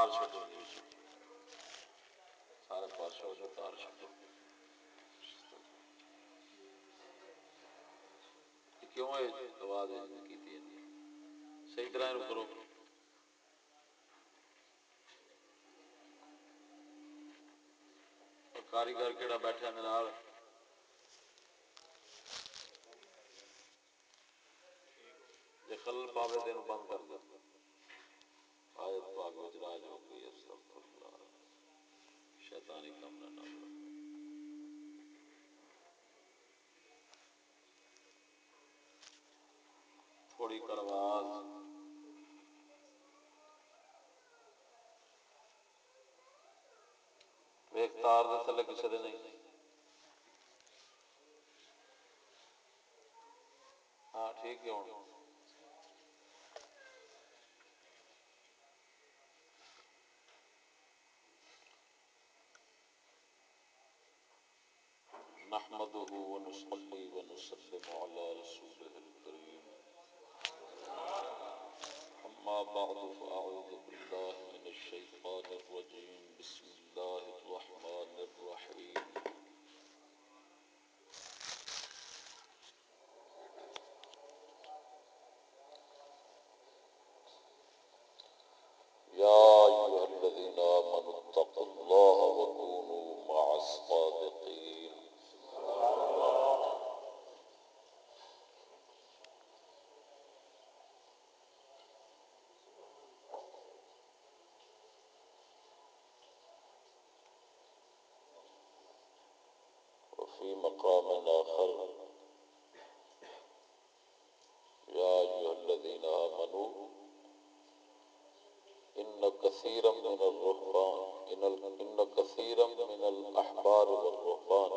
تار چھڈو سارے پاس ہو جو تار چھڈو کیوں آواز کی صحیح طرح کرو کاریگر کیڑا بیٹھا نال جے خلل پاوے دین بند کر دو آیت پاک وچ راج ہو گئی استغفر اللہ شیطانی کام نہ کرو تھوڑی کر آواز ایک تار دے تھلے کسے دے نہیں ہاں ٹھیک ہے ہوں نحمده ونصلي ونسلم على رسوله الكريم أما بعد فأعوذ بالله من الشيطان الرجيم بسم الله الرحمن الرحيم يا أيها الذين آمنوا اتقوا الله وكونوا مع الصادقين وفي مقام آخر يا أيها الذين آمنوا إن كثيرا من الأحبار والرهبان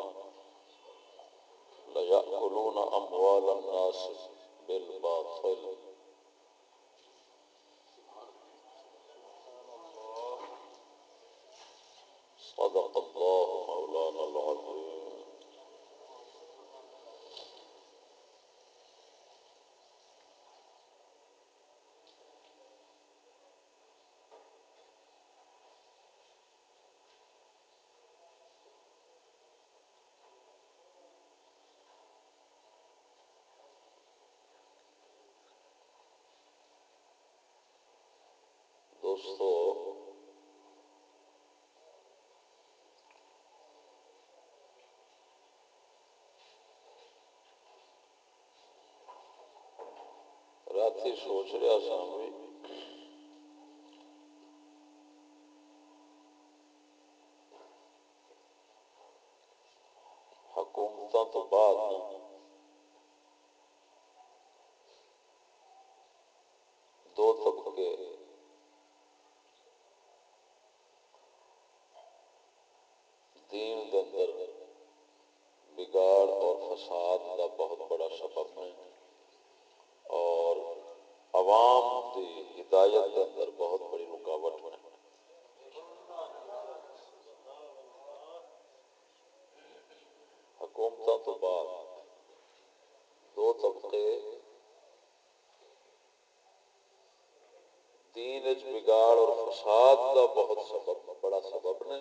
ليأكلون أموال الناس بالباطل صدق الله مولانا العظيم دوستو راتی سوچ رہا سا بھی حکومتاں تو بعد دو طبقے دین دے اندر بگاڑ اور فساد کا بہت بڑا سبب ہے اور عوام کی ہدایت کے اندر بہت بڑی رکاوٹ ہے حکومتوں تو بعد دو طبقے دین وچ بگاڑ اور فساد کا بہت بڑا سبب نے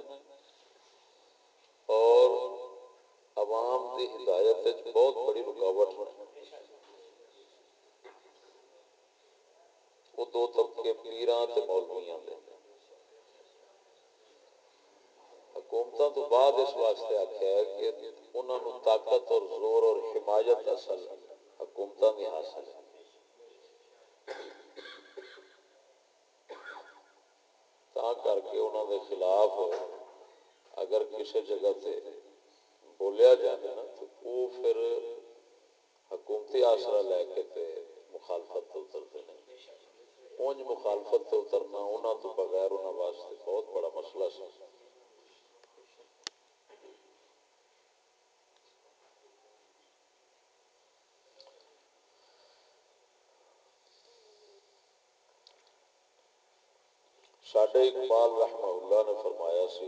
اور عوام کی ہدایت وچ بہت بڑی رکاوٹ ہے وہ دو طبقے پیراں تے مولویاں دے حکومتوں تو بعد اس واسطے آکھیا ہے کہ انہاں نوں طاقت اور زور اور حمایت اصل حکومتاں دی حاصل ہے تا کر کے انہاں دے خلاف اگر کسی جگہ تے بولیا جائے نا تو وہ پھر حکومتی آسرا لے کے تے مخالفت تے اترتے ہیں اونج مخالفت تے اترنا انہاں تو بغیر انہاں واسطے بہت بڑا مسئلہ سی ساڈے اقبال رحمہ اللہ نے فرمایا سی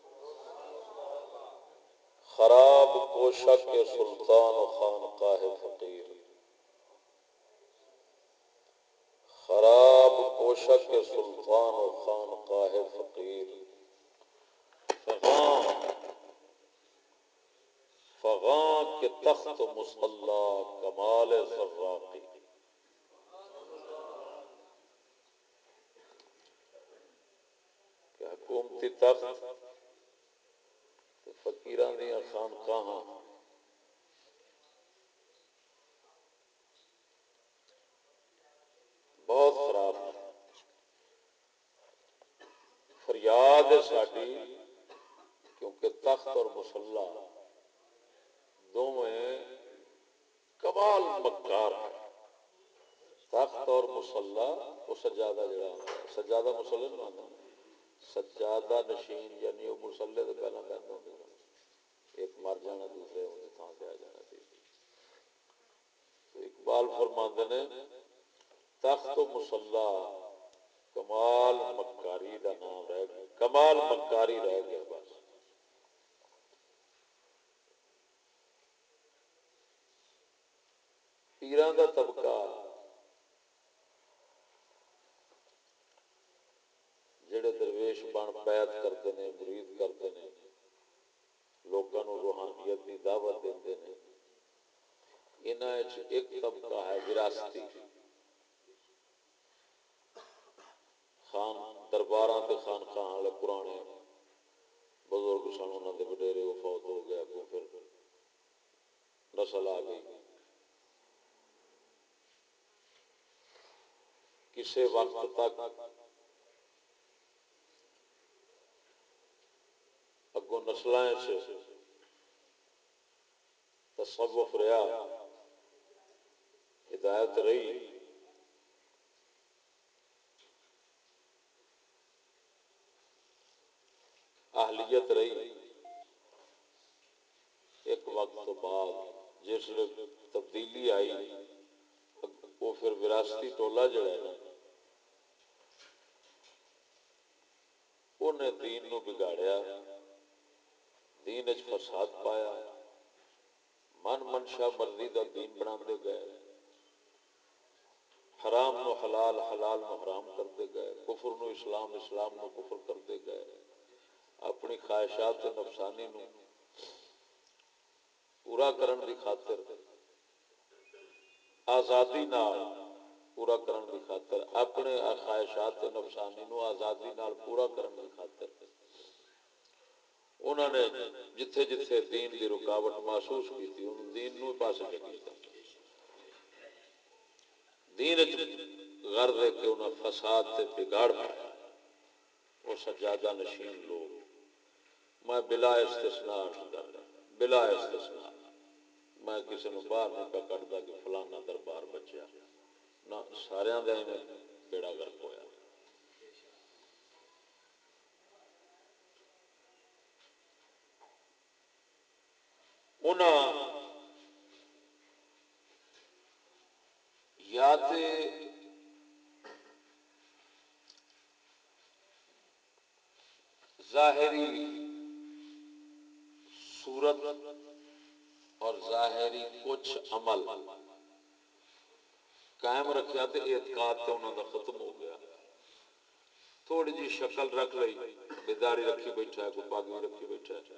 خراب کوشک کے سلطان و خانقاہ فقیر خراب خاموشک کے سلطان و خانقاہ فقیر، فغاں کے تخت مصلا کمال زراقی، کہ حکومتی تخت فقیراں دیاں خانقاہاں بہت خراب ہے۔ فریاد ہے ساڈی، کیونکہ تخت اور مصلا دونوں کمال مکار ہے۔ تخت اور مصلا وہ سجادہ جڑا ہوتا ہے، سجادہ مصلے نوں آندے نے، سجادہ نشین یعنی وہ مصلے دے پہلا بہن ہوندے نے، ایک مر جانا دوسرے اون دی تھاں تے آ جانا سی۔ تو اقبال فرماندے نے تخت و مصلا کمال مکاری دا نام رہ گیا، کمال مکاری رہ گیا بس۔ پیراں دا طبقہ جڑے درویش بن بیعت کرتے ہیں، مرید کرتے ہیں، لوکاں نوں روحانیت دی دعوت دیندے نے، انہاں وچ ایک طبقہ ہے وراثتی، خان درباراں تے خانقاہاں والے پرانے بزرگ سن، انہاں دے وڈیرے وہ فوت ہو گیا، کو پھر نسل آ گئی، کسے وقت تک اگوں نسلاں وچ تصوف رہا، ہدایت رہی، اہلیت رہی۔ ایک وقت تو بعد جس تبدیلی آئی، وہ پھر وراثتی ٹولہ جڑا ہے نا، انہیں دین نو بگاڑیا، دین وچ فساد پایا، من منشا مرضی دا دین بناندے گئے، حرام نو حلال، حلال نو حرام کرتے گئے، کفر نو اسلام، اسلام نو کفر کرتے گئے، اپنی خواہشات نفسانی نو پورا کرن دی خاطر، آزادی نال پورا کرن دی خاطر، اپنے خواہشات نفسانی نو آزادی نال پورا کرن دی خاطر انہوں نے جتھے جتھے دین دی رکاوٹ محسوس کی تھی، انہوں دین نو پاسے چکی تھی، دین غرض ہے کہ انہوں فساد تے بگاڑ پایا۔ وہ سجادہ نشین لوگ، میں بلا استثناء کر رہا، بلا استثناء، میں کسی نو باہر نہیں پکڑتا کہ فلانا دربار بچیا، نہ ساریاں دا انہیں بیڑا غرق ہویا۔ انہاں یا تے ظاہری صورت اور ظاہری کچھ عمل قائم رکھیا تے اعتقاد تے انہاں دا ختم ہو گیا، تھوڑی جی شکل رکھ لئی، بیداری رکھی بیٹھا ہے، کوئی پاگ بھی رکھی بیٹھا ہے،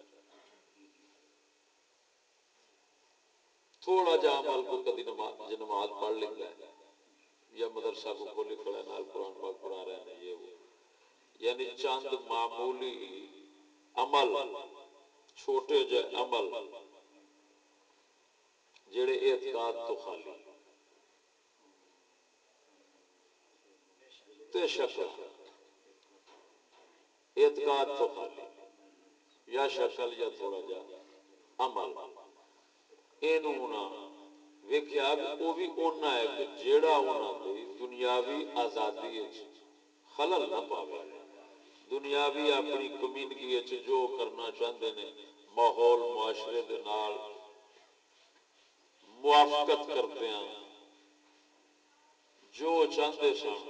تھوڑا جا عمل کو کدی نماز پڑھ لیتا ہے یا مدرسہ کو کھولی کھڑا ہے، نال قرآن پاک پڑھا رہے ہیں، یہ وہ، یعنی چند معمولی عمل، چھوٹے جے عمل جڑے اعتقاد تو خالی تے شکل، اعتقاد تو خالی یا شکل یا تھوڑا جا عمل، اینوں نہ ویکھیا وہ بھی اونا ہے کہ جیڑا انہاں دی دنیاوی آزادی وچ خلل نہ پاوے، دنیاوی اپنی کمیونٹی وچ جو کرنا چاہندے نے ماحول معاشرے دے نال موافقت کرتے ہیں، جو چاہندے سن،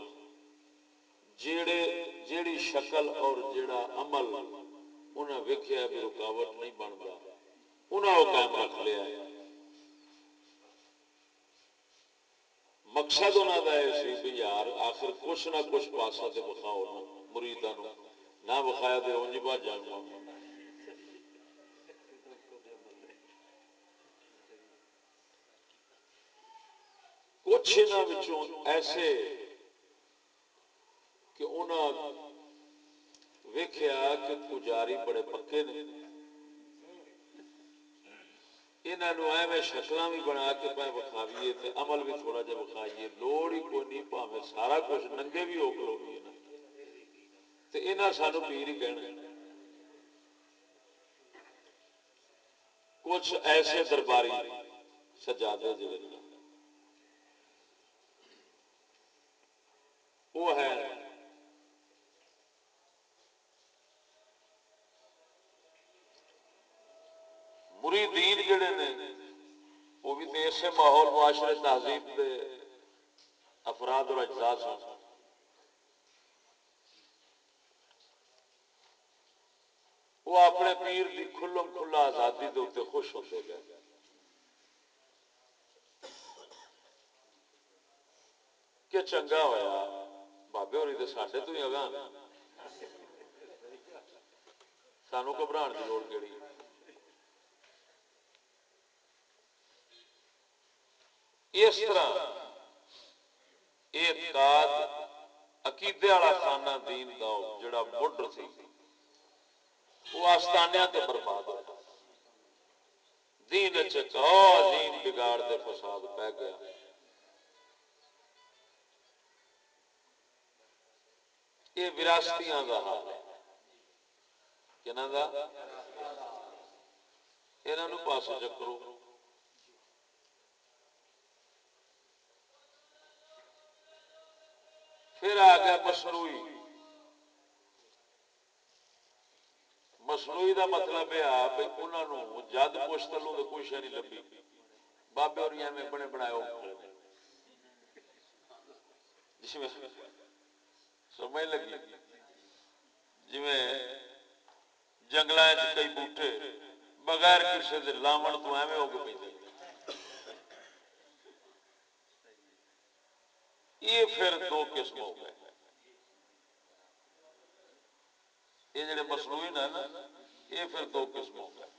جیڑی شکل اور جیڑا عمل انہاں ویکھیا بھی رکاوٹ نہیں بندا، انہاں وہ قائم رکھ لیا ہے۔ مقصد مقصد انہوں کا یہ سی بھی یار آخر کچھ نہ کچھ پاسا تے بخاؤ نا مریداں نو نہ بخایا تے اونج بھج جان کچھ انہاں وچوں ایسے کہ انہاں ویکھیا کہ پجاری بڑے پکے نے انہاں نو ایویں شکلاں بھی بنا کے پے بکھاویے تے عمل بھی تھوڑا جہا بکھائیے لوڑ ہی کوئی نہیں پاویں سارا کچھ ننگے بھی ہو کلویے نا تے انہاں سانو پیر ہی کہنا کچھ ایسے درباری سجادے جڑے نے وہ ہے مریدین جڑے نے وہ بھی تو اسے ماحول معاشرے تہذیب دے افراد اور اجزاء سن وہ اپنے پیر دی کھلم کھلا آزادی دے اوتے خوش ہوتے گئے کہ چنگا ہویا بابے ہوری تے ساڈے تو ہی اگاں سانو گھبران دی لوڑ کیڑی اس طرح اعتقاد عقیدے والا خانہ دین دا جڑا مڈر سی وہ آستانیاں تے برباد ہو دین اچ عظیم بگاڑ دے فساد پہ گیا یہ وراثتیاں دا حال ہے کناں دا انہاں نو پاسے چکرو پھر آ گیا مصنوعی دا مطلب یہ آ بھئی انہاں نو جد پشتلوں تے کوئی شے نہیں لبھی بابے اور میں بنے بنائے ہو کھڑے نے جس میں سمجھ لگی جی میں جنگلاں وچ کئی بوٹے بغیر کسی دے لاون تو ایویں ہو کے پیندے یہ پھر دو قسم ہو گئے یہ جڑے مصنوعی نا یہ پھر دو قسم ہو گئے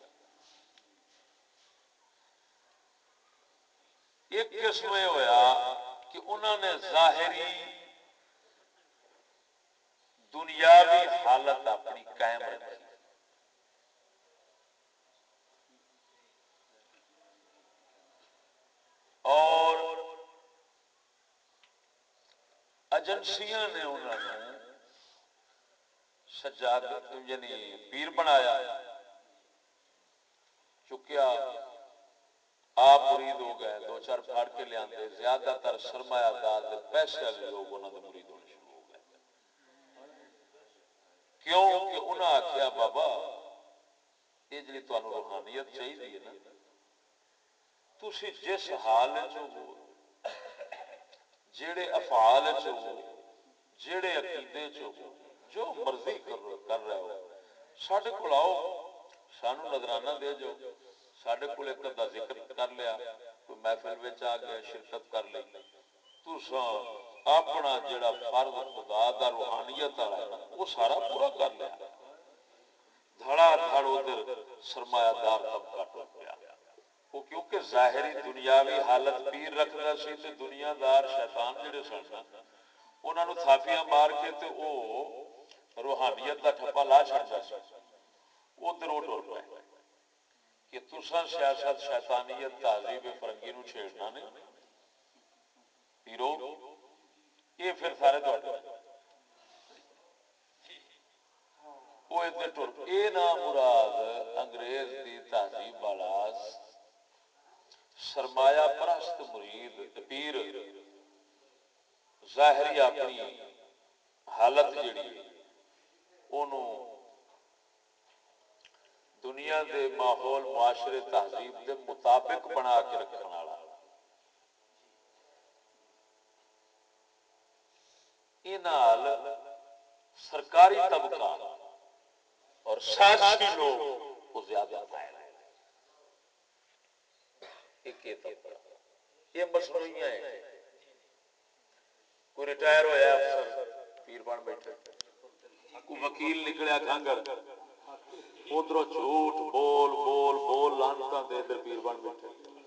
ایک قسم یہ ہویا کہ انہوں نے ظاہری دنیاوی حالت اپنی قائم رکھی اور ایجنسیاں نے انہوں نے سجاد یعنی پیر بنایا چکیا آپ مرید ہو گئے دو چار پھاڑ کے لے آندے زیادہ تر سرمایہ دار دے پیسے والے لوگ انہوں نے مرید ہونے شروع ہو گئے کیوں کہ انہوں نے آخیا بابا یہ جی تمہیں روحانیت چاہیے نا تسی جس حال چو جڑے افعال چو جڑے عقیدے چو جو مرضی کر رہے ہو ساڈے کول آؤ سانو نظرانہ دے جو ساڈے کول ایک دا ذکر کر لیا کوئی محفل وچ آ گیا شرکت کر لی تساں اپنا جڑا فرض خدا دا روحانیت والا ہے نا وہ سارا پورا کر لیا دھڑا دھڑ ادھر سرمایہ دار طبقہ ٹر پیا وہ کیونکہ ظاہری دنیاوی حالت پیر رکھدا سی تے دنیا دار شیطان جڑے سن انہاں نو تھاپیاں مار کے تے او روحانیت دا ٹھپا لا چھڑدا سی ادھر وہ ٹر پے کہ تساں سیاست شیطانیت تہذیب فرنگی نو چھیڑنا نہیں پیرو یہ پھر سارے تواڈے وہ ادھر ٹر اے نا مراد انگریز دی تہذیب والا سرمایہ پرست مرید پیر ظاہری اپنی حالت جڑی اونوں دنیا دے ماحول معاشرے تہذیب دے مطابق بنا کے رکھن والا انال سرکاری طبقہ اور سازشی لوگ وہ زیادہ مائل ہیں یہ مصنوعیاں ہیں کوئی ریٹائر ہویا افسر پیر بن بیٹھا، کوئی وکیل نکلیا کھانگڑ، ادھر جھوٹ بول بول بول لانتا دے ادھر پیر بن بیٹھے.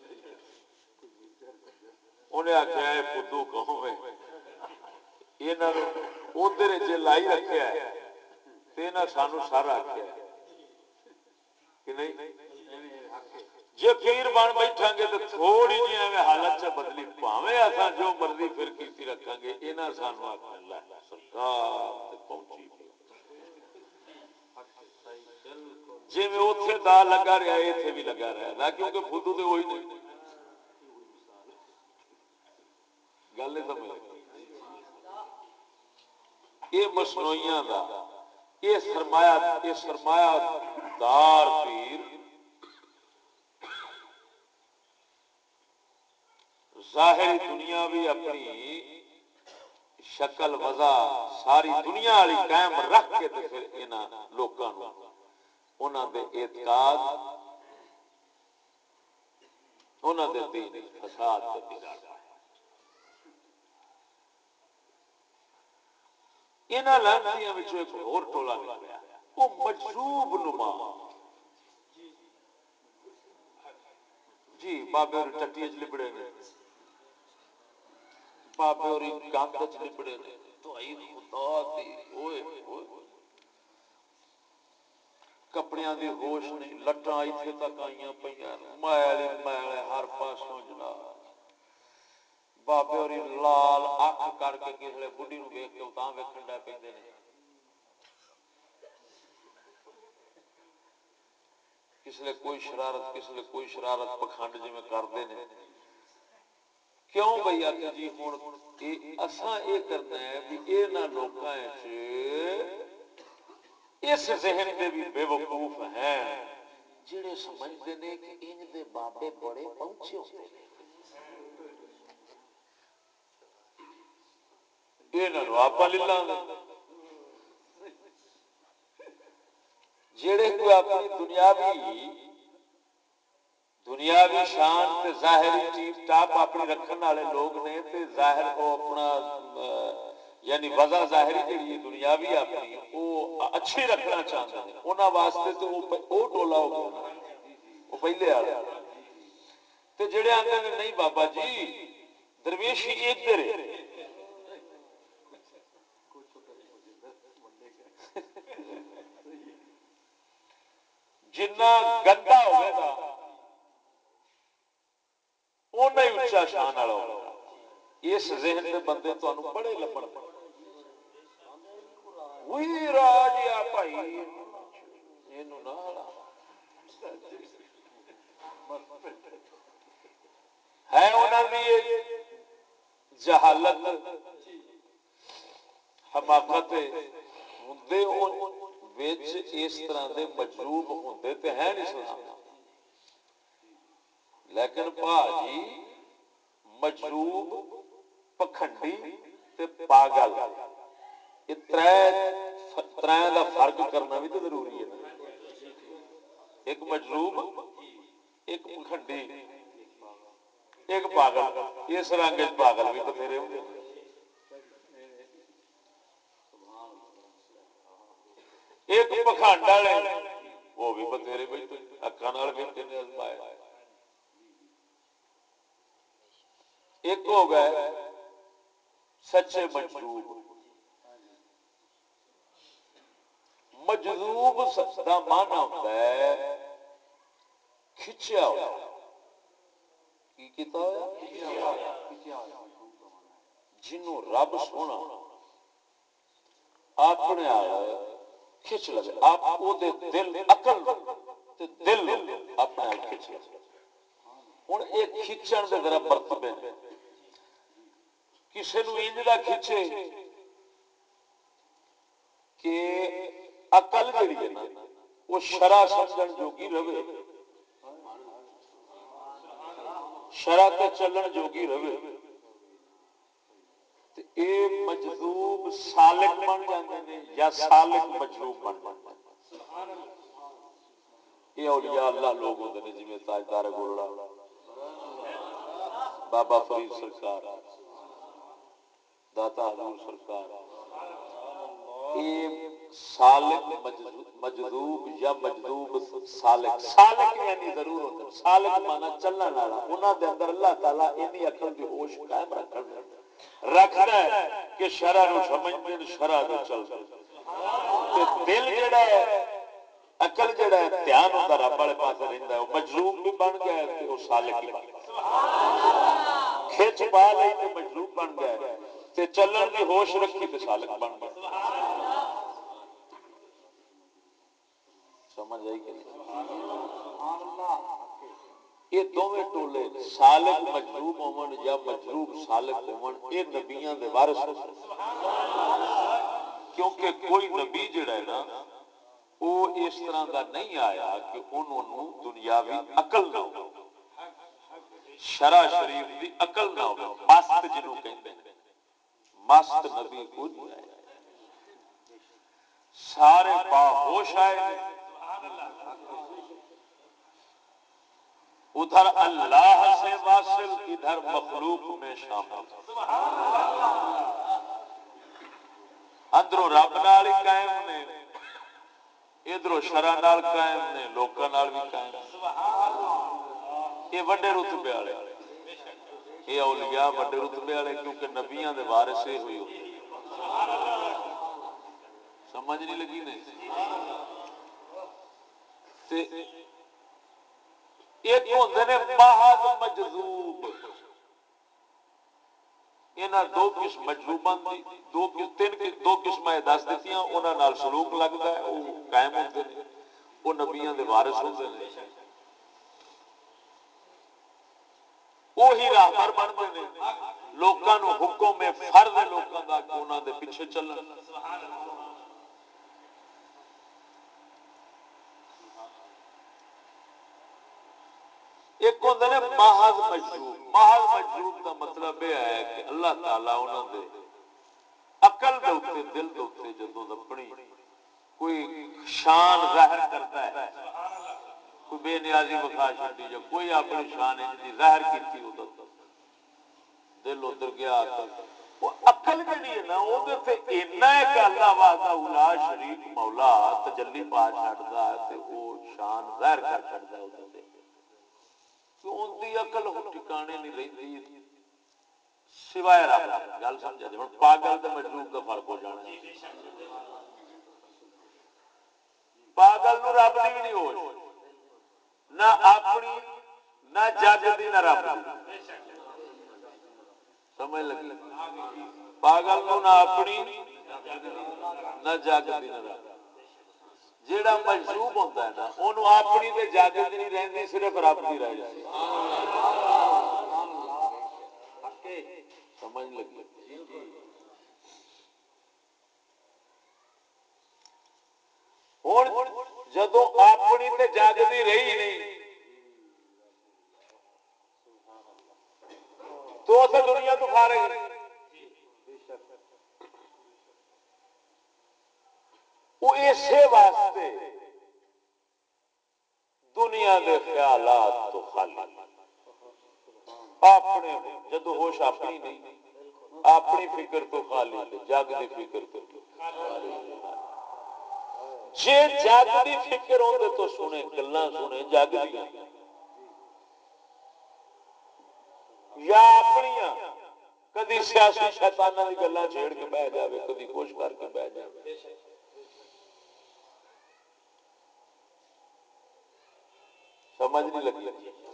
انہیں آخیا ہے فدو قوم ہے، ادھر جے لائی رکھیا ہے تے نہ سانو سر آخیا ہے کہ نہیں. جے پیر بن بیٹھا گے تو تھوڑی جی ایویں حالت چ بدلی، پاویں اساں جو مرضی پھر کیتی رکھاں گے، انہاں سانو آکھنا لے سرکار تے پہنچی جی میں اوتھے دا لگا رہا ایتھے بھی لگا رہا، کیونکہ فدو تے وہی نہیں. گل نہیں سمجھ لگی. یہ مصنوعیاں دا یہ سرمایہ دار پیر ظاہری دنیا بھی اپنی شکل وضع ساری دنیا والی قائم رکھ کے تے پھر انہاں لوکاں نوں انہاں دے اعتقاد انہاں دے دین فساد تے بگاڑ. انہاں لعنتیاں وچوں ایک ہور ٹولا نکلیا، وہ مجذوب نما جی بابے اور چٹی چ لبڑے نے، بابے اور گند چ لبڑے نے، تو ای خدا دی اوئے اوئے کپڑیاں دی ہوش نہیں، لٹاں ایتھے تک آئیاں پیاں، میل میل ہر پاسوں جناب. بابے اور لال اکھ کر کے کسے بڈھی نوں ویکھ کے اتاں ویکھن ڈے پیندے نے، کس لئے کوئی شرارت کس لئے کوئی شرارت پکھنڈ جی میں کردے نے. کیوں بھئی آکھے جی ہن اساں اے کرنا ہے بھی انہاں لوکاں وچ اس ذہن دے بھی بے وقوف ہیں جڑے سمجھدے نے کہ انج دے بابے بڑے پہنچے ہوندے نے. انہاں نوں آپا للہ دے جڑے کوئی اپنی دنیاوی شان تے ظاہری ٹیپ ٹاپ اپنی رکھن والے لوگ نے تے ظاہر او اپنا یعنی وضع ظاہری جڑی ہے دنیاوی اپنی او اچھی رکھنا چاہتے ہیں، انہاں واسطے تو او ٹولا ہو گیا نا، او پہلے والا. تے جڑے آندے نے نہیں بابا جی درویشی ادھر ہے، جنہ گندا ہوئے گا اونا ہی اچا شان والا ہوگا. اس ذہن دے بندے تانوں بڑے لبن دے وہی راج یا بھائی اینو نہ ہے انہاں دی جہالت حماقت ہوندے وچ اس طرح دے مجذوب ہوندے تے ہیں اسلام، لیکن بھاجی مجذوب پکھنڈی تے پاگل یہ ترائیں دا فرق کرنا بھی تو ضروری ہے نا. ایک مجذوب ایک پکھنڈی ایک پاگل، اس رنگ وچ پاگل بھی بتھیرے ہوندے نے. ایک پکھنڈ والے وہ بھی بتھیرے بیٹھے اکھاں نال ویکھے نے ازمائے. ایک ہو گئے سچے مجذوب. مجذوب دا معنی ہوتا ہے کھچیا ہوا. کی کیتا ہوا؟ جنوں رب سونا اپنے آل کھچ لگے، آپ او دے دل عقل تے دل اپنے آل کھچ لگے. ہن ایک کھچن دے ذرا مرتبے نے، کسے نو انج دا کھچے کہ عقل جڑی ہے نا وہ شرع سمجھن جوگی رہے، شرع تے چلن جوگی رہے، تے اے مجذوب سالک بن جاندے نے یا سالک مجذوب بن جاندے نے. یہ اولیاء اللہ لوگ ہوندے نے جویں تاجدار گولڑا بابا فرید سرکار داتا حضور سرکار یہ سالک مجذوب یا مجذوب سالک، سالک یعنی ضرور ہوتے ہیں، سالک مانا چلن والا، انہاں دے اندر اللہ تعالیٰ انی عقل دی ہوش قائم رکھدا ہے کہ شرع نو سمجھدے شرع دے چلدے، تے دل جڑا ہے عقل جڑا ہے دھیان ہوندا رب والے پاسے رہندا ہے، وہ مجذوب بھی بن گیا ہے تے وہ سالک بھی بن گیا، کھچ پا لئی تے مجذوب بن گیا ہے تے چلن دی ہوش رکھی تے سالک بن گیا۔ سمجھ آئی کہ نہیں؟ یہ دونوں ٹولے سالک مجذوب ہون یا مجذوب سالک ہون، یہ نبیاں دے وارث ہو، کیونکہ کوئی نبی جڑا ہے نا وہ اس طرح دا نہیں آیا کہ انہوں دنیاوی عقل نہ ہو، شرع شریف دی عقل نہ ہو، مست جنوں کہندے ہیں، مست نبی کوئی نہیں آیا، سارے باہوش آئے، ادھر اللہ سے واصل ادھر مخلوق میں شامل، اندروں رب نال ہی قائم نے، ادھروں شرع نال قائم نے، لوکاں نال بھی قائم نے، یہ وڈے رتبے والے، یہ اولیاء وڈے رتبے والے، کیونکہ نبیاں دے وارث ہوئی ہوتے، سمجھ نہیں لگی نہیں؟ ایک ہوندے نے محض مجذوب، انہاں دو قسم مجذوباں دی دو قسمیں دس دتیاں، انہاں نال سلوک لگدا ہے، وہ قائم ہوندے نے، وہ نبیاں دے وارث ہوندے نے، وہی راہبر بنتے نے، لوکاں نو حکم ہے فرض ہے لوکاں دا کہ انہاں دے پیچھے چلن، ایک ہوندے نے محض مجذوب، محض مجذوب دا مطلب یہ ہے کہ اللہ تعالیٰ انہاں دے عقل دے اوتے دل دے اوتے جدوں اپنی کوئی شان ظاہر کرتا ہے، کوئی بے نیازی وکھا چھڈی یا کوئی اپنی شان دی ظاہر کیتی، ادھر دل ادھر گیا، وہ عقل جڑی ہے نا وہ اینا ہے کہ اللہ وحدہ لا شریک مولا تجلی پا چھڈدا ہے تے وہ شان ظاہر کر چھڈدا ہے ادھر تے، کہ ان دی عقل ٹھکانے نہیں رہندی سوائے رب دے، گل سمجھا جی، ہن پاگل تے مجنون دا فرق ہو جانا، پاگل نو رب دی بھی نہیں ہوش، نہ اپنی نہ جگ دی نہ رب دی، سمجھ لگی؟ پاگل نو نہ اپنی نہ جگ دی نہ رب، جیڑا مجذوب ہوندا ہے نا اونوں اپنی تے جگ دی نہیں رہندی، صرف رب دی رہ جاندی، سمجھ لگی؟ ہن جدوں اپنی تے جگ دی رہی نہیں تو اسے دنیا تو فارغ، وہ اسی واسطے دنیا دے خیالات تو خالی، اپنے جدو ہوش اپنی نہیں، اپنی فکر تو خالی، جگ دی فکر تو خالی، جے جگ دی فکر ہوندے تو سنے گلاں سنے جگ دیاں یا اپنیاں، کدی سیاسی شیطاناں دی گلاں چھیڑ کے بہ جاوے، کدی کچھ کر کے بہ جاوے، سمجھ نہیں لگی؟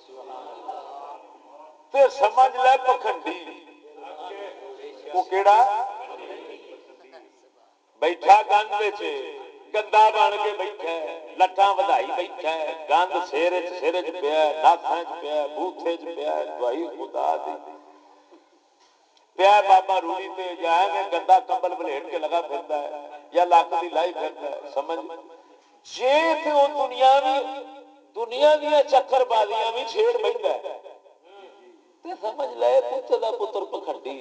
تے سمجھ لے پکھنڈی، وہ کیڑا بیٹھا گند وچ گندا بن کے بیٹھا ہے، لٹاں ودائی بیٹھا ہے، گند سر وچ پیا ہے، ناکھاں وچ پیا ہے، بوتھے وچ پیا ہے، دوائی خدا دی پیا بابا روڑی تے یا ایویں گندا کمبل بلیٹ کے لگا پھردا ہے یا لک دی لائی پھردا ہے، سمجھ جے تے او دنیا دیاں چکر بازیاں بھی چھیڑ بیندا ہے تے سمجھ لے کتے دا پتر پکھنڈی،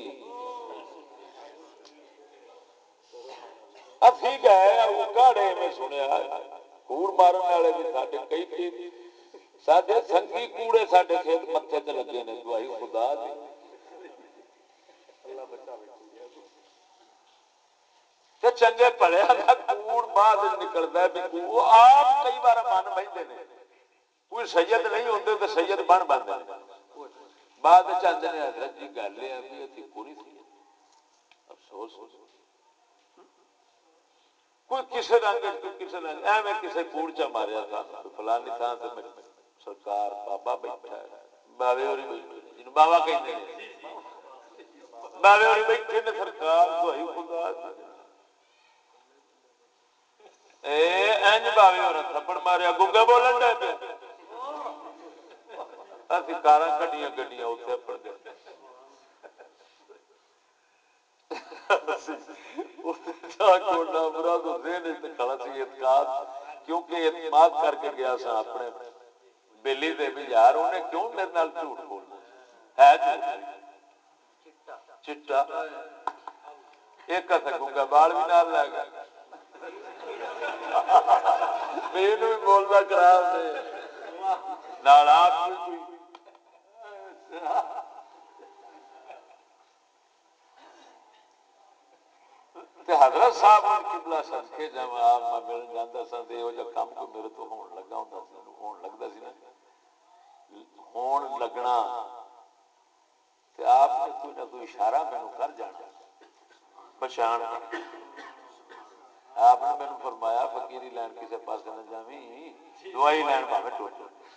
اسی گئے اکاڑے میں سنیا کوڑ مارن والے بھی ساڈے کئی ساڈے سنگی کوڑے ساڈے کھیت متھے تے لگے نے، دوائی خدا دی اللہ بچاوے، چنگے پڑھیا دا کوڑ بعد نکلدا ہے بھی وہ آپ کئی بار من بہندے نے کوئی سید نہیں ہوندے تے سید بن بندے نے بعد چاندے نے حضرت جی گل ہے بھی اتھی کوئی سی افسوس کوئی کسے رنگ کوئی کسے رنگ ایویں کسے کوڑ چا ماریا تھا فلانی تھاں تے سرکار بابا بیٹھا ہے باوے ہوری بیٹھے نے جنوں بابا کہندے نے باوے ہوری بیٹھے نے سرکار دعائی خدا اے انج باوے ہورا تھپڑ ماریا گنگا بولن دے پیا اسی کاراں کڈیاں گڈیاں اوتھے پڑ گئے جا کونا مراد ذہن وچ کھڑا سی اعتقاد کیونکہ اعتماد کر کے گیا سا اپنے بیلی دے بھی یار انہیں کیوں میرے نال جھوٹ بولنا ہے جھوٹ چٹا ایک ہتھ گنگا بال بھی نال لے گیا اینو بھی بولدا قرار دے نال آپ کوئی تے حضرت صاحب ان قبلہ صدقے جاواں آپ میں ملن جاندا سا تے او جا کام کوئی میرے تو ہون لگا ہوندا سی ہون لگدا سی نا ہون لگنا تے آپ نے کوئی نہ کوئی اشارہ مینوں کر جانا پہچان آپ نے مینوں فرمایا فقیری لین کسے پاسے نہ جاویں دعائی لین بھاویں ٹر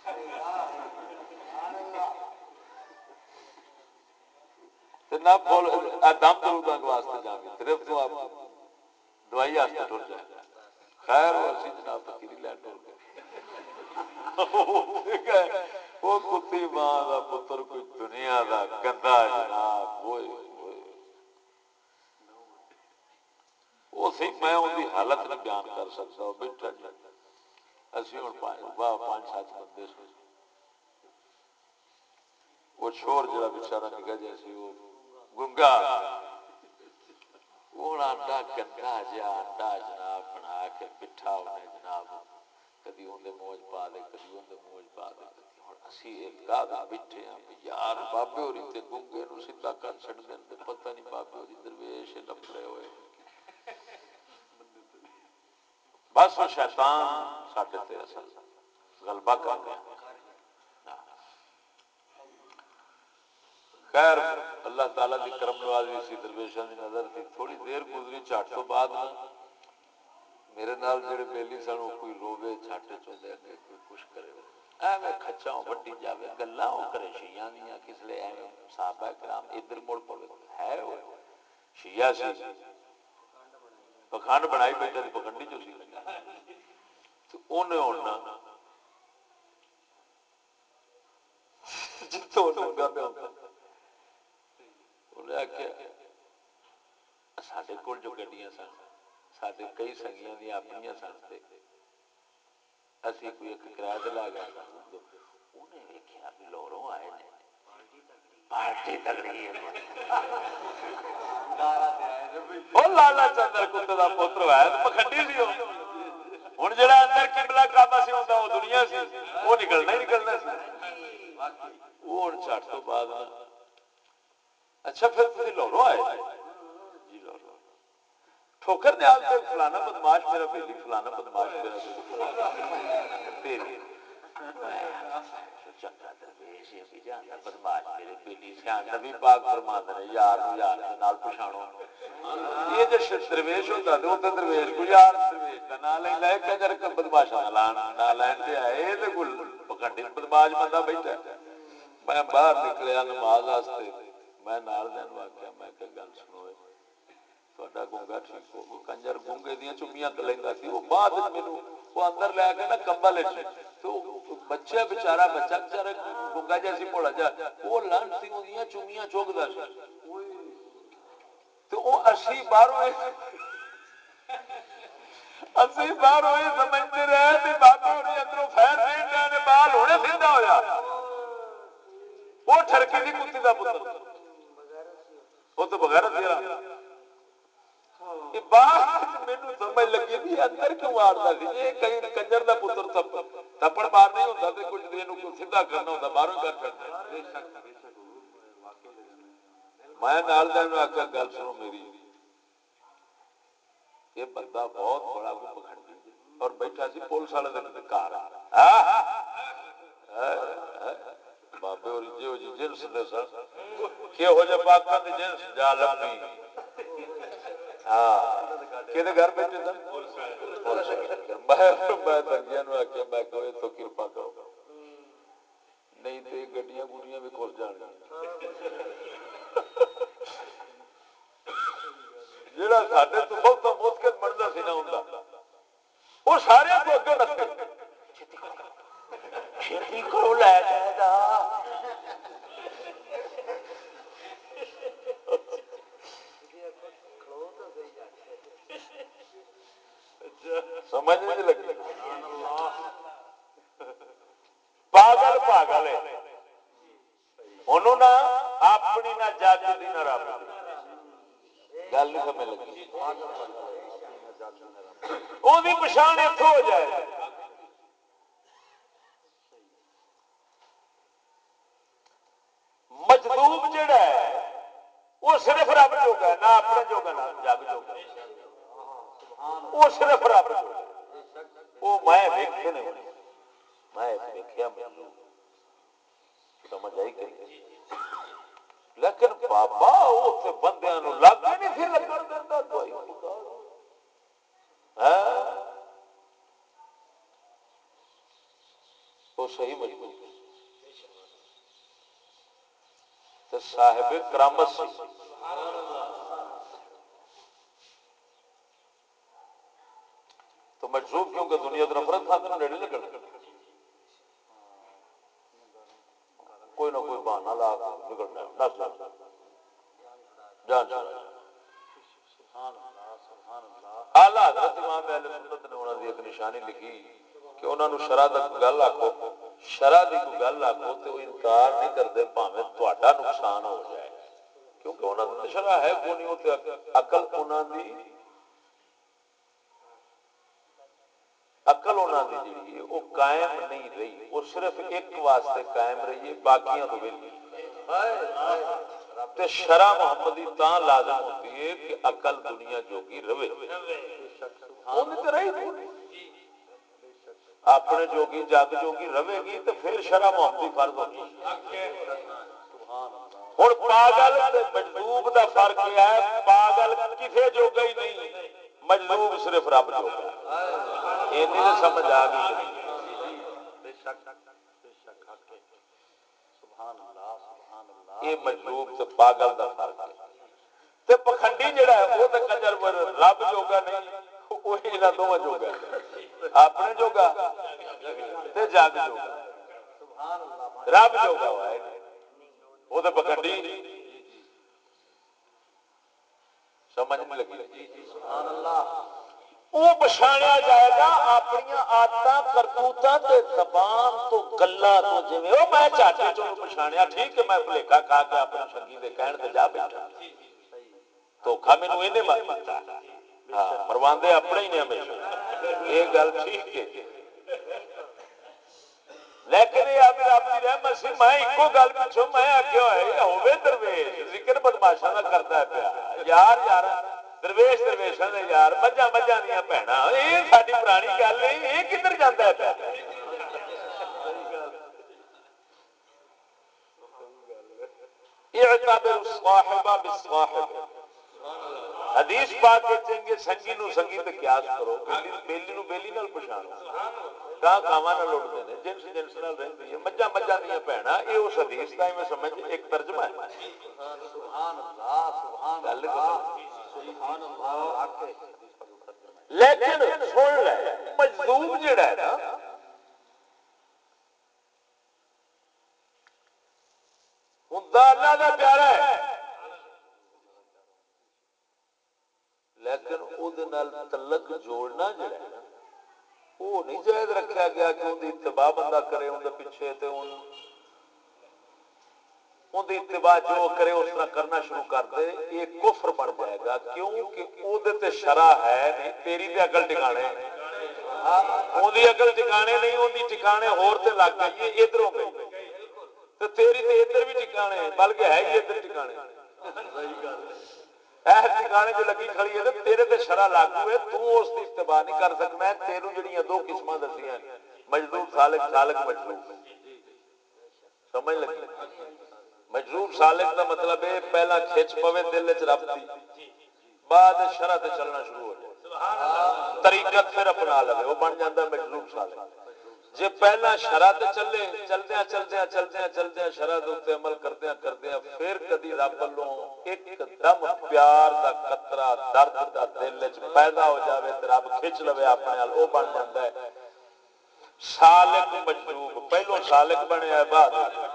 تے نہ بول دم درود واسطے جاویں صرف تو آپ دوائی واسطے ٹر جائے خیر وہ اسی جناب فقیری لین ٹر گئے وہ کتی ماں دا پتر کوئی دنیا دا گندا جناب ہوئے ہوئے وہ سی میں ان دی حالت نہیں بیان کر سکتا بیٹھا جی اسی ہن پانچ سات بندے سن وہ چھور جڑا بیچارہ نگا جیسی وہ گنگا وہ انڈا گندا جہا انڈا جناب بنا کے پٹھا انہیں جناب کدی اندے موج پا دے کدی اندے موج پا دے اسی اعتقاد بیٹھے ہیں یار بابے ہوری تے گنگے نو سیدھا کر چھڑ دین تے پتہ نہیں بابے ہوری درویش لپڑے ہوئے بس وہ شیطان ساڈے تے اصل غلبہ کر گیا خیر اللہ تعالیٰ دی کرم نوازی سی درویشاں دی نظر تھی تھوڑی دیر گزری جھٹ تو بعد نا میرے نال جڑے بیلی سن وہ کوئی روے جھٹ چوندے اگے کوئی کچھ کرے ایویں کھچاں وڈی جاوے گلاں او کرے شیعہ دیاں کس لے ایویں صحابہ کرام ادھر مڑ پوے ہے وہ شیعہ سی پکھانڈ بنائی بیٹھا تے پکھنڈی جو سی تو اونے ہونا جتوں ننگا پہ ہوندا انہیں آخیا ساڈے کول جو گڈیاں سن ساڈے کئی سنگیاں دی اپنیاں سن تے اسی کوئی ایک کرایہ تے لا گئے انہیں ویکھیا بھی لوروں آئے نے پارٹی تگڑی ہے او لالا چندر کتے دا پتر ہے تے پکھنڈی سی او ہن جڑا اندر قبلہ کعبہ سی ہوندا او دنیا سی او نکلنا ہی نکلنا سی وہ ہن جھٹ تو بعد نا اچھا پھر تسی لاہوروں آئے جی لاہوروں ٹھوکر نیال تے فلانا بدماش میرا بیلی فلانا بدماش میرا بیلی تیری چنگا درویش ہے بھی جاندا بدماش میرے بیلی سیان نبی پاک فرماندے نے یار نو یار دے نال پچھاڑو یہ جو درویش ہوندا تے او تے درویش کو یار درویش دا نام لیندا ہے کنجر بدماشاں دا نام لین تے ہے اے تے گل پکھنڈی بدماش بندہ بیٹھا میں باہر نکلیا نماز واسطے میں نال دے نو آکھیا میں کہ گل سنو تہاڈا گنگا ٹھیک ہو گیا کنجر گنگے دیاں چمیاں لیندا سی او بعد وچ مینوں او اندر لے کے نا کمبل وچ تو بچہ بیچارہ گنگا جیسی بولا جا وہ لانتی اودیاں چمیاں چوکدا سی تو او اسی باہروں اسی باہروں یہ سمجھتے رہے بھی بابے ہوری اندروں فیر دین دے نے بال ہونے سیدھا ہویا وہ ٹھڑکی دی کتی دا پتر وہ تو بغیرت ہی رہا یہ بات مینوں سمجھ لگی بھی اندر کیوں ماردا سی جے کئی کنجر دا پتر تھپڑ مار نہیں ہوندا تے کچھ اینو کو سیدھا کرنا ہوندا باہروں کر چھڑدا بے شک میں نال دے نوں آکھیا گل سنو میری یہ بندہ بہت بڑا پکھنڈی اور بیٹھا سی پولیس والے دے گھر بابے اور جو جنس دے سن کہو جے پاکاں دی جنس جا لبھی کدے گھر بیٹھے سن میں تنگیاں نو آخیا میں کہ تو کرپا کرو نہیں تو گڈیاں گڈیاں بھی کھل جان جہاں سڈے تو بہت متقد بنتا سی نہ ہوں وہ سارے تو اگے نسے چھتی کرو لے جائے گا سمجھ نہیں لگی پاگل پاگل ہے انہوں نہ اپنی نہ جگ دی نہ رب دی گل نہیں سمجھ لگی وہ دی پچھان اتھوں ہو جائے مجذوب جڑا ہے وہ صرف رب جوگا ہے نہ اپنے جوگا نہ جگ جوگا وہ صرف رب جوگا وہ میں ویکھے نے میں ویکھیا سمجھ آئی کہ لیکن بابا اوتھے بندیاں نو لگ نہیں سی لگن دیندا دوائی خدا ہاں وہ صحیح مجبور تے صاحب کرامت سی تو مجذوب کیونکہ دنیا تو نفرت کھاتے ہیں نیڑے لگن کوئی نہ کوئی بہانہ لا نکلنا نس جان چھڑا اعلی حضرت امام اہل سنت نے انہاں دی ایک نشانی لکھی کہ انہاں نو شرع دا کوئی گل آکھو شرع دی کوئی گل آکھو تے وہ انکار نہیں کردے بھاویں تہاڈا نقصان ہو جائے کیونکہ انہاں دی شرع ہے کوئی نہیں تے عقل انہاں دی عقل انہاں دی جڑی ہے وہ قائم نہیں رہی وہ صرف ایک واسطے قائم رہی ہے باقیاں تو ویلی تے شرع محمدی تاں لازم ہوتی ہے کہ عقل دنیا جوگی رہے اونی تے رہی کوئی اپنے جوگی جگ جوگی رہے گی تو پھر شرع محمدی فرض ہوتی ہن پاگل تے مجذوب دا فرق یہ ہے پاگل کسے جوگا ہی نہیں مجذوب صرف رب جوگا ہے اینی تے سمجھ آ گئی کہ نہیں بے شک سبحان اللہ سبحان اللہ یہ مجذوب تے پاگل دا فرق ہے تے پکھنڈی جڑا ہے وہ تے کنجر رب جوگا نہیں وہ انہاں دوواں جوگا ہے اپنے جوگا تے جگ جوگا سبحان اللہ رب جوگا ہوا ہے وہ تے پکھنڈی سمجھ نہیں لگی سبحان اللہ وہ پچھاڑیا جائے گا اپنی عادتاں کرتوتاں تے زبان تو گلاں تو جویں او میں چاٹے چوں پچھاڑیا ٹھیک ہے میں بھلیکا کھا کے اپنے سنگی دے کہن تے جا بیٹھا دھوکا مینوں اینے مار دتا ہاں مرواندے اپنے ہی نے ہمیشہ یہ گل ٹھیک ہے لیکن یہ اب رب دی رحمت سی میں اکو گل پچھوں میں آکھیا ہوئے ہوے درویش ذکر بدماشاں دا کردا ہے پیا یار یار درویش درویشاں دے یار مجھاں مجھاں دیاں بہناں اے ساڈی پرانی گل ہے اے کدھر جاندا ہے پیا اعتبر الصاحب بالصاحب حدیث پاک کے چنگے سنگی نو سنگی تے قیاس کرو بیلی نو بیلی نال پچھانو کہاں کاواں نال لڑدے نے جنس جنس نال رہندی ہے مجھاں مجھاں دیاں بہناں اے اس حدیث دا میں سمجھ ایک ترجمہ ہے سبحان اللہ سبحان اللہ سبحان اللہ حدیث کا ترجمہ ہے لیکن سن لے مجذوب جڑا ہے نا ہوندا اللہ دا پیارا ہے لیکن او دے نال تعلق جوڑنا جڑا ہے نا وہ نہیں جائز رکھیا گیا کہ اون دی اتباع بندہ کرے اون دے پیچھے تے اون دی اتباع جو کرے اس طرح کرنا شروع کر دے یہ کفر بن جائے گا کیوں کہ او دے تے شرع ہے نہیں تیری تے عقل ٹھکانے اون دی عقل ٹھکانے نہیں اون دی ٹھکانے ہور تے لگ گئی ہے ادھروں گئی تے تیری تے ادھر بھی ٹھکانے بلکہ ہے ہی ادھر ٹھکانے صحیح گل ایس ٹھکانے جو لگی کھڑی ہے تیرے تے شرع لاگو ہے، تو اس کی اتباع نہیں کر سکنا ہے۔ تینوں جڑیاں دو قسماں دسیاں مجذوب سالک، سالک مجذوب، سمجھ لگی؟ مجذوب سالک دا مطلب ہے پہلا کھچ پوے دل وچ رب دی، بعد شرع تے چلنا شروع ہو جائے، طریقت پھر اپنا لے، وہ بن جاتا ہے مجذوب سالک۔ جے پہلا شرع تے چلے، چلدیاں چلدیاں چلدیاں چلدیاں شرع دے اوتے عمل کردیاں کردیاں پھر کدی رب والوں ایک دم پیار دا قطرہ درد دا دل وچ پیدا ہو جاوے تے رب کھچ لوے اپنے نال، او بن جاندا ہے سالک مجذوب۔ پہلو سالک بنیا ہے، بعد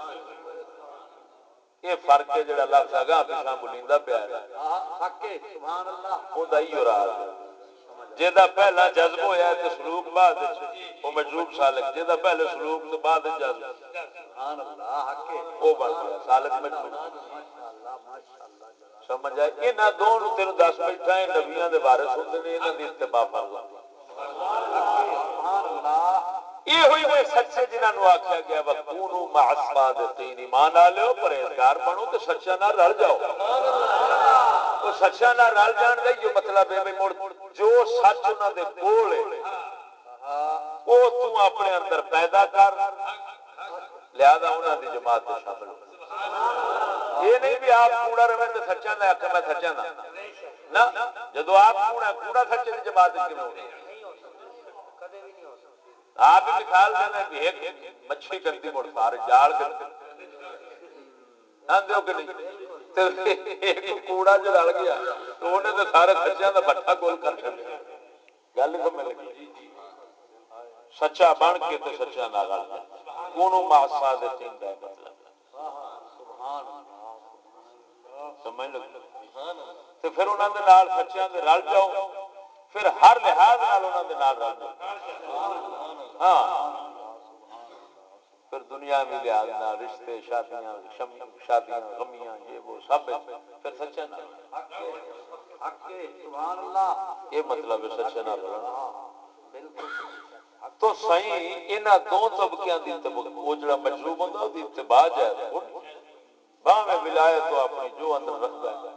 یہ فرق ہے جڑا لفظ اگاں پیچھے بولیندا پیا ہے، حق سبحان اللہ، اوندا ہی راز ہے۔ جیدا پہلا جذب ہویا ہے تے سلوک بعد وہ مجذوب سالک، جیدا پہلے سلوک تے بعد جذب سبحان اللہ حق وہ بن گیا سالک مجذوب۔ ماشاءاللہ ماشاءاللہ سمجھ آئی؟ انہاں دونوں تینوں دس بیٹھا ہے نبیاں دے وارث ہوندے نے، انہاں دی اتباع فرض ہے۔ سبحان اللہ، یہ ہوئی نے سچے جنہاں نو آکھیا گیا وکونوا مع الصادقین، ایمان والو پرہیزگار بنو تے سچیاں نال رل جاؤ۔ سبحان اللہ، او سچیاں نال رل جان دا یہ مطلب ہے مڑ جو سچ انہاں دے کول ہے او تو اپنے اندر پیدا کر، لہذا انہاں دی جماعت میں شامل ہو۔ یہ نہیں بھی آپ کوڑا رہے تے سچیاں دا آکھے میں سچیاں دا نہ، جدو آپ کوڑا کوڑا سچے دی جماعت وچ کیویں ہوگا؟ کدے بھی نہیں ہو سکتا۔ آپ مثال دینا بھی ایک مچھلی گندی مڑ سارے جال گندے آندے ہو کہ نہیں؟ ایک کوڑا جو رل گیا تو انہیں تو سارے سچیاں دا بٹھا گول کر چھڈیا۔ گل نہیں سمجھ لگی؟ سچا بن کے تے سچا نہ رل جا، کونوا مع الصادقین دا مطلب سبحان اللہ، سمجھ لگی؟ تے پھر انہاں دے نال سچیاں دے رل جاؤ، پھر ہر لحاظ نال انہاں دے نال رل جاؤ۔ ہاں پھر دنیا میں لحاظ نال رشتے، شادیاں، شادیاں غمیاں، یہ وہ سب پھر سچے نال حق سبحان اللہ، یہ مطلب ہے سچے نال رلنا۔ بالکل تو صحیح انہاں دو طبقیاں دی وہ جڑا مجذوب ہوندا او دی اتباع جائز باویں ولایت تو اپنی جو اندر رکھدا ہے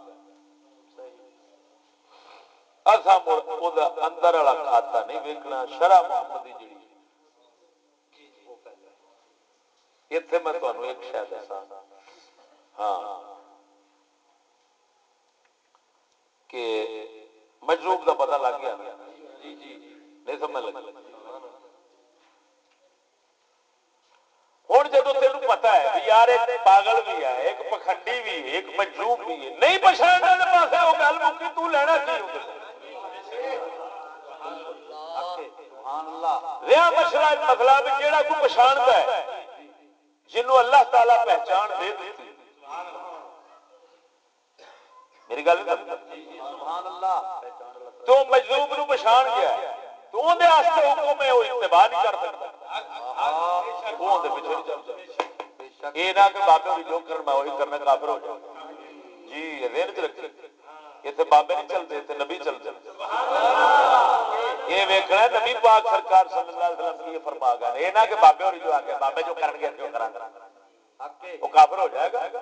اساں مڑ او دا اندر والا کھاتا نہیں ویکھنا، شرع محمدی جڑی او پہلے ایتھے میں تانوں ایک شے دساں، ہاں کہ مجذوب دا پتہ لگ گیا نا؟ جی جی نہیں سمجھ لگی؟ ہن جدوں تینوں پتہ ہے کہ یار ایک پاگل بھی ہے، ایک پکھنڈی بھی ہے، ایک مجذوب بھی ہے، نہیں پہچاننے والے پاسے او گل مکی، تو لینا کی ہو سبحان اللہ۔ رہا مسئلہ بھی جیڑا کوئی پہچاندا ہے، جنوں اللہ تعالی پہچان دے دیتی، میری گل نہیں سمجھ؟ سبحان اللہ، تو مجذوب نو پہچان گیا ہے تو اون دے واسطے حکم ہے او اتباع نہیں کر سکتا، وہ اون دے پیچھے نہیں چل سکتا۔ یہ نہ کہ بابے ہوری جو کرن میں وہی کرنا، کافر ہو جائے جی، یہ ذہن وچ رکھی۔ ایتھے بابے نہیں چلدے، ایتھے نبی چلدے۔ یہ ویکھنا ہے نبی پاک سرکار صلی اللہ علیہ وسلم کی فرما گئے، یہ نہ کہ بابے ہوری جو آ کے بابے جو کرن گے جو کراں گا، وہ کافر ہو جائے گا۔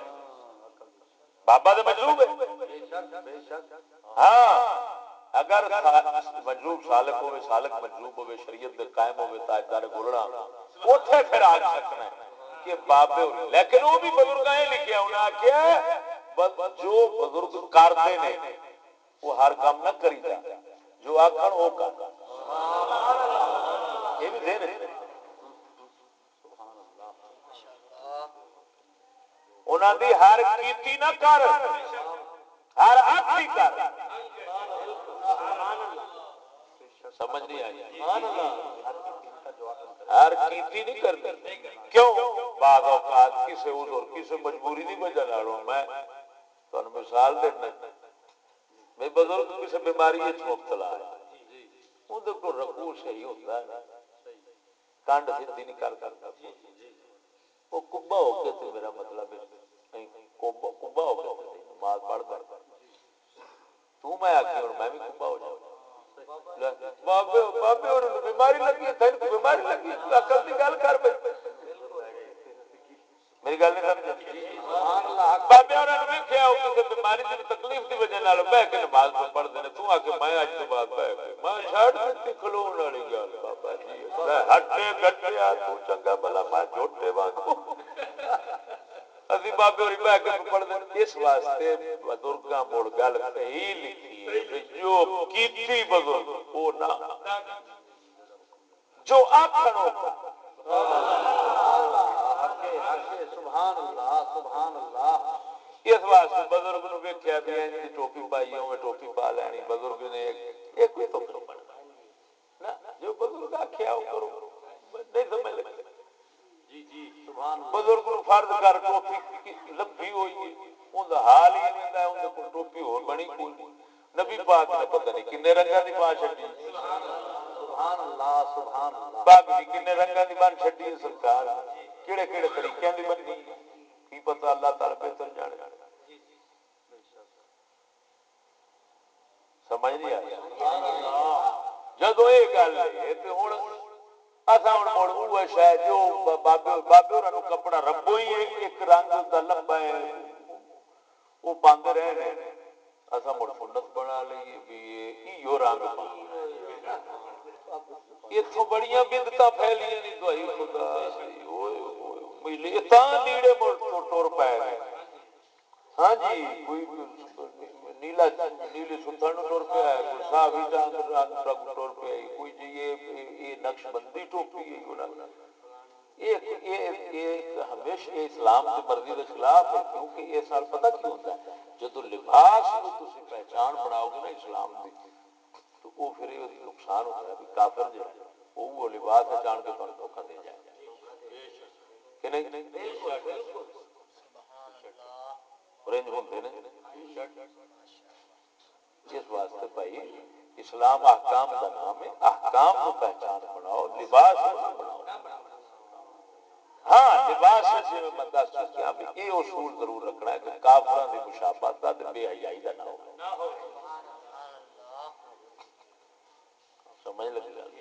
بابا تو مجذوب ہے، ہاں اگر مجذوب سالک ہوے، سالک مجذوب ہوے، شریعت دے قائم ہوے، تاجدار گولڑا، اوتھے پھر آ سکنا ہے کہ بابے ہوری، لیکن وہ بھی بزرگاں نے لکھیا انہاں کہ جو بزرگ کردے نے وہ ہر کام نہ کریدا، جو آکھن او کر۔ یہ بھی دین ہے سبحان اللہ، انہاں دی ہر کیتی نہ کر، ہر آکھی کر۔ سمجھ نہیں آئی؟ ہر کیتی نہیں کرنی، کیوں؟ بعض اوقات کسی عذر، کسی مجبوری دی وجہ نال، میں تانوں مثال دینا، میں بزرگ کسی بیماری وچ مبتلا ہے، اون دے کول رکوع صحیح ہوندا نہیں، کنڈ سیدھی نہیں کر سکتا، وہ کبا ہو کے تے میرا مطلب ہے کبا ہو کے نماز پڑھدا ہے، تو میں آکھی ہن میں بھی کبا ہو جاؤں، بابے اور بیماری لگی ہے، تینوں کو بیماری لگی ہے، عقل دی گل کر بھائی۔ میری گل نہیں سمجھ؟ بابے اور ویکھیا وہ کسی بیماری کی تکلیف کی وجہ نال بہ کے نماز پڑھتے ہیں، تو آ کے میں اج تو بعد بہ کے میں چھڑ دتی کھلون والی گل بابا جی ہٹے گٹیا تو چنگا بھلا میں جھوٹے وانگو اسی بابے اور بہ کے پڑھتے ہیں۔ اس واسطے بزرگاں مڑ گل صحیح لکھی ہے جو کیتی بزرگ وہ نہ جو آکھنو سبحان اللہ سبحان اللہ۔ اس واسطے بزرگ نو ویکھیا بھی انج دی ٹوپی پائی اوویں ٹوپی پا لینی، بزرگ نے یہ کوئی تو نہیں بننا نا، جو بزرگ آکھیا وہ کرو، نہیں سمجھ لگتی جی جی سبحان اللہ۔ بزرگ نو فرض کر ٹوپی لبھی ہوئی ہے اون دا حال ہی ویندا ہے، اون دے کول ٹوپی ہور بنی کوئی نہیں، نبی پاک نے پتہ نہیں کنے رنگاں دی پا چھڈی سبحان اللہ سبحان اللہ، پاک بھی کنے رنگاں دی بن چھڈی ہے سرکار، کیڑے کیڑے طریقے دی بننی کی پتہ اللہ تعالی بہتر جانے۔ سمجھ نہیں آئی جدوں یہ گل ہے تے ہن اساں ہن مڑ اوہ شاید جو بابے ہوراں نو کپڑا ربوں ہی ایک رنگ دا لمبا ہے وہ پاندے رہے نے، اساں مڑ سنت بنا لئیے بھی ایہو رنگ پانا ہے۔ اتھوں بڑیاں بدعتاں پھیلیاں نہیں دوائی خدا دی اوئے ہوئے تاں لیڑے مڑ ٹر پے نے۔ ہاں جی کوئی نیلا نیلی ستھن ٹر پیا ہے، کوئی صحابی رنگ ٹر پیا ہے، کوئی جی یہ نقش بندی ٹوپی ہے، یہ ہمیشہ اسلام کی مرضی کے خلاف ہے، کیونکہ یہ سال پتہ کیوں ہوتا ہے جدو لباس نو تسی پہچان بناؤ گے نا اسلام دی تو وہ پھر یہ نقصان ہوتا ہے بھی کافر جو ہے وہ لباس پہچان کے تمہیں دھوکہ دے جائے کہ نہیں؟ رنج ہوندے نے اس واسطے بھائی اسلام احکام دا نام ہے، احکام کو پہچان بناؤ، لباس نہ بناؤ۔ ہاں لباس جی میں دس چکیا بھی یہ اصول ضرور رکھنا ہے کہ کافراں دی مشابہت دا تے بے حیائی دا نہ ہو۔ سمجھ لگی گل؟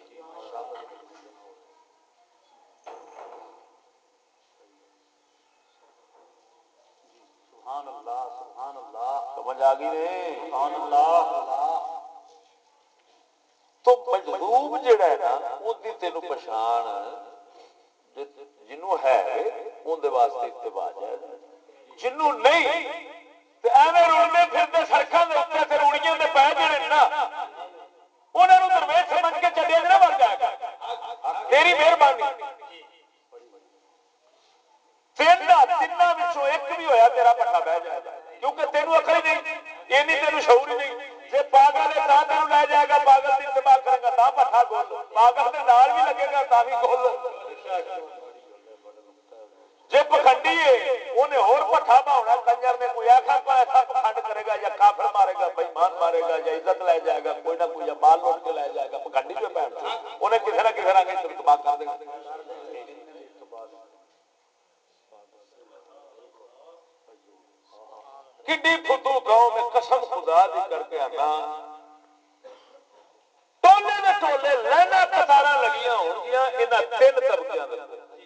سبحان اللہ سبحان اللہ، سمجھ آ گئی نہیں؟ سبحان اللہ۔ تو مجذوب جڑا ہے نا اودی تینوں پہچان جنوں ہے اون دے واسطے اتباع جائز ہے، جنوں نہیں تے ایویں رلدے پھردے سڑکاں دے اوتے تے روڑیاں دے پے جڑے نا انہاں نوں درویش سمجھ کے چڈیا نہ بن جائے گا، تیری مہربانی تیناں وچوں ایک بھی ہویا تیرا پٹھا بہ جائے گا، کیونکہ تینوں عقل ہی نہیں، اینی تینوں شعور ہی نہیں۔ جے پاگل ہے تاں تینوں لے جائے گا، پاگل دی اتباع کرے گا تاں پٹھا گول، پاگل دے نال بھی لگے گا تاں بھی گول۔ جے پکھنڈی ہے انہیں اور پٹھا باؤنا، کنجر نے کوئی آخر پر ایسا پکھنڈ کرے گا یا کافر مارے گا، بے ایمان مارے گا یا عزت لے جائے گا، کوئی نہ کوئی یا مال لوٹ کے لے جائے گا، پکھنڈی جو بہن چو انہیں کسی نہ کسی رنگ تباہ کر دے گا۔ کڈی فتو قوم میں قسم خدا دی کر کے آنا ٹولے دے ٹولے لینا قطاراں لگیاں ہون گیاں انہاں تین طبقیاں دے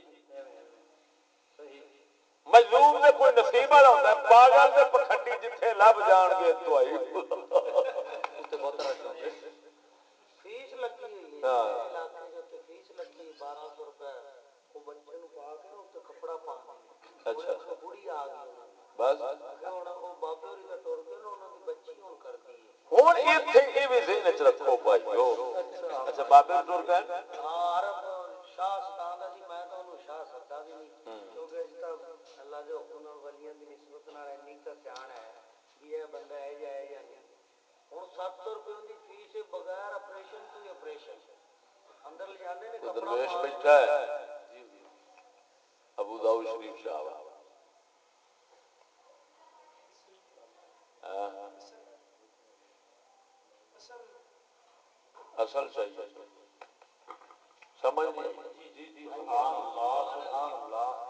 مظلوم دے کوئی نصیب والا ہوندا ہے، پاگل دے پکھنڈی جتھے لب جان گے دعائی تے بہت رش ہوندے۔ فیس لگی ہوئی ہے علاقے جو تے فیس لگی 1200 روپے وہ بچے نو پا کے تے کپڑا پاندی۔ اچھا بوڑھی آ گئی انہاں بس ہن او بابے ہوری تے ٹر کے نا انہاں دی بچی ہن کردی ہے۔ ہن ایتھے ای وی ذہن وچ رکھو بھائیو، اچھا بابے ٹر گئے ہاں عرب شاہ ستاندا سی، میں تے انہوں شاہ سدا بھی نہیں کیونکہ اس تا اللہ دے حکم نال ولیاں دی نسبت نال اینی تے سیاح ہے بھی یہ بندہ ہے یا نہیں۔ ہن 700 روپے ان دی فیس بغیر آپریشن تو آپریشن اندر لے جاندے نے کپڑا درویش بیٹھا ہے ابو داؤد شریف صاحب اصل چاہیے سمجھ نہیں آئی۔ سبحان اللہ سبحان اللہ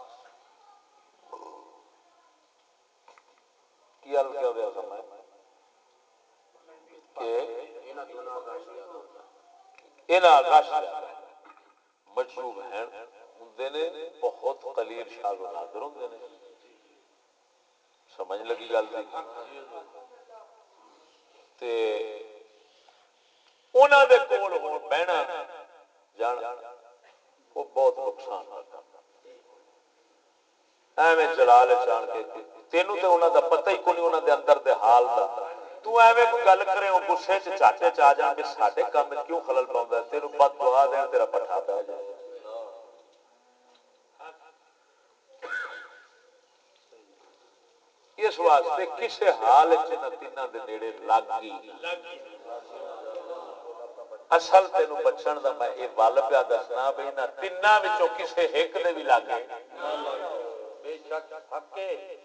کی حل کیا دیا سمجھ کہ انہاں رش زیادہ مجروب ہیں، ہوندے نے بہت قلیل شاذ و نادر ہوندے نے. سمجھ لگی گل دی؟ تے انہاں دے کول ہون بہنا جان وہ بہت نقصان دا کام. ایویں جلال چان کے تینوں تے انہاں دا پتہ ہی کوئی انہاں دے اندر دے حال دا. تو ایویں کوئی گل کرے او غصے چ چاٹے چ آ جان بھی ساڈے کام وچ کیوں خلل پاوندا ہے، تینوں بد دعا دین تیرا پٹھا پہ جائے. اس واسطے کسے حال وچ نہ تیناں دے نیڑے لگ گئی. اصل تینوں بچن دا میں یہ ول پیا دسنا بھی نہ تیناں وچوں کسے ایک دے بھی لاگے بے شک حق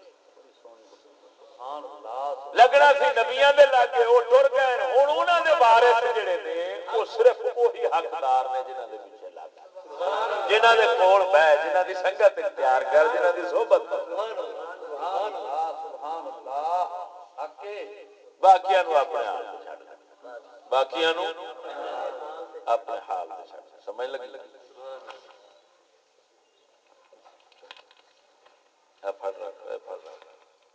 لگنا سی نبیاں دے لاگے وہ ٹر گئے. ہن انہاں دے وارث جڑے نے وہ صرف وہی حقدار نے جنہاں دے پیچھے لگ جنہاں دے کول بیٹھ جنہاں دی سنگت اختیار کر جنہاں دی صحبت سبحان اللہ سبحان اللہ حق باقیاں نو اپنے حال تے چھڈ دے. باقیاں نو اپنے حال تے چھڈ دے. سمجھ لگی؟ اے پھڑ رکھ اے پھڑ رکھ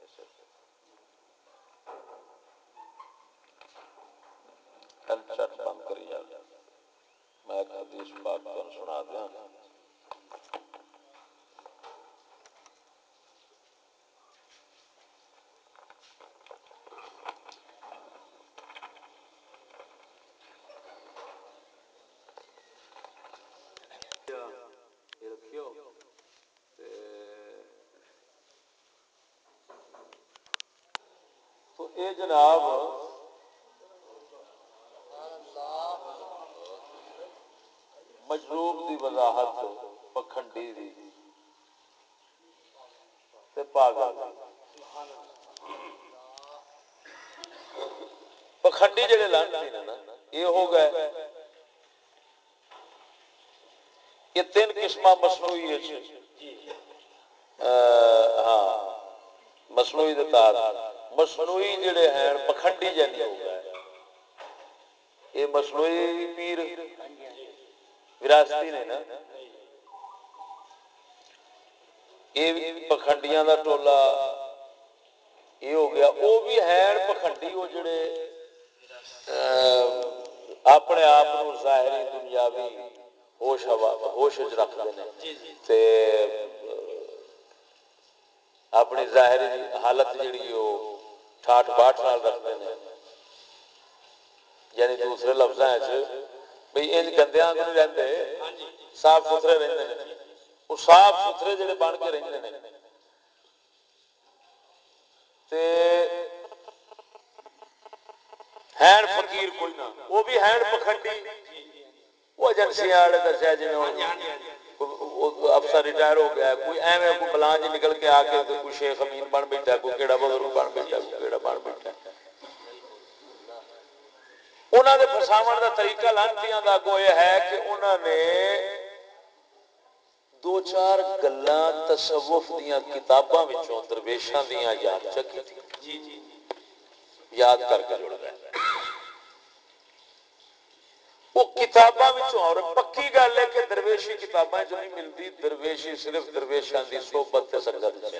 چٹ بند کری جا. میں ایک حدیث پاک تمہیں سنا دیا. تو اے جناب مجروب دی وضاحت پکھنڈی دی تے پاگل دی. پکھنڈی جڑے لانتی نے نا یہ ہو گئے یہ تین قسمہ مصنوعی ہے. ہاں مصنوعی دے تحت مصنوعی جڑے ہیں پکھنڈی جانی ہو گئے. یہ مصنوعی پیر وراثتی نے نا یہ پکھنڈیاں دا ٹولا یہ ہو گیا. وہ بھی ہیں پکھنڈی وہ جڑے اپنے آپ کو ظاہری دنیاوی ہوش وچ رکھدے نے تے اپنی ظاہری حالت جڑی وہ ٹھاٹ باٹ نال رکھدے نے. یعنی دوسرے لفظاں وچ بھئی انج گندیاں نہیں رہندے صاف ستھرے رہندے نے. وہ صاف ستھرے جڑے بن کے رہندے نے تے ہین فقیر کوئی نہ وہ بھی ہین پکھنڈی. وہ ایجنسیاں والے دسیا جی افسر ریٹائر ہو گیا کوئی ایویں کوئی بلانج نکل کے آ کے کوئی شیخ امین بن بیٹھا کوئی کیڑا بزرگ بن بیٹھا کوئی کیڑا بن بیٹھا. انہاں دے پھساون دا طریقہ لانتیاں دا گو یہ ہے کہ انہاں نے دو چار گلاں تصوف دیاں کتاباں وچوں درویشاں دیاں یاد چکی تھی یاد کر کے جڑ گئے. وہ کتاباں وچوں اور پکی گل ہے کہ درویشی کتاباں جو نہیں ملتی. درویشی صرف درویشاں دی صحبت تے سنگت ہے.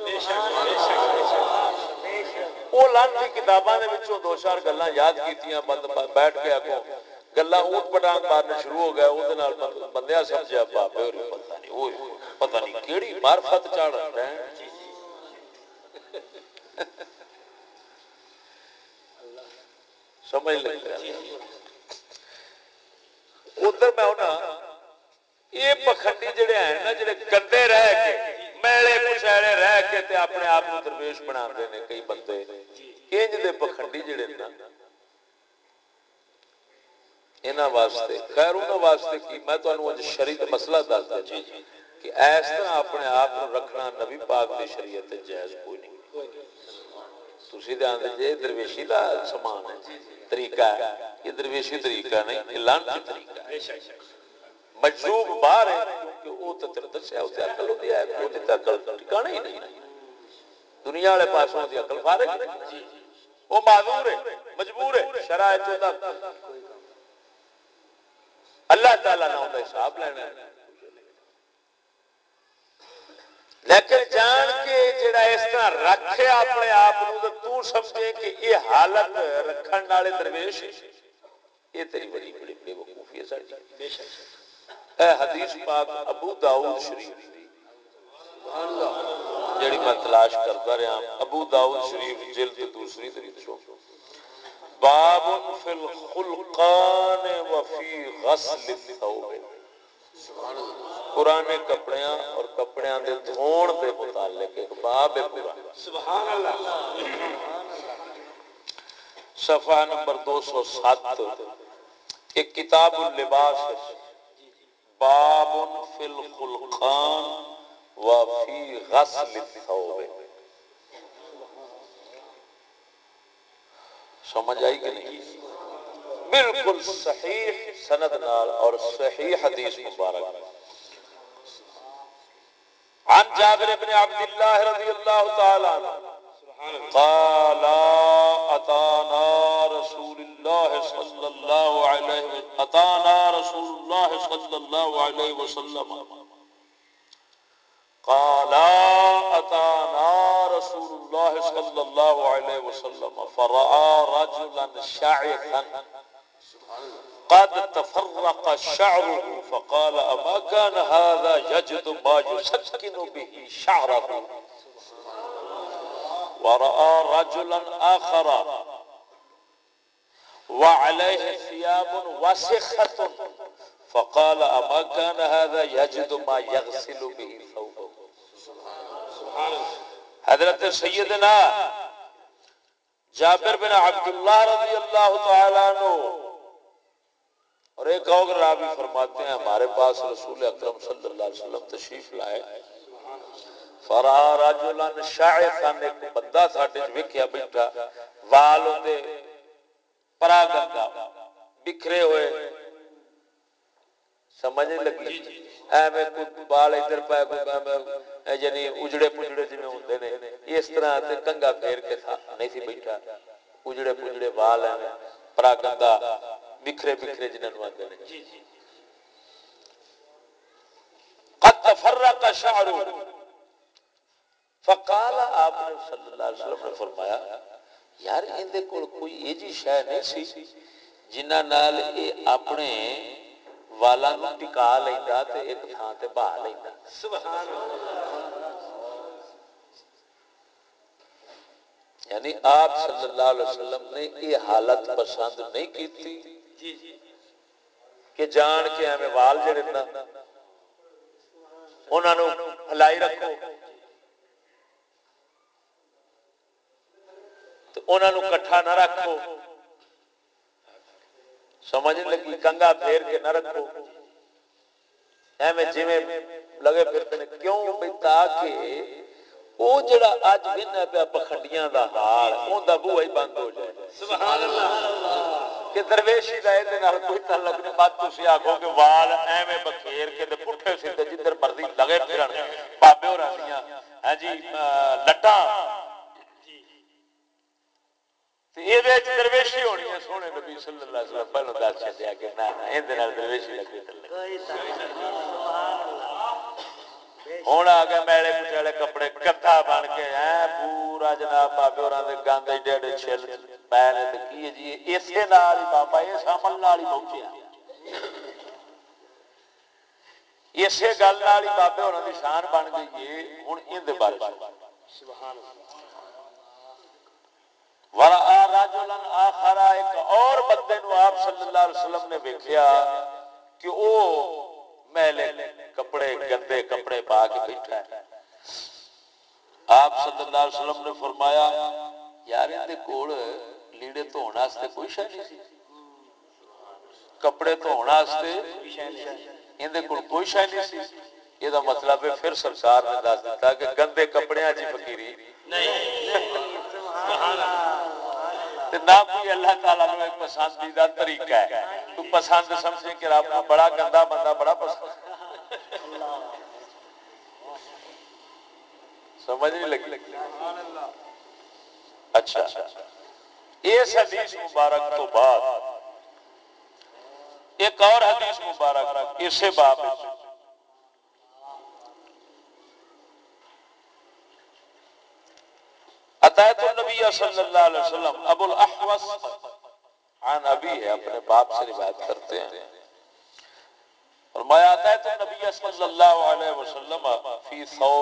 وہ لانتی کتاباں دے وچوں دو چار گلاں یاد کیتیاں بند بیٹھ کے اگوں گلاں اونٹ پٹانگ مارنے شروع ہو گئے. اودے نال بندیاں سمجھیا بابے اور پتہ نہیں وہ پتہ نہیں کیڑی معرفت چڑھ رہے ہیں. سمجھ لگی ادھر میں ہونا یہ پکھنڈی جڑے ہیں نا جڑے گندے رہ کے میلے کچیلے رہ کے تے اپنے آپ کو درویش بنا دے نے کئی بندے انج دے پکھنڈی جڑے نا انہاں واسطے خیر انہاں واسطے کی میں تانوں اج شریعت مسئلہ دس دینا کہ اس طرح اپنے آپ کو رکھنا نبی پاک دی شریعت جائز کوئی نہیں. تسی دھیان دے درویشی دا سامان ہے طریقہ ہے یہ درویشی طریقہ نہیں یہ لعنتی طریقہ ہے. مجذوب باہر ہے کیونکہ وہ تے تیرے دسیا او تے عقل ہوندی ہے وہ تے عقل ٹھکانا ہی نہیں. دنیا والے پاسوں دی عقل فارغ ہے وہ معذور ہے مجبور ہے شرائط دا اللہ تعالی نے اوندا حساب لینا ہے. لیکن جان کے جڑا اس طرح رکھے اپنے آپ نو تو سمجھے کہ یہ حالت رکھن والے درویش یہ تیری بڑی بڑی بے وقوفی ہے ساری بے شک اے حدیث پاک ابو داؤد شریف جڑی میں تلاش کرتا رہا ابو داؤد شریف جلد دوسری دے وچوں باب فی الخلقان وفی غسل الثوب پرانے کپڑیاں اور کپڑیاں دے دھون دے متعلق ایک باب ہے پورا سبحان اللہ صفحہ نمبر 207 ایک کتاب اللباس باب فی الخلقان وفی غسل الثوب سمجھ آئی کہ نہیں بالکل صحیح سند نال اور صحیح حدیث مبارک عن جابر بن عبد الله رضي الله تعالى عنه قال اتانا رسول الله صلى الله عليه وسلم قال اتانا رسول الله صلى الله عليه وسلم فرأى رجلا شعثا قد تفرق شعره فقال أما كان هذا يجد ما يسكن به شعره ورأى رجلا آخر وعليه ثياب وسخة فقال أما كان هذا يجد ما يغسل به ثوبه حضرت سیدنا جابر بن عبداللہ رضی اللہ تعالیٰ عنہ اور ایک اور راوی فرماتے ہیں ہمارے پاس رسول اکرم صلی اللہ علیہ وسلم تشریف لائے فرا رجلا شاعثا ایک بندہ ساڈے وچ ویکھیا بیٹھا وال اودے پرا گندا بکھرے ہوئے سمجھ نہیں لگی ایویں کوئی بال ادھر پے کوئی یعنی اجڑے پجڑے جویں ہوندے نے اس طرح تے کنگا پھیر کے تھا نہیں سی بیٹھا اجڑے پجڑے بال ہیں پرا گندا بکھرے بکھرے جنہاں نوں آندے نے قد تفرق شعره فقال آپ نے صلی اللہ علیہ وسلم نے فرمایا یار ان دے کول کوئی یہ جی شے نہیں سی جنہاں نال اے اپنے والا نوں ٹکا لیندا تے ایک تھاں تے بہا لیندا سبحان اللہ یعنی آپ صلی اللہ علیہ وسلم نے یہ حالت پسند نہیں کی تھی کہ جان کے ہمیں وال جڑے نا انہاں نوں پھلائی رکھو تو انہاں نوں اکٹھا نہ رکھو سمجھ لگی کنگا پھیر کے نہ رکھو ایویں جویں لگے پھرتے نے کیوں بھئی تاکہ او جڑا اج وینا پیا پکھنڈیاں دا حال اوندا بوہ ہی بند ہو جائے سبحان اللہ کہ درویشی دا اے نال کوئی تعلق نہیں بات تسی آکھو کہ وال ایویں بکھیر کے تے پٹھے سیدھے جدھر مرضی لگے پھرن بابے ہوراں دیاں ہاں جی لٹاں تے اے وچ درویشی ہونی ہے سونے نبی صلی اللہ علیہ وسلم پہلو دس چھڈیا کہ نہ این دے نال درویشی دا کوئی تعلق سبحان اللہ ہن آ گئے میلے کچڑے کپڑے کتھا بن کے ہیں پورا جناب بابے ہوراں دے گاندے ڈیڑے چھل پے نے تے کی جی اسے نال ہی بابا اس عمل نال ہی پہنچیا اسے گل نال ہی بابے ہوراں دی شان بن گئی ہے ہن این دے بارے سبحان اللہ ورآ رجلا آخر ایک اور بندے نو آپ صلی اللہ علیہ وسلم نے ویکھیا کہ او میلے کپڑے گندے کپڑے پا کے بیٹھا ہے آپ صلی اللہ علیہ وسلم نے فرمایا یار ان دے کول لیڑے دھون واسطے کوئی شے نہیں سی کپڑے دھون واسطے ان دے کول کوئی شے نہیں سی یہ دا مطلب ہے پھر سرکار نے دس دیتا کہ گندے کپڑیاں جی فقیری نہیں سبحان اللہ تے نہ کوئی اللہ تعالی نو ایک پسندیدہ طریقہ ہے تو پسند سمجھے کہ رب کو بڑا گندا بندہ بڑا پسند سمجھ نہیں لگی سبحان اللہ اچھا اس حدیث مبارک تو بعد ایک اور حدیث مبارک اسے باب اتیت النبی صلی اللہ علیہ وسلم، ابو الاحوص عن ابی ہے، اپنے باپ سے روایت کرتے ہیں، فرمایا اتیت النبی صلی اللہ علیہ وسلم فی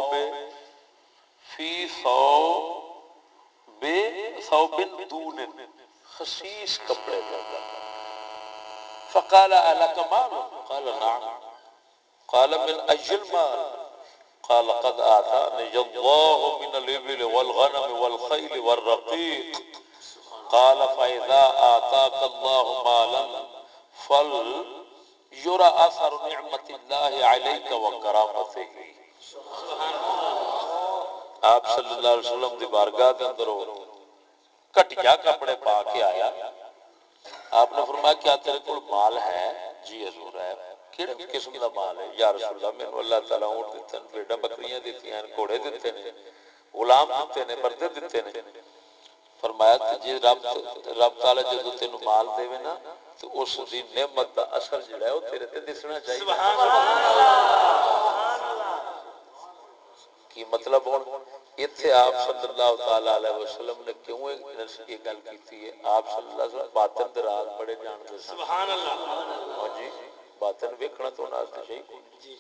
ثوب دون، خسیس کپڑے کے اندر، فقال الک مال؟ قال نعم، قال من اجل مال؟ قال قد آتاني الله من الإبل والغنم والخيل والرقيق. قال فإذا آتاك الله مالا فليرى أثر نعمة الله عليك وكرامته. آپ صلی اللہ علیہ وسلم دی بارگاہ دے اندر کٹیا کپڑے پا کے آیا، آپ نے فرمایا کیا تیرے کول مال ہے؟ جی حضور ہے۔ کیڑے قسم دا مال ہے؟ یا رسول اللہ میں اللہ تعالیٰ اونٹ دیتے ہیں، بھیڑاں بکریاں دیتی ہیں، گھوڑے دیتے ہیں، غلام دیتے ہیں، بردے دیتے ہیں۔ فرمایا کہ جی رب تعالیٰ جدو تینوں مال دے نا تو اس دی نعمت دا اثر جڑا ہے وہ تیرے تے دسنا چاہیے۔ سبحان اللہ۔ کی مطلب ہوں اتنے آپ صلی اللہ تعالی علیہ وسلم نے کیوں یہ گل کی ہے؟ آپ صلی اللہ علیہ وسلم باطن دے راز بڑے جانتے سن۔ سبحان اللہ۔ ہاں جی، باطن ویکھنا تو ناس تے صحیح کوئی۔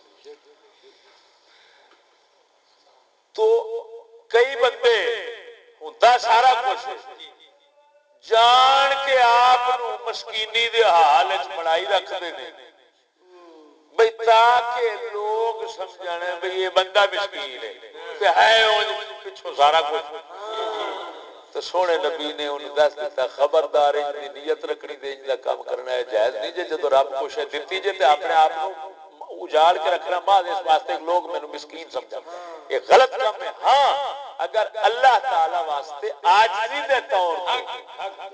تو کئی بندے ہوندا سارا کچھ جان کے آپ مسکینی دے حال وچ بڑائی رکھدے نے بھئی تاکہ لوگ سمجھنے بھئی یہ بندہ مسکین ہے تے ہے او پیچھے سارا کچھ۔ تو سونے نبی نے انہوں دس دیتا خبردار ان دی نیت رکھنی دے ان دا کام کرنا ہے جائز نہیں جے جدو رب کچھ دیتی جے تے اپنے آپ کو اجاڑ کے رکھنا بعد اس واسطے لوگ میں مسکین سمجھا یہ غلط کام ہے۔ ہاں اگر اللہ تعالی واسطے عاجزی دے طور پر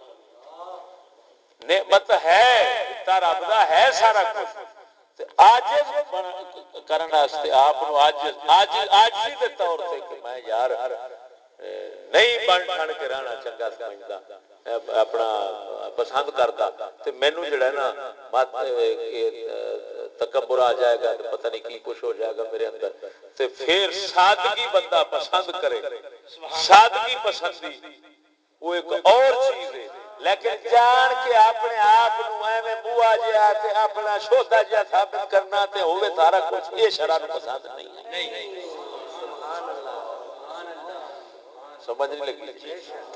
نعمت ہے اتنا رب دا ہے سارا کچھ عاجز کرنا واسطے آپ کو عاجزی دے طور تے کہ میں یار نہیں بن ٹھن کے رہنا چنگا سمجھدا اپنا پسند کرتا تے مینوں جڑا ہے نا مت تکبر آ جائے گا پتہ نہیں کی کچھ ہو جائے گا میرے اندر تے پھر سادگی بندہ پسند کرے۔ سادگی پسندی وہ ایک اور چیز ہے، لیکن جان کے اپنے آپ نو ایویں بوا جیا تے اپنا شوہدا جیا ثابت کرنا تے ہوے سارا کچھ یہ شرع پسند نہیں ہے۔ سبحان اللہ سبحان اللہ۔ سمجھ نہیں لگی؟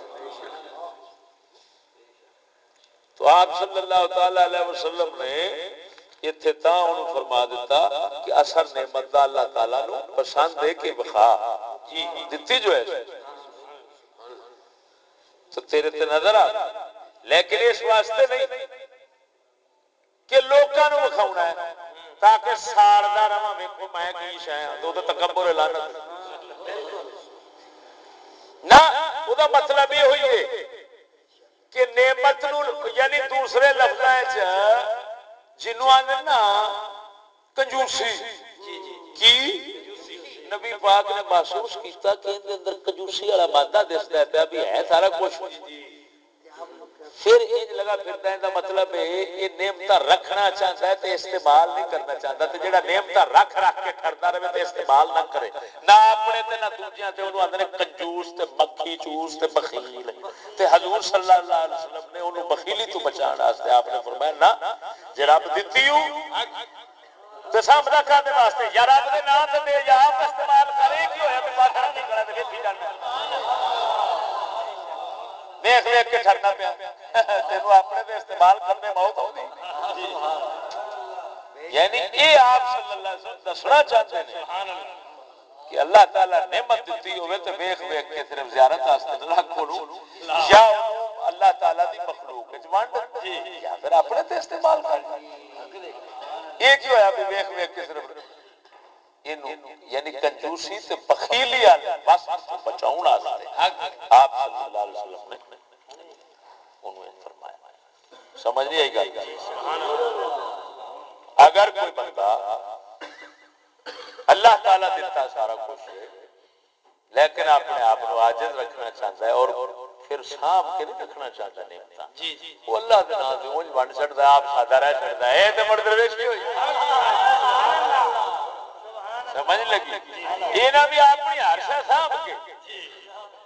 تو آپ صلی اللہ تعالی علیہ وسلم نے اتھے تا انہوں فرما دیتا کہ اثر نعمت دا اللہ تعالیٰ نو پسند ہے کہ بخا دیتی جو ہے تو تیرے تے نظر آ، لیکن اس واسطے نہیں کہ لوکاں نو بکھاونا ہے تاکہ ساڑدا رہاں ویکھو میں کی شے ہاں تو تکبر لعنت نہ او دا مطلب یہ ہوئی ہے کہ نعمت نو یعنی دوسرے لفظاں وچ جنوں آندے نا کنجوسی کی نبی پاک نے محسوس کیتا کہ ان دے اندر کنجوسی والا مادہ دسدا ہے پیا بھی ہے سارا کچھ، پھر انج لگا پھردا ہے دا مطلب ہے یہ نعمتاں رکھنا چاہتا ہے تے استعمال نہیں کرنا چاہتا تے جڑا نعمتاں رکھ کے ٹھردا رہے تے استعمال نہ کرے نہ اپنے تے نہ دوجیاں تے اونوں آندے نے کنجوس تے مکھی چوس تے بخیل تے حضور صلی اللہ علیہ وسلم نے اونوں بخیلی تو بچان واسطے آپ نے فرمایا نہ جے رب دتی ہوں تے سامدا کردے واسطے یا رب دے نام تے دے یا آپ استعمال کرے کی ہویا تے پاتھر نکلا تے ویکھی جانا دیکھ دیکھ کے ٹھرنا پیا تینوں اپنے تے استعمال کرنے موت ہوندی۔ یعنی یہ آپ صلی اللہ علیہ وسلم دسنا چاہتے ہیں کہ اللہ تعالیٰ نعمت دیتی ہوئے تو ویکھ ویکھ کے صرف زیارت واسطے نہ رکھو یا انہوں اللہ تعالیٰ دی مخلوق وچ ونڈ یا پھر اپنے تے استعمال کر یہ کی ہویا بھی ویکھ ویکھ کے صرف یعنی کنجوسی تے بخیلی بس بچاؤن واسطے آپ صلی اللہ علیہ وسلم نے انہوں نے فرمایا۔ سمجھ نہیں آئی گل؟ اگر کوئی بندہ اللہ تعالیٰ دیتا سارا کچھ لیکن اپنے آپ کو عاجز رکھنا چاہتا ہے اور پھر سانپ کے نہیں رکھنا چاہتا نعمتاں وہ اللہ دے نام تے اونج ونڈ چھڑدا ہے آپ سادہ رہ چھڑدا ہے تے مڑ درویش کی ہوئی سمجھ لگی یہ نہ بھی اپنی ہر شے سانپ کے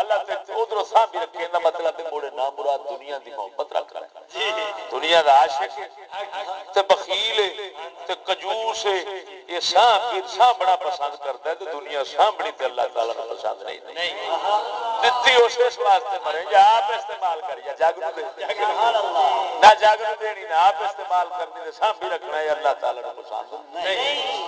حالت ادھر سام بھی رکھے دا مطلب ہے موڑے نام مراد دنیا دی محبت رکھ رہا ہے، دنیا دا عاشق تے بخیل تے کنجوس ہے، یہ سام بڑا پسند کرتا ہے تے دنیا سامبڑی تے اللہ تعالی نے پسند نہیں دتی اس واسطے مرے یا آپ استعمال کر یا جگ نو دے نہ جگ نو دینی نہ آپ استعمال کرنی تے سام بھی رکھنا ہے اللہ تعالی نے پسند نہیں۔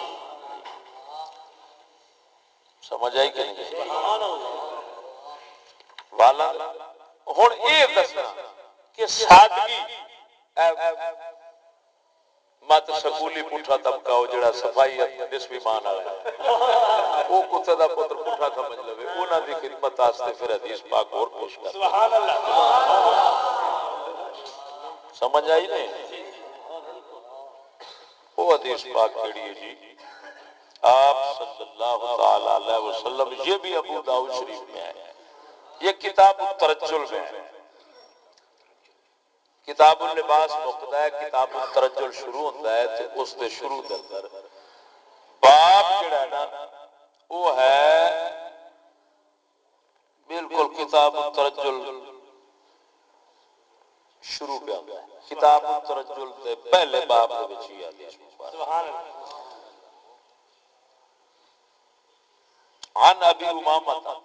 سمجھ آئی کہ نہیں؟ سبحان اللہ۔ والا ہن یہ دسنا کہ سادگی مت سکولی پٹھا طبقہ ہو جڑا صفائی نسبی مان والا ہے وہ کتے دا پتر پٹھا سمجھ لوے انہاں دی خدمت واسطے پھر حدیث پاک اور پیش کر سبحان اللہ۔ سمجھ آئی نہیں؟ وہ حدیث پاک کیڑی ہے جی؟ آپ صلی اللہ تعالی علیہ وسلم، یہ بھی ابو داؤد شریف میں ہے، یہ کتاب الترجل میں ہے، کتاب اللباس مقدہ ہے، کتاب الترجل شروع ہوتا ہے تو اس دے شروع دے اندر باب جڑا ہے نا وہ ہے بالکل کتاب الترجل شروع پہ آتا ہے، کتاب الترجل دے پہلے باب دے وچ ہی حدیث سبحان اللہ۔ عن ابي امامه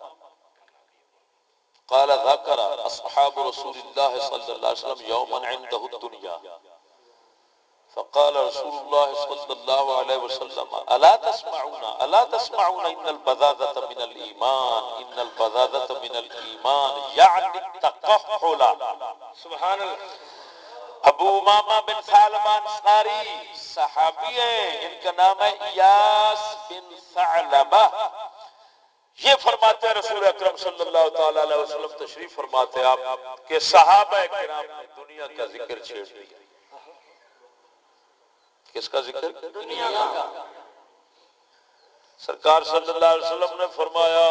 قال ذكر اصحاب رسول الله صلى الله عليه وسلم يوما عنده الدنيا فقال رسول الله صلى الله عليه وسلم الا تسمعون ان البذاذه من الايمان ان البذاذه من الايمان يعني التقحل سبحان اللہ۔ ابو امامہ بن ثعلبہ انصاری صحابی ہیں، ان کا نام ہے ایاس بن ثعلبہ، یہ فرماتے ہیں رسول اکرم صلی اللہ تعالی علیہ وسلم تشریف فرماتے ہیں آپ کہ صحابہ کرام نے دنیا کا ذکر چھیڑ دیا۔ کس کا ذکر؟ دنیا کا۔ سرکار صلی اللہ علیہ وسلم نے فرمایا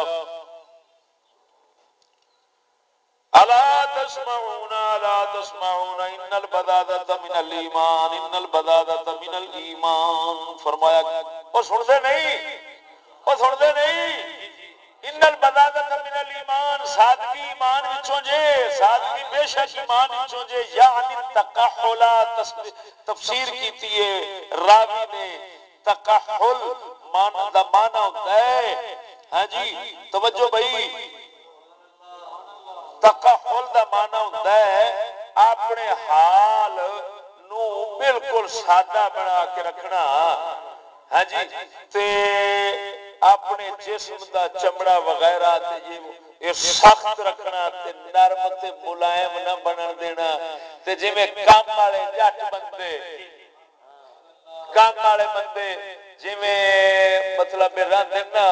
الا تسمعون ان البذاذة من الايمان ان البذاذة من الايمان، فرمایا او سن دے نہیں، او سن دے نہیں، ان البذاذة من الايمان، سادگی ایمان وچوں جے، سادگی بے شک ایمان وچوں جے، یعنی تقحل تفسیر کیتی ہے راوی نے، تقحل معنی دا معنی ہوتا ہے ہاں جی توجہ بھائی، تقحل دا معنی ہوتا ہے اپنے حال نو بالکل سادہ بنا کے رکھنا ہاں جی، تے اپنے جسم دا چمڑا وغیرہ تے یہ سخت رکھنا تے نرم تے ملائم نہ بنن دینا، تے جویں کام والے جٹ بندے، کام والے بندے جویں مطلب رہندے نا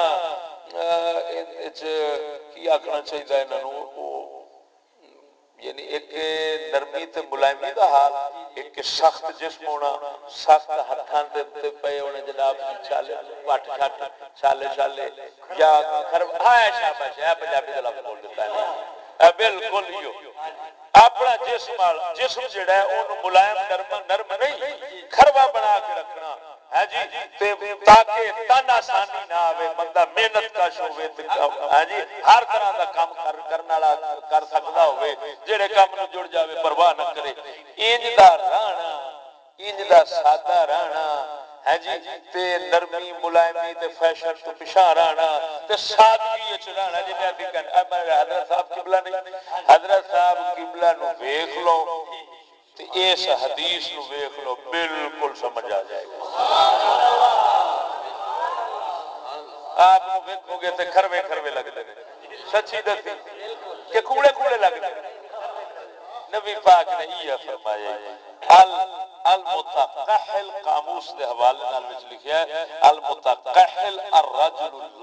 کی آکھنا چاہیے انہاں نوں، یعنی ایک نرمی تے ملائمی دا حال، ایک سخت جسم ہونا، سخت ہتھاں تے پے ہونے جناب چالے وٹ شٹ چالے چالے یا ہاں شاباش ہے پنجابی دا لفظ بول دیتا ہے نا بالکل ہی اپنا جسم جڑا ہے اونوں ملائم نرم نہیں کھروا بنا کے رکھنا ہے جی، تاکہ تن آسانی نہ آوے، بندہ محنت کش ہوے تے ہاں جی ہر طرح دا کام کرن والا کر سکدا ہوے، جڑے کام نوں جڑ جاوے پرواہ نہ کرے، انج دا رہنا، انج دا سادہ رہنا ہے جی، تے نرمی ملائمی تے فیشن تو پیچھے رہنا تے سادگی وچ رہنا، جے ابھی حضرت صاحب قبلہ نہیں، حضرت صاحب قبلہ نو ویکھ لو تے اس حدیث نو ویکھ لو بالکل سمجھ آ جائے گا۔ آپ نو ویکھو گے تے کھروے کھروے لگدے نے، سچی دسی کہ کوڑے کوڑے لگدے نے۔ نبی پاک نے یہ فرمایا المتقحل، قاموس دے حوالے نال وچ لکھیا ہے المتقحل الرجل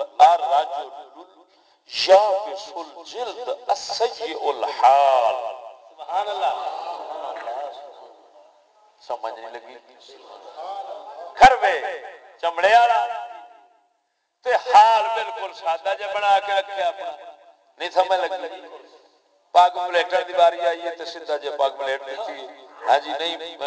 یابس الجلد السیء الحال، سبحان اللہ، سمجھ نہیں لگی؟ کھروے چمڑے والا تے حال بالکل سادہ جہ بنا کے رکھیا اپنا، نہیں سمجھ لگی؟ پاگ پلیٹر دی باری آئی ہے تے سیدھا جے پاگ پلیٹ دیتی ہے ہاں جی، نہیں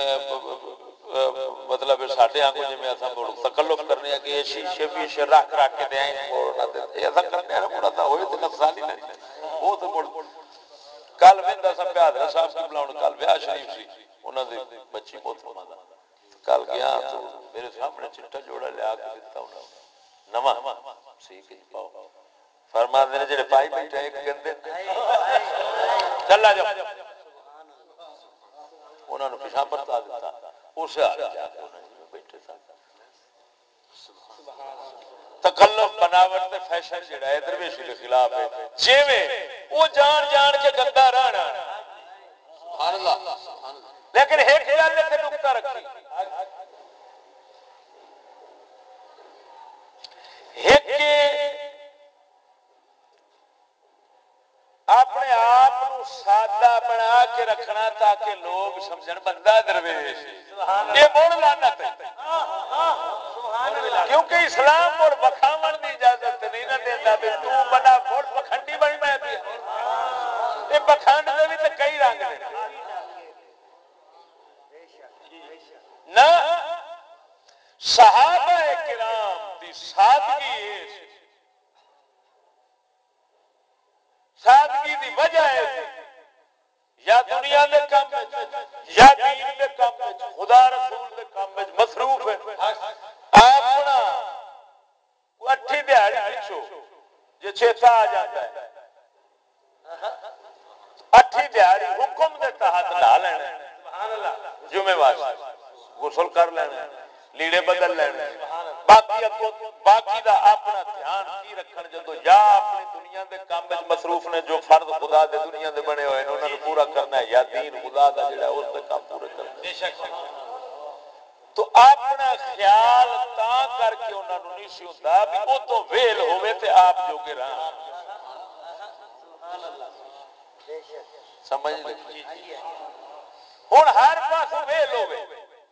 مطلب ساڈے آنگو جے میں اساں تکلف کرنے ہیں کہ یہ شیشے بھی رکھ کے دیں موڑ نہ دے، اساں کرنے ہیں موڑا تا ہوئے تے نقصان ہی نہیں، وہ تو مڑ کل ویندا سا حضرت صاحب کی بلاؤ کل ویاہ شریف سی انہاں دی بچی محترمہ دا کل گیا تو میرے سامنے چٹا جوڑا لیا کے دتا انہاں نواں سی کے پاؤ فرماندے نے جڑے پائی بیٹھے ایک گندے چلا جاؤ انہاں نو پیشاں پرتا دیتا اس حال جا کے انہاں جی بیٹھے سن تکلف بناوٹ تے فیشن جڑا ہے درویشی کے خلاف ہے جویں او جان جان کے گندا رہنا سبحان اللہ لیکن ایک گل تے نقطہ رکھی ایک اپنے آپ کو سادہ بنا کے رکھنا تاکہ لوگ سمجھن بندہ درویش یہ مڑ لعنت ہے کیونکہ اسلام مڑ بخاون دی اجازت نہیں نہ دیندا تے تو بنا مڑ پکھنڈی بننا ہے یہ پکھنڈ دے بھی تے کئی رنگ نے نہ صحابہ کرام دی سادگی سادگی دی وجہ ہے یا دنیا دے کام یا دین دے کام خدا رسول دے کام مصروف ہے اپنا اٹھی دیہڑی پچھو جے چیتا آ جاتا ہے اٹھی دیہڑی حکم دے تحت لا لینا سبحان اللہ جمعے واسطے غسل کر لینا لیڑے بدل لینے باقی دا اپنا دھیان کی رکھن جدو یا اپنی دنیا دے کام وچ مصروف نے جو فرض خدا دے دنیا دے بنے ہوئے انہاں نو پورا کرنا ہے یا دین خدا دا جڑا اس دے کام پورے کرنا ہے بے شک تو اپنا خیال تا کر کے انہاں نو نہیں سی ہوندا بھی او تو ویل ہوے تے آپ جوگے رہن سبحان اللہ بے شک سمجھ لگی ہن ہر پاس ویل ہوے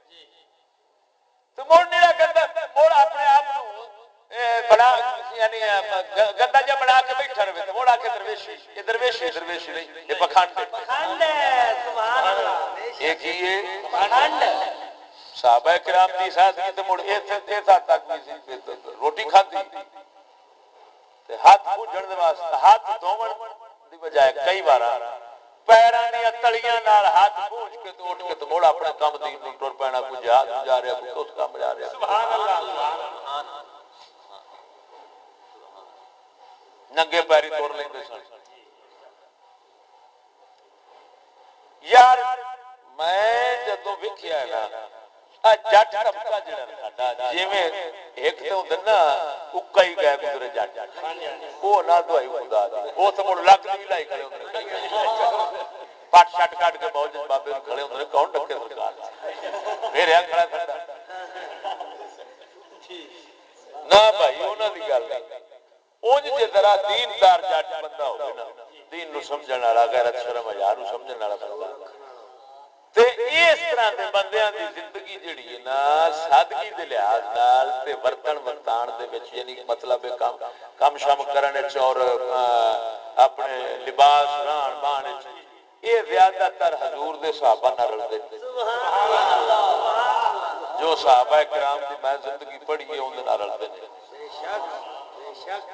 تو مڑ نہیں گندا مڑ اپنے آپ نو بڑا یعنی گندا جا بنا کے بیٹھا رہے تو مڑ آ کے درویشی یہ درویشی درویشی نہیں یہ پکھنڈ ہے سبحان اللہ یہ کی ہے پکھنڈ صحابہ کرام دی سادگی تے مڑ ایتھے تک روٹی کھادی تے ہاتھ پوجن دے واسطے ہاتھ دھوون دی بجائے کئی بار پیراں دی تلیاں نال ہاتھ پوچھ کے تو اٹھ کے تو موڑ اپنے کام دی نوں ٹر پینا کوئی جہاد جا رہا کوئی اس کام جا رہا سبحان اللہ سبحان ننگے پیری توڑ لیندے سن یار میں جدوں ویکھیا ہے نا جٹ طبقہ جڑا ساڈا جویں ایک تے ہوندا نا اکا ہی گئے گزرے جٹ او نہ دوائی خدا دی او تے مڑ لک دی لائی کھڑے ہوندے پٹ شٹ کٹ کے بہت بابے کھڑے ہوندے کون ڈکے سرکار پھر آ کھڑا کھڑا نہ بھائی انہاں دی گل اونج جے ذرا دیندار جٹ بندہ ہوے نا دین نو سمجھن والا غیرت شرم حیا نو سمجھن والا بندہ تے اس طرح دے بندیاں دی زندگی جڑی ہے نا سادگی دے لحاظ نال تے برتن ورتان دے وچ یعنی مطلب کم شام کرنے وچ اور اپنے لباس رہن بہن وچ یہ زیادہ تر حضور دے صحابہ نال رلدے سبحان اللہ جو صحابہ کرام دی میں زندگی پڑھی ہے اون دے نال رلدے نے بے شک بے شک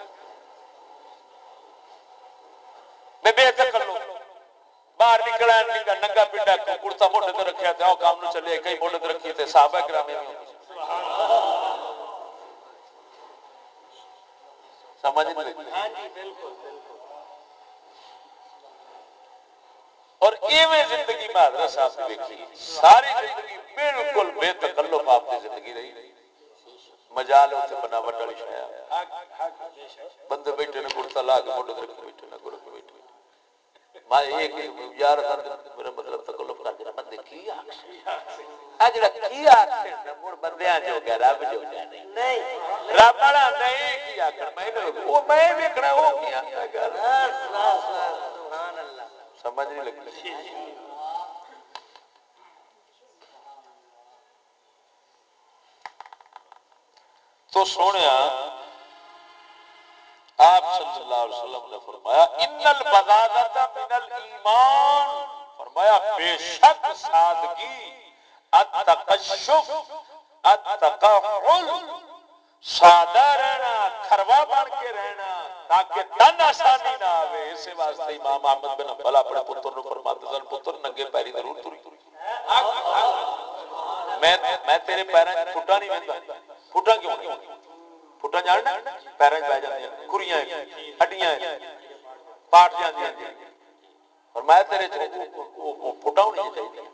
بے تکلف باہر نکلا ننگا پنڈا کرتا موڈے تے رکھیا تے او کام نو چلے کئی موڈے تے رکھی تے صحابہ کرام میں سبحان اللہ سمجھ نہیں ہاں جی بالکل بالکل اور ایویں زندگی میں حضرت صاحب کی دیکھی ساری زندگی بالکل بے تکلف آپ کی زندگی رہی مجال اتنے بناوٹ والی شے بندے بیٹھے نے کرتا لا کے موڈے تے رکھ بیٹھے نہ کرو بیٹھے میں ایک یار میرا مطلب تکلف کر دینا بندے کی آ جڑا کی آکھے مڑ بندیاں جو گیا رب جو گیا نہیں رب والا نہیں کی آکھن میں او میں ویکھنا او کی آکھدا گل سبحان اللہ سمجھ نہیں لگی تو سونیا آپ صلی اللہ علیہ وسلم نے فرمایا ان البذاذۃ من الایمان فرمایا بے شک سادگی التقشف التقحل سادہ رہنا کھروا بن کے رہنا تاکہ تن آسانی نہ آوے. اسی واسطے امام احمد بن حنبل اپنے پتر نوں فرماتے سن پتر ننگے پیری ضرور ٹری. میں تیرے پیراں وچ پھٹا نہیں ویندا. پھٹا کیوں نہیں؟ پھٹا جاننا پیراں وچ پے جاندیاں کھریاں ہڈیاں پاٹ جاندیاں اور میں تیرے پھٹا ہونی چاہیے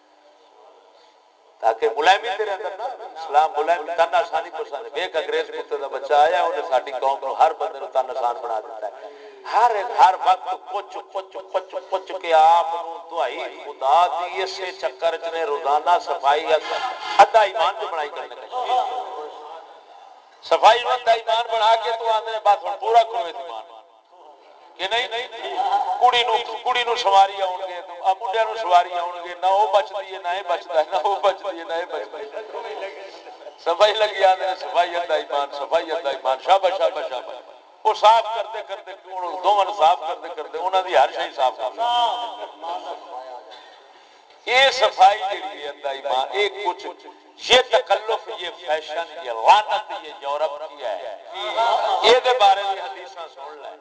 تاکہ ملائمی تیرے اندر نہ اسلام ملائم تن آسانی پسند. ایک انگریز کتے دا بچہ آیا انہیں ساری قوم کو ہر بندے نوں تن آسان بنا دیتا ہے. ہر وقت کچھ کے آپ دعائی خدا دی اسے چکر چ نے روزانہ صفائی ادھا ایمان جو بنائی کرنے کا صفائی ادھا ایمان بنا کے تو آندے بس ہن پورا کرو ایمان کہ نہیں. کڑی نو سواری آؤ گے منڈیا نو سواری آؤ گے نہ وہ بچتی ہے نہ یہ بچتا ہے نہ وہ بچتی ہے نہ یہ بچتی. صفائی لگی آدھے صفائی ادھا ایمان صفائی ادھا ایمان شاباش شاباش شاباش. وہ صاف کرتے کرتے دونوں صاف کرتے کرتے انہوں دی ہر شے صاف کر یہ صفائی جڑی ہے ادھا ایمان. ایک کچھ یہ تکلف یہ فیشن یہ لعنت یہ یورپ کی ہے. یہ دے بارے میں حدیثاں سن لیں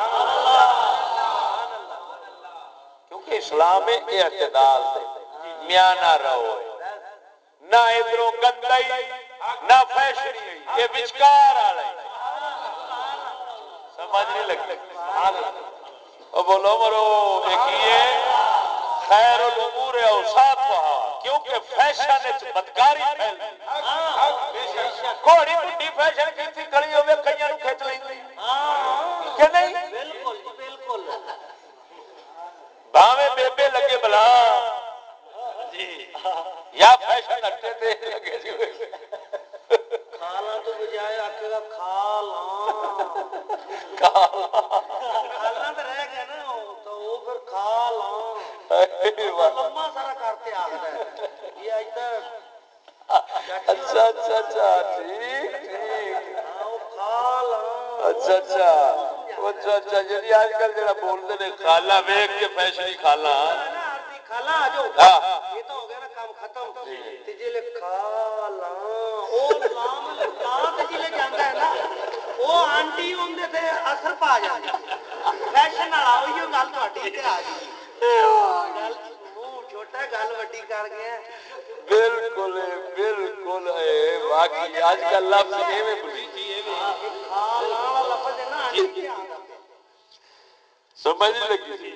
کیونکہ اسلام اعتدال میانہ رہو نہ ادھروں گندائی نہ فیشنی یہ وچکار والے. سمجھ نہیں لگی؟ او بولو مرو دیکھیے خیر الامور اوساطها کیونکہ فیشن وچ بدکاری پھیلدی. گھوڑی بڈھی فیشن کیتی کھڑی ہوے کئیاں نوں کھچ لیندی کہ نہیں؟ بالکل جی بالکل. بھاویں بیبے لگے بلا جی یا فیشن اٹے تے لگے جی کھالا تو بجائے آکھے گا کھالا کھالا تو رہ گیا نا تو وہ پھر کھالا لمبا سارا کرتے آ رہا ہے یہ ادھر. اچھا اچھا اچھا ٹھیک ٹھیک اچھا اچھا اچھا اچھا جی آج کل جڑا بولتے نے کھالا ویکھ کے فیشنی کھالا کھالا آ جاؤ یہ تو ہو گیا نا کام ختم. تے جے کھالا او لام لا تے جے جاندا ہے نا او آنٹی اوندے تے اثر پا جاندی فیشن والا اوہی گل تہاڈی تے آ گئی گل منہ چھوٹا گل وڈی کر گیا. بالکل بالکل واقعی اج کل لفظ ایویں بولی کھالا لفظ ہے نا آنٹی تے آندا پیا سمجھ نہیں لگی.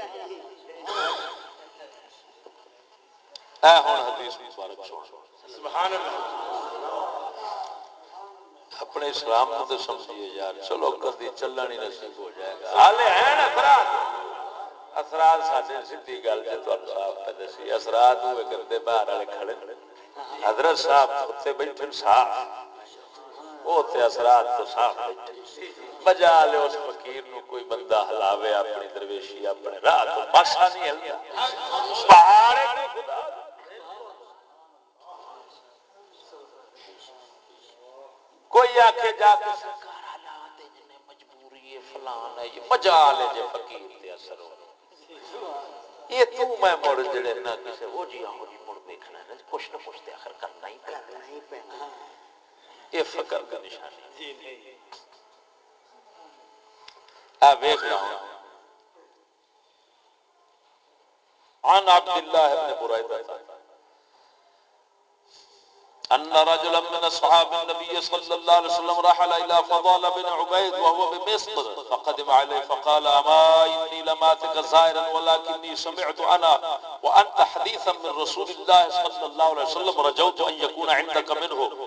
اے ہن حدیث مبارک سن سبحان اللہ. اپنے اسلام کو تو سمجھیے یار. چلو کدی چلن ہی نصیب ہو جائے گا. حالے ہیں اثرات اثرات ساڈے سیدھی گل جے تانوں صاف پہ دسی اثرات ہوئے گندے باہر والے کھڑے حضرت صاحب اتنے بیٹھے صاف وہ تے اثرات تو صاف بیٹھے مجا لے اس فقیر نو کوئی بندہ ہلاوے اپنی درویشی اپنے راہ تو پاسا نہیں ہلدا پہاڑ ہے خدا کوئی آکھے جا کے سرکار حالات جنے مجبوری ہے فلان ہے یہ مجا لے جے فقیر تے اثر ہو یہ تو میں مڑ جڑے نہ کسے وہ جی ہو جی مڑ دیکھنا ہے کچھ نہ کچھ تے آخر کرنا ہی پینا یہ فقر کا نشانی جی نہیں ویکھ رہا ہوں. عن عبد الله بن بريدة أن رجلا من أصحاب النبي صلى الله عليه وسلم رحل إلى فضال بن عبيد وهو بمصر فقدم عليه فقال أما إني لماتك زائرا ولكني سمعت أنا وأنت حديثا من رسول الله صلى الله عليه وسلم رجوت أن يكون عندك منه.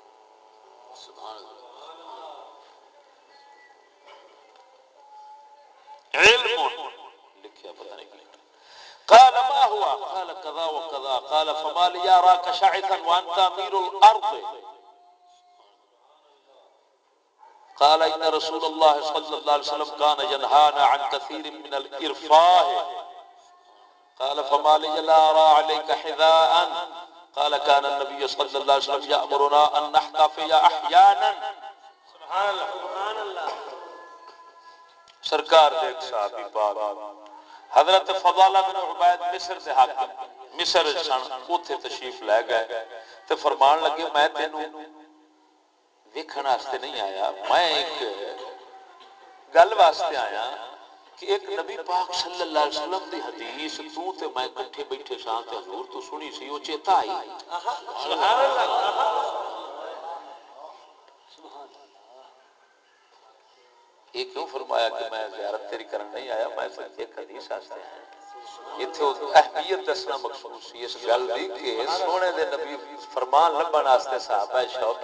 علم لکھیا پتہ نہیں قال ما هو قال كذا وكذا قال فما لي أراك شعثا وأنت أمير الأرض قال إن رسول الله صلى الله عليه وسلم كان ينهانا عن كثير من الإرفاه قال فما لي لا أرى عليك حذاء قال كان النبي صلى الله عليه وسلم يأمرنا أن نحتفي أحيانا. سبحان الله سبحان الله. سرکار دے ایک صحابی پاک حضرت فضالہ بن عبید مصر دے حاکم مصر سن اوتھے تشریف لے گئے تے فرمان لگے میں تینوں ویکھن واسطے نہیں آیا، میں ایک گل واسطے آیا کہ ایک نبی پاک صلی اللہ علیہ وسلم دی حدیث تو تے میں کٹھے بیٹھے ساں تے حضور تو سنی سی، وہ چیتا آئی۔ سبحان اللہ، یہ کیوں فرمایا کہ میں زیارت تیری کرن نہیں آیا، میں صرف ایک حدیث واسطے آیا۔ اتھے اہمیت دسنا مقصود سی اس گل دی کہ سونے دے نبی فرمان لبن واسطے صحابہ شوق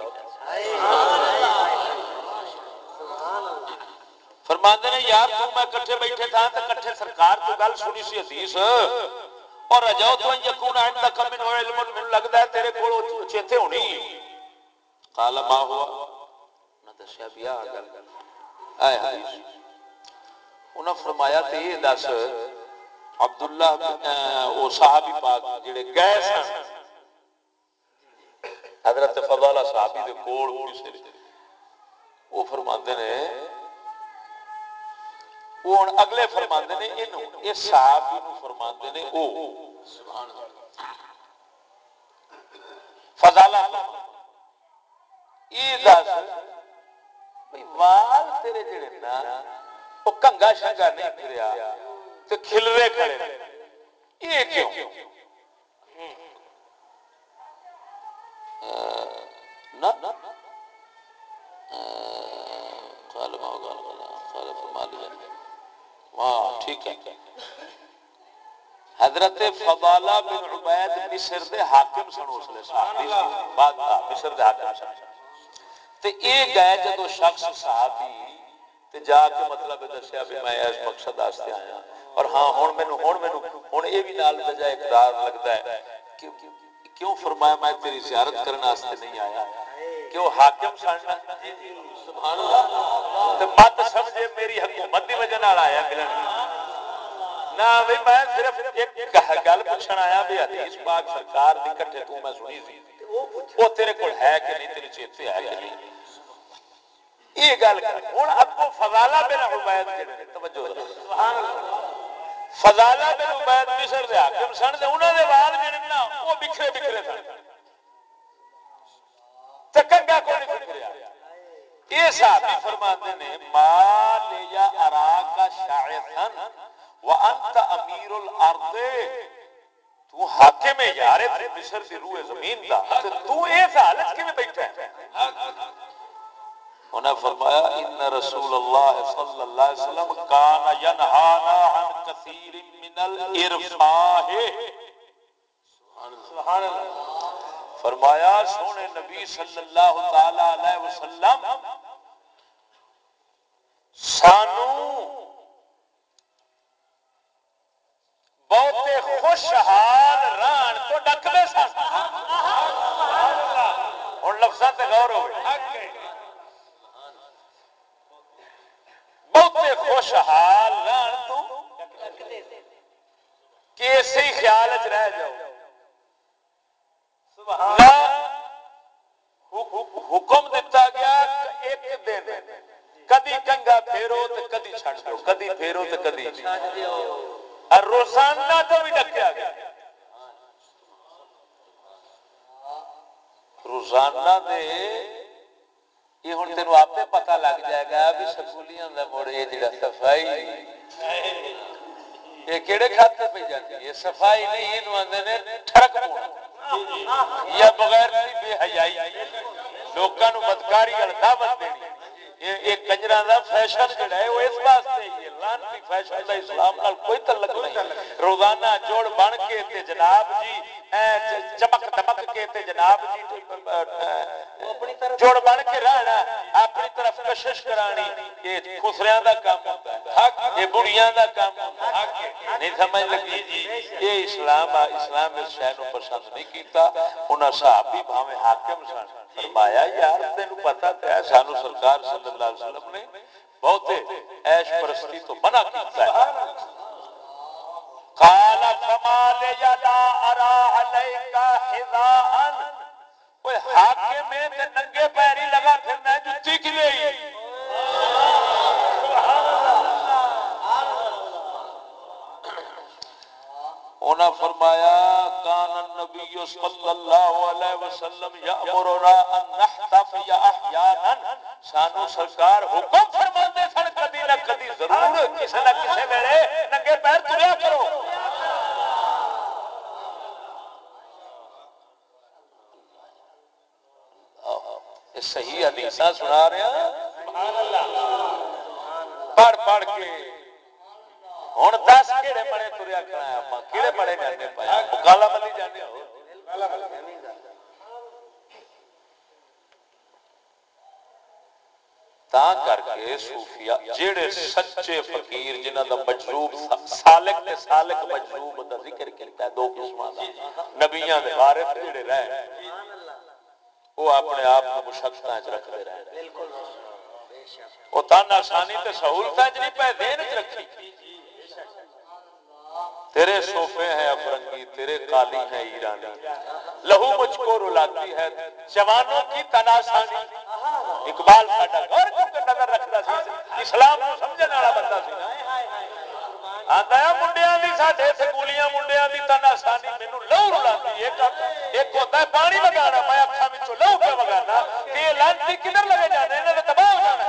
فرماندے نے یار تو میں کٹھے بیٹھے تھا تے کٹھے سرکار تو گل سنی سی حدیث اور رجاؤ تو ان یکون عندک من علم، من لگدا ہے تیرے کول چیتے ہونی۔ قال ما ہوا، نہ دسیا بیا گل اے حدیث۔ انہاں فرمایا تے یہ دس عبداللہ او صحابی پاک جڑے گئے سن حضرت فضالہ صحابی دے کول مصر، وہ فرماندے نے، وہ اگلے فرماندے نے انہوں اس صحابی نو فرماندے نے او سبحان اللہ فضالہ یہ دس بھئی وال تیرے جڑے نا وہ کنگا شنگا نہیں پھریا تے کھلرے کھڑے یہ کیوں؟ نہ غالبا غالب فرمالی واہ ٹھیک ہے۔ حضرت فضالہ بن عبید مصر دے حاکم سن، اس نے صحابی بعد مصر دے حاکم سن تے اے گئے جدو شخص صحابی تے جا کے مطلب دسیا بھی میں اس مقصد واسطے آیا اور ہاں ہن اے بھی نال بجائے اقرار لگتا ہے کہ کیوں فرمایا میں تیری زیارت کرنے واسطے نہیں آیا کہ وہ حاکم سن سبحان اللہ تے مت سمجھے میری حکومت دی وجہ نال آیا ملن نہ بھئی میں صرف ایک گل پوچھن آیا بھی حدیث پاک سرکار دی کٹھے تو میں سنی سی وہ تیرے کول ہے کہ نہیں، تیرے چیتے ہے کہ نہیں، یہ گل کر۔ ہن اگوں فضالہ بن عبید جڑے توجہ سبحان اللہ، فضالہ بن عبید مصر دے حاکم سن تے انہاں دے وال جڑے نا وہ بکھرے بکھرے سن تے کنگا کوئی نہیں پھریا۔ یہ صحابی فرماندے نے ما لیا اراک شاعثا وانت امیر الارض، تو حاکم ہے یار مصر دی روح زمین دا تے تو اس حالت کیویں بیٹھا ہے؟ انہوں نے فرمایا ان رسول اللہ صلی اللہ علیہ وسلم کان ینہانا عن کثیر من الارفاہ، سبحان اللہ، فرمایا سونے نبی صلی اللہ تعالی علیہ وسلم سانو بہتے خوشحال ران تو ڈکدے سن۔ ہن لفظاں تے غور ہوئے، بہتے خوشحال ران تو کہ اسی خیال وچ رہ جاؤ، حکم دیتا گیا ایک دن کدی کنگا پھیرو تے کدی چھڈ دو، کدی پھیرو تے کدی چھڈ دیو، اور روزانہ تو بھی ڈکیا گیا، روزانہ دے یہ ہن تینوں آپ پتہ لگ جائے گا بھی سکولیاں دا مڑ یہ جڑا صفائی یہ کیڑے کھاتے پہ جاتی ہے، صفائی نہیں اینو آندے نے ٹھڑک پونا یا بغیر بے حیائی لوکاں نو بدکاری ال دعوت دینی، یہ کنجراں دا فیشن جڑا ہے وہ اس واسطے ہی ہے، لعنتی فیشن دا اسلام نال کوئی تعلق نہیں۔ روزانہ جوڑ بن کے تے جناب جی چمک دمک کے تے جناب جی جوڑ بن کے رہنا، اپنی طرف کشش کرانی، یہ خسریاں دا کام ہوتا ہے، یہ بڑیاں دا کام ہوتا ہے، نہیں سمجھ لگی؟ یہ اسلام اس شے نو پسند نہیں کیتا۔ انہاں صحابی بھاویں حاکم سن، فرمایا یار تینوں پتہ تے ہے سانو سرکار صلی اللہ علیہ وسلم نے بہتے عیش پرستی تو منع کیتا ہے۔ قال فما لیا لا ارى عليك حذاء، کوئی حاکم ہے تے ننگے پیری لگا پھرنا ہے جُتی کی لئی، سبحان اللہ۔ انہاں فرمایا کان النبی صلی اللہ علیہ وسلم یامرنا ان نحتفی احیانا سانو سرکار حکم فرماندے سن کدی نہ کدی ضرور کسے نہ کسے ویلے ننگے پیر تریا کرو. صحیح حدیثاں سنا رہے ہیں سبحان اللہ پڑھ پڑھ کے. ہن 10 کیڑے بڑے تریا کھڑا ہے اپاں کیڑے بڑے جانے پایا مکالا ملی جانے ہو تا کر کے صوفیاء جڑے سچے فقیر جنہاں دا مجذوب سالک تے سالک مجذوب دا ذکر کیتا ہے دو قسماں دا نبیاں دے وارث جڑے رہے وہ اپنے آپ کو مشقتاں وچ رکھدے رہے بالکل او تانا شانی تے سہولتاں وچ نہیں پے دین وچ رکھی. تیرے صوفے ہیں افرنگی تیرے قالی ہیں ایرانی لہو مجھ کو رلاتی ہے جوانوں کی تناسانی. اقبال ساڈا غور کر نظر رکھدا سی اسلام نو سمجھن والا بندہ سی نا. آندا ہے منڈیاں دی ساڈے سکولیاں منڈیاں دی تناسانی مینوں لہو رلاتی ایک ہوتا ہے پانی وگانا میں اکھاں وچوں لہو کیوں وگانا کہ یہ لانتی کدھر لگے جانے انہاں نے تباہ ہو جانا.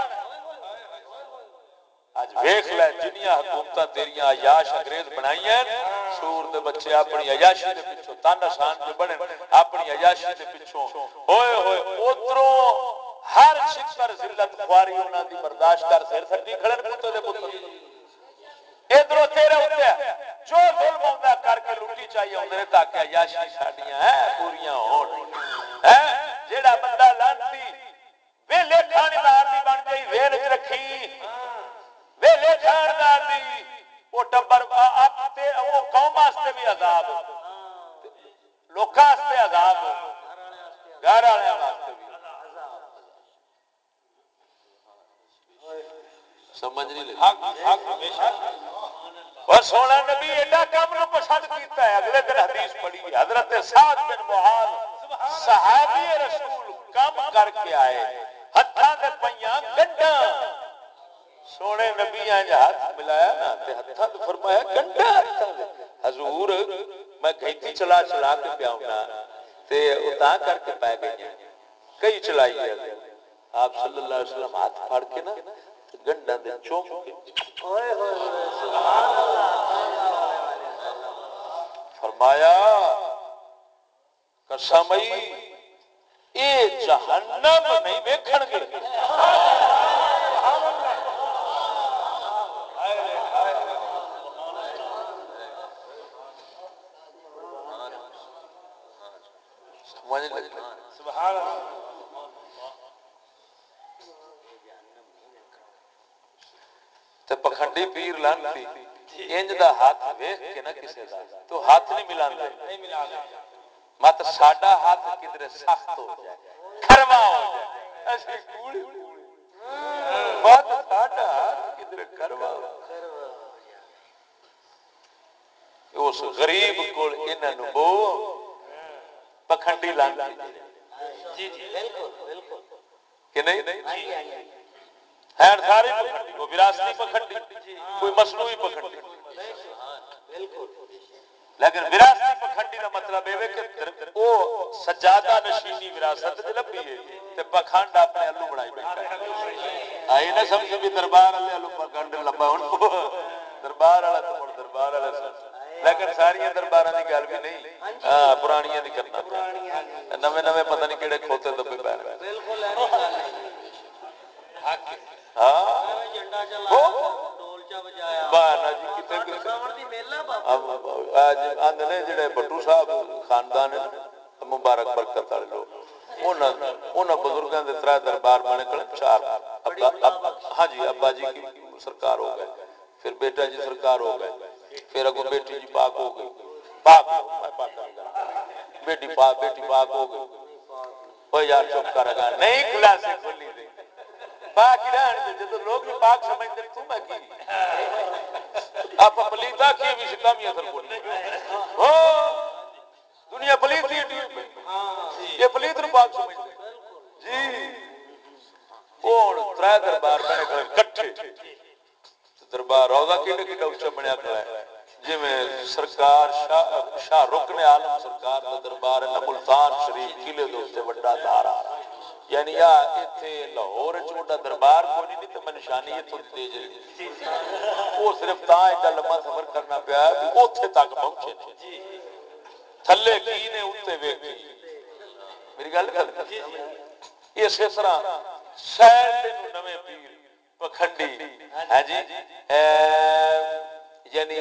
اج ویکھ لے جنیاں حکومتاں تیریاں عیاش انگریز بنائیاں سور دے بچے اپنی عیاشی دے پیچھے تانا شان جو بنے اپنی عیاشی دے پیچھے ہوئے ہوئے اوتروں ہر چھتر ذلت خواری انہاں دی برداشت کر سر سٹی کھڑن پتے دے پتر ادھروں تیرے اوتے جو ظلم ہوندا کر کے لٹی چاہیے ہوندے تاکہ عیاشی ساڈیاں ہیں پوریاں ہون ہیں. جیڑا بندہ لانتی ویلے کھاندار دی بن گئی ذہن وچ رکھی ویلے کھاندار دی وہ ٹبر اپ تے وہ قوم واسطے بھی عذاب لوکاں واسطے عذاب گھر والےاں واسطے بھی سمجھ نہیں لگی. حق ہمیشہ اور سونا نبی ایڈا کام نو پسند کیتا ہے. اگلے دن حدیث پڑھی حضرت سعد بن معاذ صحابی رسول کام کر کے آئے ہتھاں دے پئیاں گنڈاں سونے نبی انج ہاتھ ملایا نا تے ہتھاں تے فرمایا گنڈا ہتھاں دے حضور میں گھیتی چلا چلا کے پیاونا تے اتا کر کے پے گئی کئی چلائی ہے آپ صلی اللہ علیہ وسلم ہاتھ پھاڑ کے نا گنڈاں دے چوم کے اوئے ہوئے سبحان اللہ فرمایا قسمئی اے جہنم نہیں ویکھن گے. سبحان اللہ تے پکھنڈی پیر لانتی انج دا ہاتھ ویکھ کے نہ کسے دا تو ہاتھ نہیں ملاندے مت ساڈا ہاتھ کدھر سخت ہو جائے کھروا ہو جائے اسی کوڑی مت ساڈا ہاتھ کدھر کھروا ہو اس غریب کول انہاں نو بو پکھنڈی لانتی جی جی بالکل بالکل کہ نہیں ہے ساری پکھنڈی وہ وراثتی پکھنڈی کوئی مصنوعی پکھنڈی لیکن وراثتی پکھنڈی دا مطلب اے کہ او سجادہ نشینی وراثت تے لبھی ہے تے پکھنڈ اپنے الو بنائی بیٹھا ہے. آئی نہ سمجھ بھی دربار والے الو پکھنڈ لبا ہن دربار والا تے ہن دربار والا لیکن ساری درباراں دی گل بھی نہیں ہاں پرانیاں دی کرنا نویں نویں پتہ نہیں کیڑے کھوتے دبے پے بالکل ہاں جھنڈا چلایا ڈول چا بجایا بانا جی کتے کساون دی میلا بابا اج اند نے جڑے بٹو صاحب خاندان مبارک برکت والے لوگ انہاں بزرگاں دے ترا دربار بنے کڑے چار ہاں جی ابا جی کی سرکار ہو گئے پھر بیٹا جی سرکار ہو گئے پھر اگوں بیٹی جی پاک ہو گئی پاک میں پاک بیٹی پاک ہو گئی او یار چپ کر گا نہیں کھلا سے کھلی دے پاک رہن دے جدوں لوگ بھی پاک سمجھدے تو میں کی آپ پلیتا کی بھی کم ہی اثر کوئی او دنیا پلیت ہی یہ پلیت نو پاک سمجھدے جی کون ترا دربار بنے کھڑے کٹھے دربار روضہ کیڑے کیڑا اونچا بنیا کھڑا ہے جویں سرکار شاہ رکن عالم سرکار دا دربار ہے ملتان شریف قلعے دے اوتے بڑا دار یعنی اتنے لاہور چوٹا دربار کوئی نہیں تو میں نشانی اتوں دے جی وہ صرف تا ایڈا لمبا سفر کرنا پیا بھی اوتھے تک پہنچے تھلے کی نے اتنے ویکھی میری گل کر اسی طرح شہر تینو نویں پیر پکھنڈی ہے جی یعنی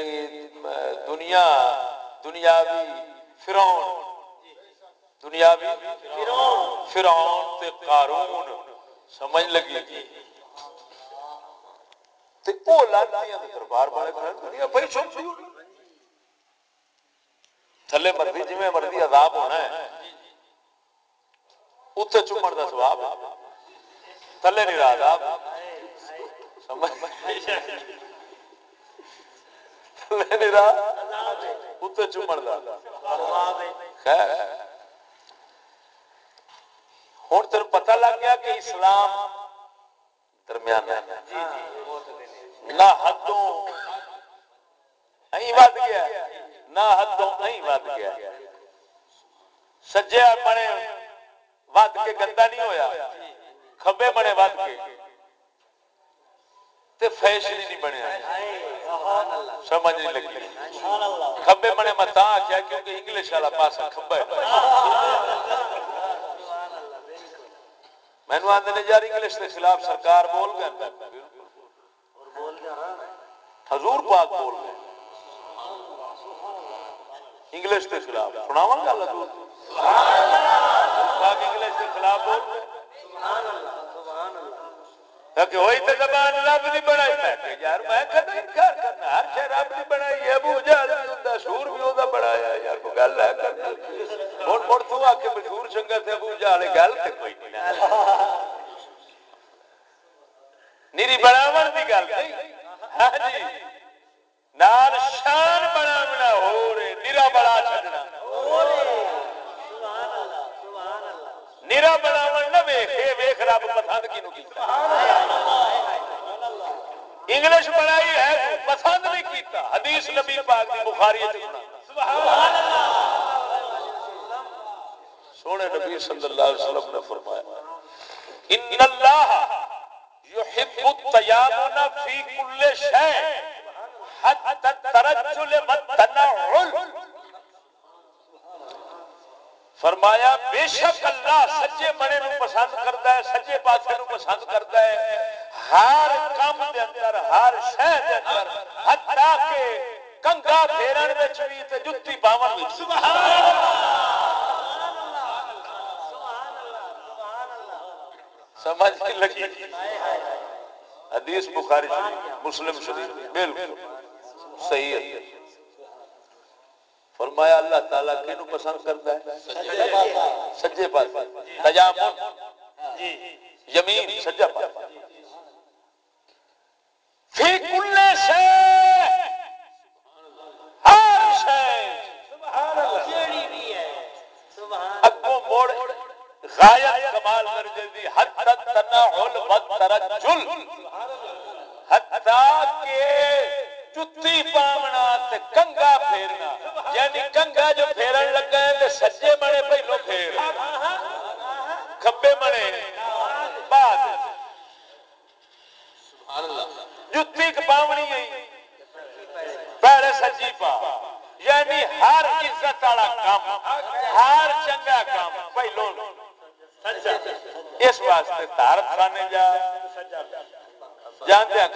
دنیاوی فرعون دنیاوی فرعون تے قارون سمجھ لگی تے او لانتیاں دے دربار والے کھڑے دنیا بھائی چوم دی تھلے مرضی جویں مرضی عذاب ہونا ہے اوتھے چومن دا ثواب ہے تھلے نہیں رہا عذاب سمجھ تھلے نہیں رہا اوتھے چومن دا ثواب ہے خیر ہن تینوں پتہ لگ گیا کہ اسلام درمیان ہے نہ حدوں ود گیا نہ حدوں ود گیا سجے بنے ود کے گندا نہیں ہویا کھبے بنے ود کے تے فیشن نہیں بنیا سمجھ نہیں لگی کھبے بنے میں تا آخیا کیونکہ انگلش والا پاسا کھبا ہے مینوں آندے نے یار انگلش کے خلاف سرکار بول گئے حضور پاک بول گئے انگلش کے خلاف سناواں گل حضور پاک انگلش کے خلاف بول گئے کہ ہوئی تو زبان رب نہیں بنائی میں یار میں کدو انکار کرنا ہر شے رب نہیں بنائی ابو جہل بھی ہوندا سور بھی ہوندا بنایا یار کوئی گل ہے کرنا ہن مڑ تو آ کے مشہور چنگا تے ابو جہل گل تے کوئی نہیں نیری بناون دی گل نہیں ہاں جی نال شان بناونا ہو رے نیرا بڑا چھڈنا سبحان اللہ سبحان اللہ نیرا بناون نہ ویکھ ویکھ رب پسند کینو کیتا انگلش بنائی ہے پسند نہیں کیتا حدیث نبی پاک دی بخاری وچ سنا سبحان اللہ سونے نبی صلی اللہ علیہ وسلم نے فرمایا ان اللہ يحب التيامن في كل شيء حتى الترجل والتنعل فرمایا بے شک اللہ سجے بنے نو پسند کرتا ہے سجے پاسے نو پسند کرتا ہے ہر کام دے اندر ہر شے دے اندر حتی کہ کنگا پھیرن وچ وی تے جُتی پاون وچ سبحان اللہ سبحان اللہ سبحان اللہ سمجھ نہیں لگی حدیث بخاری شریف مسلم شریف بالکل صحیح ہے فرمایا اللہ تعالیٰ کینو پسند کرتا ہے سجے پاسے تیامن یمین سجا پاسا فی کل شے ہر شے سبحان اللہ جیڑی بھی ہے سبحان اگوں موڑ غایت کمال درجے دی حتی التنعل والترجل حتی کہ جُتی پاونا تے کنگا پھیرنا یعنی کنگا جو پھیرن لگا ہے تے سجے بنے پہلو پھیر کھبے بنے بعد سبحان اللہ جُتی پاونی ہے پہلے سجی پا یعنی ہر عزت والا کام ہر چنگا کام پہلو اس واسطے طہارت خانے جا جاندے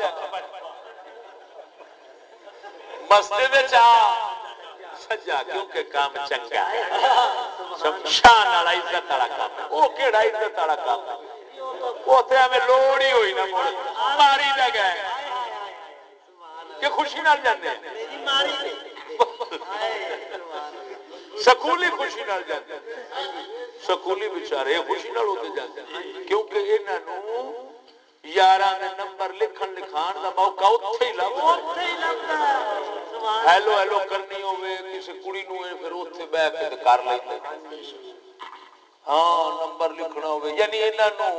مسجد چا سجا کیونکہ کام چنگا ہے شان والا عزت والا کام ہے وہ کیڑا عزت والا کام ہے اوتھے ہمیں لوڑ ہی ہوئی نہ مڑ ماری دے گئے کہ خوشی نال جاندے میری ماری تے سکولی خوشی نال جاندے سکولی بیچارے خوشی نال ہوتے جاندے کیونکہ انہاں نو یاراں دے نمبر لکھن لکھان دا موقع اوتھے ہی لبدا ہے ہیلو ہیلو کرنی ہوے کسی کڑی نو پھر اوتھے بیٹھ کے کر لیندے ہاں نمبر لکھنا ہوے یعنی انہاں نو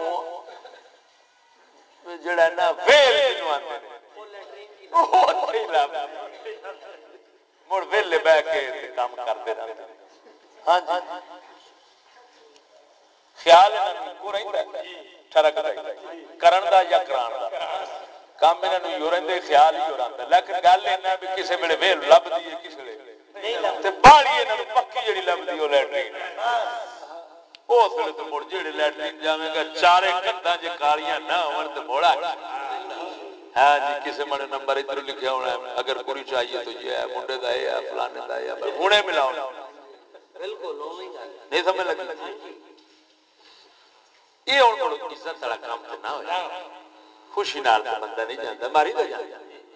جڑا نا ویل جنوں آندے نے اوتھے ہی لبدا مڑ ویلے بیٹھ کے کام کرتے رہندے ہاں جی خیال انہاں کو رہندا ٹھرک دا کرن دا یا کران دا کام انہاں یو رہندے خیال ہی رہندا لیکن گل اینا بھی کسے ویلے ویل لبدی ہے کسے ویلے تے باڑی انہاں نوں پکی جڑی لبدی او لیٹرین او تھڑے تے مڑ جڑے لیٹرین جاویں گا چارے کنڈاں جے کالیاں نہ ہون تے موڑا ہاں جی کسے مڑے نمبر ادھر لکھیا ہونا ہے اگر کڑی چاہیے تو یہ ہے منڈے دا ہے فلانے دا ہے ہنے ملاؤ بالکل نہیں سمجھ لگی یہ ہن بڑو عزت والا کام تے نہ ہویا خوشی نال تے بندہ نہیں جاندا ماری دا جاندا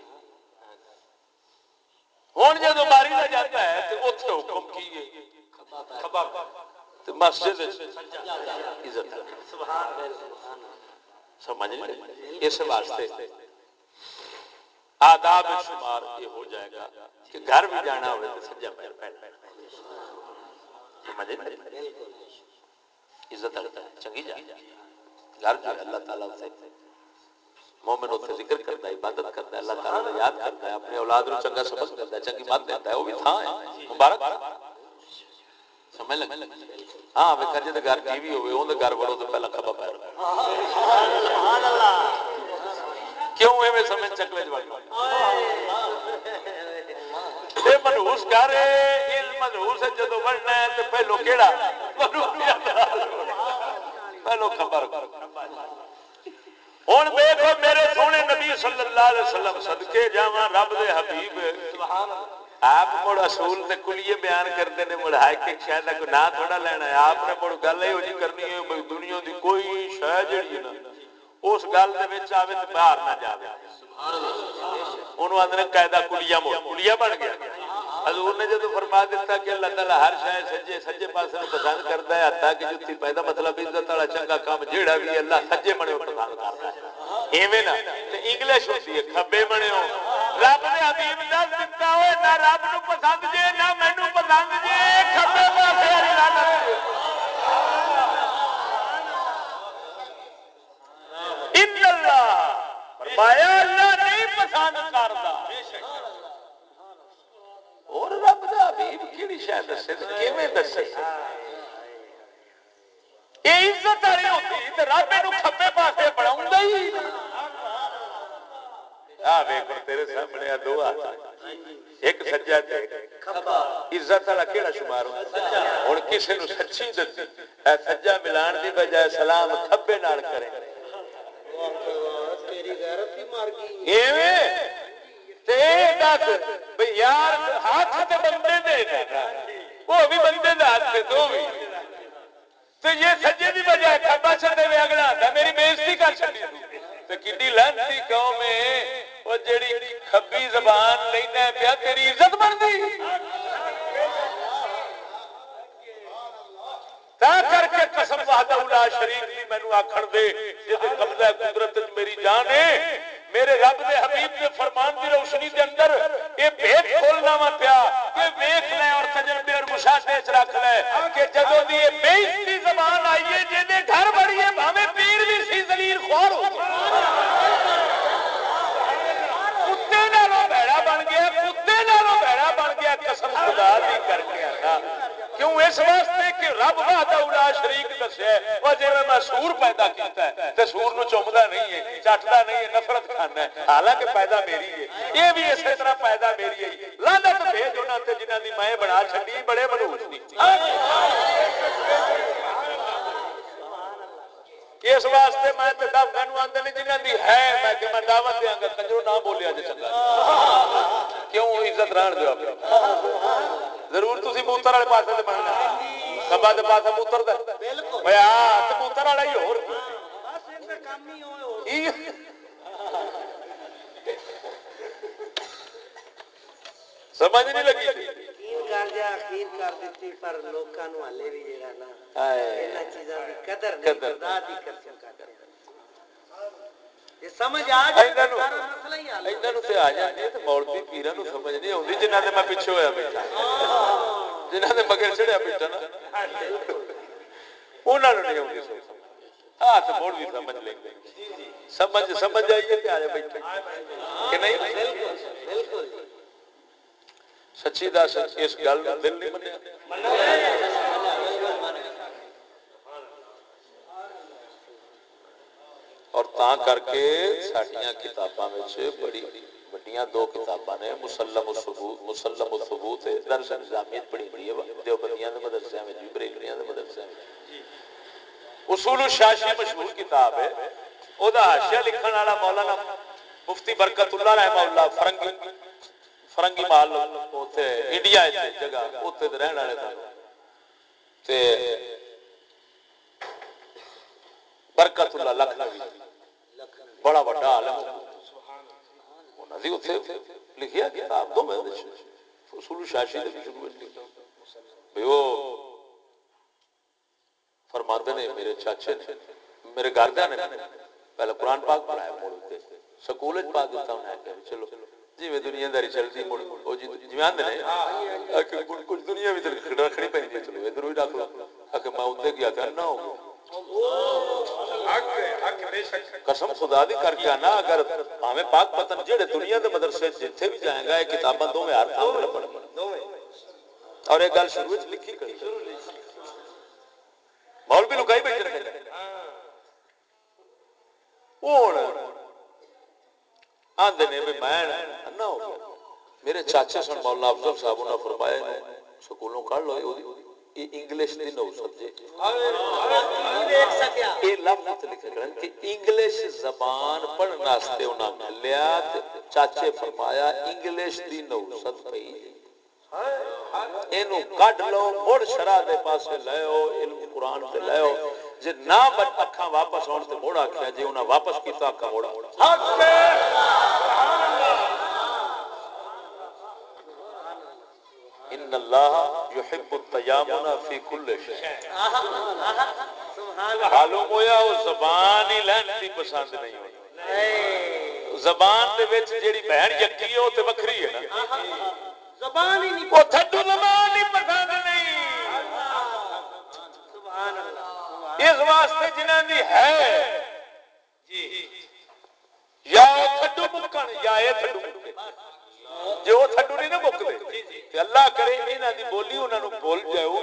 ہن جدوں ماری دا جاندا ہے تے اوتھے حکم کی ہے کھبا تے مسجد عزت سبحان اللہ سمجھ نہیں اس واسطے آداب شمار یہ ہو جائے گا کہ گھر بھی جانا ہوئے تو سجا پیر پہنا سمجھ نہیں عزت کرتا ہے چنگی جا گھر جو ہے اللہ تعالیٰ سے مومن ہوتے ذکر کرتا ہے عبادت کرتا ہے اللہ تعالیٰ نے یاد کرتا ہے اپنے اولاد کو چنگا سبق دیتا ہے چنگی بات دیتا ہے وہ بھی تھا ہے مبارک سمجھ لگ ہاں ویکھا جے تے گھر ٹی وی ہوے اون دے گھر وڑو تے پہلا کھبا پیر سبحان اللہ کیوں ایویں سمجھ چکلے جو بڑنا اے منحوس کر اس منحوس جدوں بڑنا ہے تے پہلو کیڑا پہلو خبر ہن دیکھو میرے سونے نبی صلی اللہ علیہ وسلم صدقے جاواں رب دے حبیب سبحان اللہ آپ مڑ اصول تے کلیے بیان کرتے ہیں مڑ ہے کہ شاید کوئی نہ تھوڑا لینا ہے آپ نے مڑ گل یہ جی کرنی ہے دنیا دی کوئی شے جڑی ہے نا اس گل دے وچ آوے تے باہر نہ جاوے انہوں آدھے قاعدہ کلیہ موڑ کلیہ بن گیا حضور نے جدو فرما دیتا کہ اللہ تعالیٰ ہر شے سجے سجے پاسے نو پسند کرتا ہے حتیٰ کہ جتی پیدا مطلب عزت والا چنگا کام جیڑا بھی اللہ سجے بنے پسند کرتا ہے ایویں نا تے انگلش ہوتی ہے کھبے بنے ہو رب نے حبیب دس دیتا ہوئے نہ رب نو پسند جے نہ مینوں پسند جے کھبے پاسے والی لعنت ان اللہ فرمایا اللہ نہیں پسند کردا اور رب دا حبیب کیڑی شے دسے تے کیویں دسے اے عزت والی ہوندی تے رب اینو کھبے پاسے بڑھاوندا ہی ویکھ تیرے سامنے دو ہاتھ ایک سجا تے کھبا عزت والا کیڑا شمار ہوندا ہن کسے نو سچی دتی اے سجا ملان دی بجائے سلام کھبے نال کرے تیری غیرت ہی مار گئی ایویں تے دس بھئی یار ہاتھ تے بندے دے نا وہ بھی بندے دا ہاتھ تے دو بھی تو یہ سجے دی بجائے کھبا چھڈے وے اگلا آندا میری بے عزتی کر چھڈی تے کڈی لعنتی قوم ہے او جیڑی کھبی زبان لینا پیا تیری عزت بندی تا کر کے قسم وحدہ لا شریک دی مینوں آکھن دے جے تے قبضہ قدرت میری جان ہے میرے رب دے حبیب دے فرمان دی روشنی دے اندر اے بھید کھولنا وا پیا کہ ویکھ لے اور تجربے اور مشاہدے وچ رکھ لے کہ جدوں دی اے بے عزتی زبان آئی ہے جے دے گھر بڑی ہے بھاویں پیر بھی سی ذلیل خوار ہو کتے نالوں بھڑا بن گیا کتے نالوں بھڑا بن گیا قسم خدا دی کر کے آنا کیوں اس واسطے کہ رب وحدہ لا شریک دسیا ہے او جویں میں سور پیدا کیتا ہے تے سور نو چومدا نہیں ہے چٹدا نہیں ہے نفرت کھانا ہے حالانکہ پیدا میری ہے یہ بھی اسی طرح پیدا میری ہے لعنت بھیج انہاں تے جنہاں دی میں بنا چھڈی بڑے منحوس نہیں اس واسطے میں تے دب مینوں آندے نے جنہاں دی ہے میں کہ میں دعوت دیاں گا کنجرو نہ بولیا جے چنگا کیوں عزت رہن دیو اپنی ضرور تسی موتر والے پاسے تے بننا کبا دے پاسے موتر دا اوے ہاں تے موتر والا ہی اور بس ان دا کام ہی ہوئے اور سمجھ نہیں لگی کر جا اخیر کر دیتی پر لوکاں نو ہلے بھی جڑا نا انہاں چیزاں دی قدر نہیں خدا دی قسم قدر یہ سمجھ آ جائے تے سارا مسئلہ ہی حل انہاں نو تے آ جاندی تے مولوی پیراں نو سمجھ نہیں اوندی جنہاں دے میں پیچھے ہویا بیٹھا جنہاں دے مگر چڑھیا بیٹھا نا انہاں نو نہیں اوندی سمجھ ہاں تے مولوی سمجھ لیندے سمجھ آئیے تے آ جا بیٹھے کہ نہیں بالکل بالکل سچی دس اس گل نو دل نہیں منیا تاں کر کے ساڈیاں کتاباں وچ بڑی وڈیاں دو کتاباں نے مسلم الثبوت درس نظامیت پڑھی ہوئی ہے دیوبندیاں دے مدرسے وچ بھی بریلویاں دے مدرسے وچ اصول الشاشی مشہور کتاب ہے او دا حاشیہ لکھن والا مولانا مفتی برکت اللہ رحمہ اللہ فرنگی محل اوتھے انڈیا وچ جگہ اوتھے دے رہن والے سن تے برکت اللہ لکھنوی بڑا بڑا عالم انہاں دی اوتھے لکھیا کتاب دو میں اصول الشاشی دے شروع وچ لکھیا بھئی او فرماتے نے میرے چاچے نے میرے گھردیاں نے پہلے قرآن پاک پڑھایا موڑ تے سکول وچ پا دیتا انہاں کہ چلو جی میں دنیا داری چلدی مڑ او جی جوان نے کہ کچھ دنیا وچ رکھنی پیندی چلو ادھر وی رکھ لو کہ میں اوتے گیا تھا نہ ہو گیا قسم خدا دی کر کے نا اگر ہمیں پاک پتن جڑے دنیا دے مدرسے جتھے بھی جائے گا یہ کتاباں دو میں ہر تھاں تے پڑھن اور ایک گل شروع وچ لکھی کھڑی مولوی لکائی بیٹھے نے ہن آندے نے بھی میں نہ ہو گیا میرے چاچے سن مولانا افضل صاحب نے فرمایا سکولوں کڑ لو یہ انگلش دی نو سبجیکٹ یہ لفظ لکھے گئے کہ انگلش زبان پڑھن واسطے انہاں گھلیا تے چاچے فرمایا انگلش دی نو سد پئی اینو کڈ لو مڑ شرع دے پاسے لےو علم قرآن تے لےو جے نہ اکھاں واپس آن تے موڑ آکھیا جے انہاں واپس کیتا اکھاں موڑ حق ان اللہ یحب التیامن فی کل شیء معلوم ہویا او زبان ہی لہنتی پسند نہیں ہوتی زبان دے وچ جیڑی بہن یکی ہے او تے وکھری ہے نا زبان ہی نہیں او تھڈو زبان ہی پسند نہیں سبحان اللہ اس واسطے جنہاں دی ہے جی یا تھڈو مکن یا اے تھڈو مکن جے او تھڈو نہیں نہ مکدے تے اللہ کرے انہاں دی بولی انہاں نو بھول جاؤ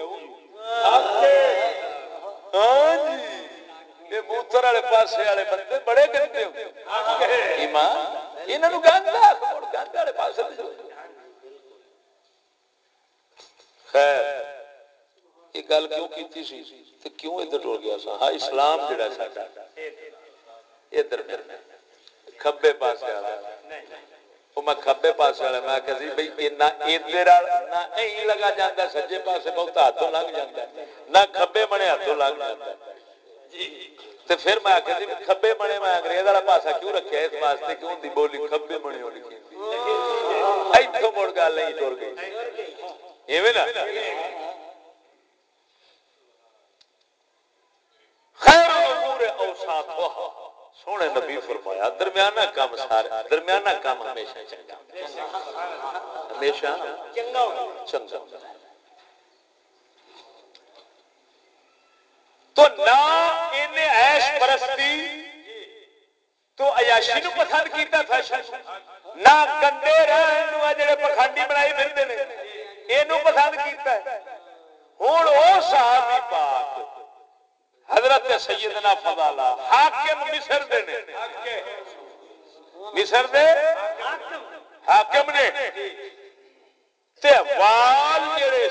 ہاں جی یہ موتر والے پاسے والے بندے بڑے گندے ہوندے ایمان انہاں نو گندا کھوڑ گندے والے پاسے خیر یہ گل کیوں کیتی سی تے کیوں ادھر ٹر گیا سا ہاں اسلام جڑا ساڈا ادھر کھبے پاسے والا او میں کھبے پاسے والا میں کہ بھئی نہ ادھر نہ ایں لگا جاندا سجے پاسے بہت ہاتھوں لنگ جاندا نہ کھبے بنے ہاتھوں لنگ جاندا جی تے پھر میں کہ جی کھبے بنے میں انگریز والا پاسا کیوں رکھیا اس واسطے کیوں دی بولی کھبے بنے ہو لکھی ایتھوں مڑ گل نہیں ٹر گئی ایویں نا خیر الامور اوساطها سونے نبی فرمایا درمیانہ کام سارا درمیانہ کام ہمیشہ چنگا ہمیشہ چنگا تو نہ انہیں عیش پرستی تو عیاشی نو پسند کیتا فیشن نہ گندے رہن نو جڑے پکھانڈی بنائی پھردے نے اینو پسند کیتا ہے ہن او صحابی پاک حضرت سیدنا فضالہ حاکم مصر دے نے مصر دے حاکم نے تے وال جڑے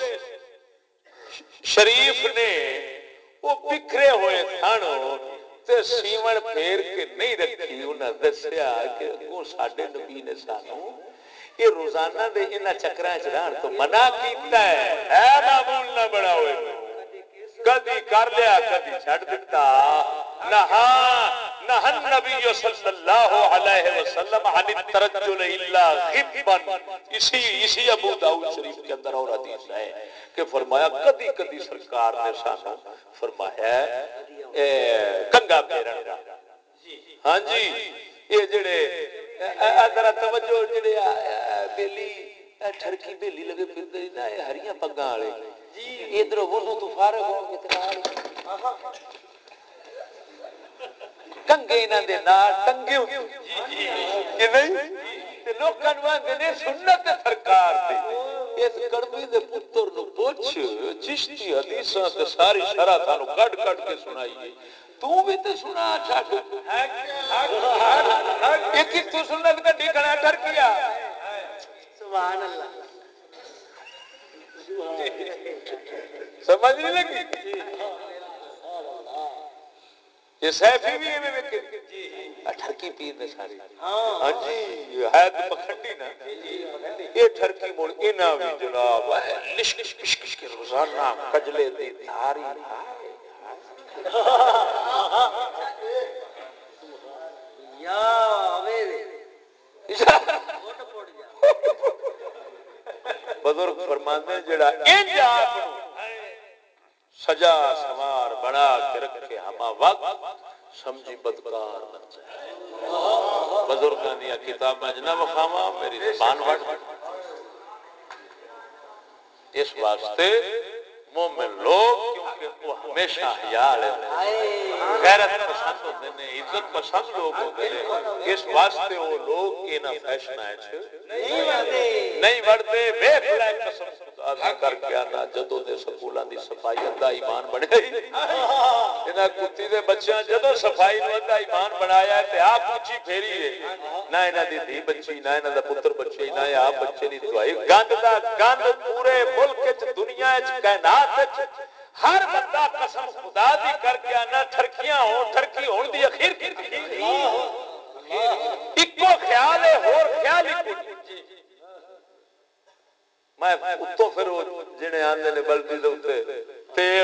شریف نے وہ بکھرے ہوئے تھن تے سیون پھیر کے نہیں رکھی انہاں دسیا کہ وہ ساڈے نبی نے سانو یہ روزانہ دے انہاں چکراں وچ رہن تو منع کیتا ہے اے معمول نہ بناؤ کدی کر لیا کدی چھڑ دیتا نہ نبی صلی اللہ علیہ وسلم عن الترجل الا غبا اسی ابو داؤد شریف کے اندر اور حدیث ہے کہ فرمایا کدی کدی سرکار نے سانو فرمایا کنگا پھیرن دا ہاں جی یہ جڑے ذرا توجہ جڑے بیلی ٹھرکی بیلی لگے پھردے نا ہریاں پگاں والے ادھر وضو تو فارغ ہون گے تے نال کنگے انہاں دے نال ٹنگے ہوندے کہ نہیں تے لوکاں نوں آندے نے سنت سرکار دی اس کڑوی دے پتر نو پوچھ چشتی حدیثاں تے ساری شرح تانوں کڈ کڈ کے سنائی تو بھی تو سنا چھٹ یہ کتوں سنت کٹی کھڑا ڈر کیا سبحان اللہ سمجھ نہیں لگی یہ سیفی بھی ایویں ویکھے ٹھرکی پیر نے ساری ہاں جی ہے تو پکھنڈی نا یہ ٹھرکی مڑ انہاں بھی جناب لشک پشکش کے روزانہ کجلے دی دھاری یا میرے بزرگ فرماندے جڑا انج آپ سجا سوار بنا کے رکھے ہما وقت سمجھی بدکار بن جائے بزرگاں دی کتاباں جنہ وکھاواں میری زبان وٹ اس واسطے مومن لوگ کیونکہ وہ ہمیشہ حیا والے غیرت پسند ہوتے ہیں عزت پسند لوگ ہوتے ہیں اس واسطے وہ لوگ انہاں فیشناں وچ نہیں وڑتے ویکھ لے قسم خدا دی کر کے آنا جدوں دے سکولاں دی صفائی دا ایمان بنے انہاں کتی دے بچیاں جدوں صفائی نو دا ایمان بنایا ہے تے آپ اونچی پھیری ہے نہ انہاں دی دھی بچی نہ انہاں دا پتر بچی نہ آپ بچے نہیں دوائی گند دا گند پورے ملک وچ دنیا وچ کائنات وچ ہر بندہ قسم خدا دی کر کے آنا ٹھرکیاں ہون ٹھرکی ہون دی اخیر کی اکو خیال ہے اور خیال ہی کوئی میں اتوں پھر جنے آندے نے بلدی دے اوتے تیل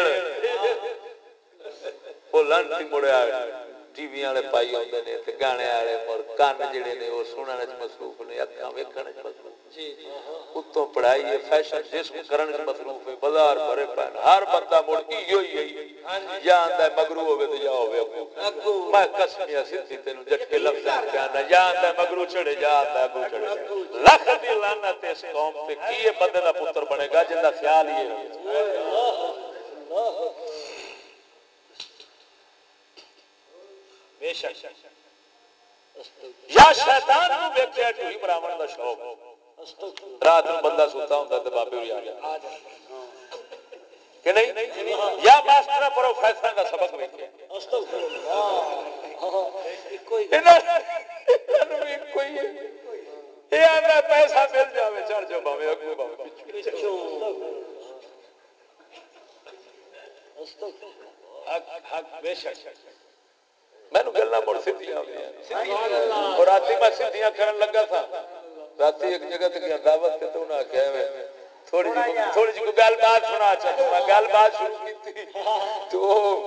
وہ لانتی مڑیا ٹی وی والے پائی ہوندے نے تے گانے والے اور کان جڑے نے وہ سنن وچ مصروف نے اکھاں ویکھن وچ مصروف اتوں پڑھائی ہے فیشن جسم کرن وچ مصروف ہے بازار بھرے پن ہر بندہ مڑ ایو ہی یا آندا ہے مگرو ہوے تے یا ہوے اگو میں قسمیاں سیدھی تینوں جٹکے لفظ کہنا یا آندا ہے مگرو چڑھے یا آندا ہے اگو چڑھے لکھ دی لعنت اس قوم تے کی بندے دا پتر بنے گا جندا خیال ہی ہے بے شک یا شیطان نو ویکھیا ٹوئی براون دا شوق رات نو بندہ سوتا ہوندا تے بابے ہوئی آ جاندے کہ نہیں یا ماسٹر پروفیسر دا سبق ویکھیا استغفر اللہ کوئی کوئی یہ آندا پیسہ مل جاوے چڑھ جاؤ باویں اگوں باویں پیچھے حق بے شک مینوں گلاں مڑ سیدھیاں ہوندیاں اور رات میں سیدھیاں کرن لگا تھا رات ایک جگہ تے گیا دعوت تے انہاں کہیا ہے تھوڑی جی کوئی گل بات سنا چاہتا میں گل بات شروع کیتی تو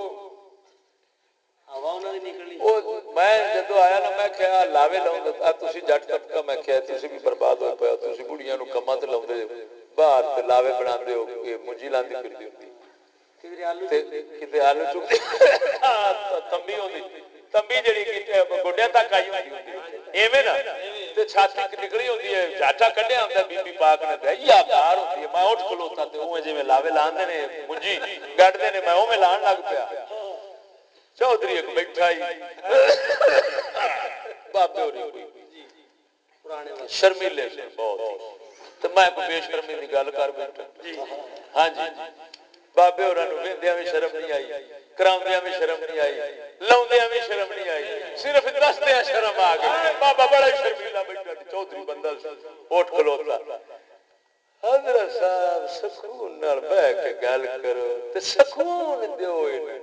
ہوا انہاں دی نکلنی میں جدوں آیا نا میں کہیا لاوے لاؤں تے تسی جٹ طبقہ میں کہیا تسی بھی برباد ہوئے پیا تسی بڑیاں نو کماں تے لاوندے باہر تے لاوے بناندے ہو کہ منجی لاندی پھردی ہوندی کتے آلو چکتے تمبی ہوندی تمبی جڑی گوڈیاں تک آئی ہوندی ایویں نا تے چھاتی نکلی ہوندی ہے جاٹا کڈیا ہوندا بی بی پاک نے تے یا کار ہوندی ہے میں اٹھ کھلوتا تے اوویں جویں لاوے لاندے نے منجی گڈدے نے میں اوویں لان لگ پیا چودھری ایک بیٹھا ہی بابے ہوری کوئی پرانے شرمیلے سے بہت تے میں کوئی بے شرمی دی گل کر بیٹھا ہاں جی بابے ہوراں نو ویندیاں وی شرم نہیں آئی کراوندیاں وی شرم نہیں آئی لاوندیاں وی شرم نہیں آئی صرف دسدیاں شرم آ گئی بابا بڑا ہی شرمیلا بیٹھا چودھری بندہ اٹھ کھلوتا حضرت صاحب سکون نال بیٹھ کے گل کرو تے سکون دیو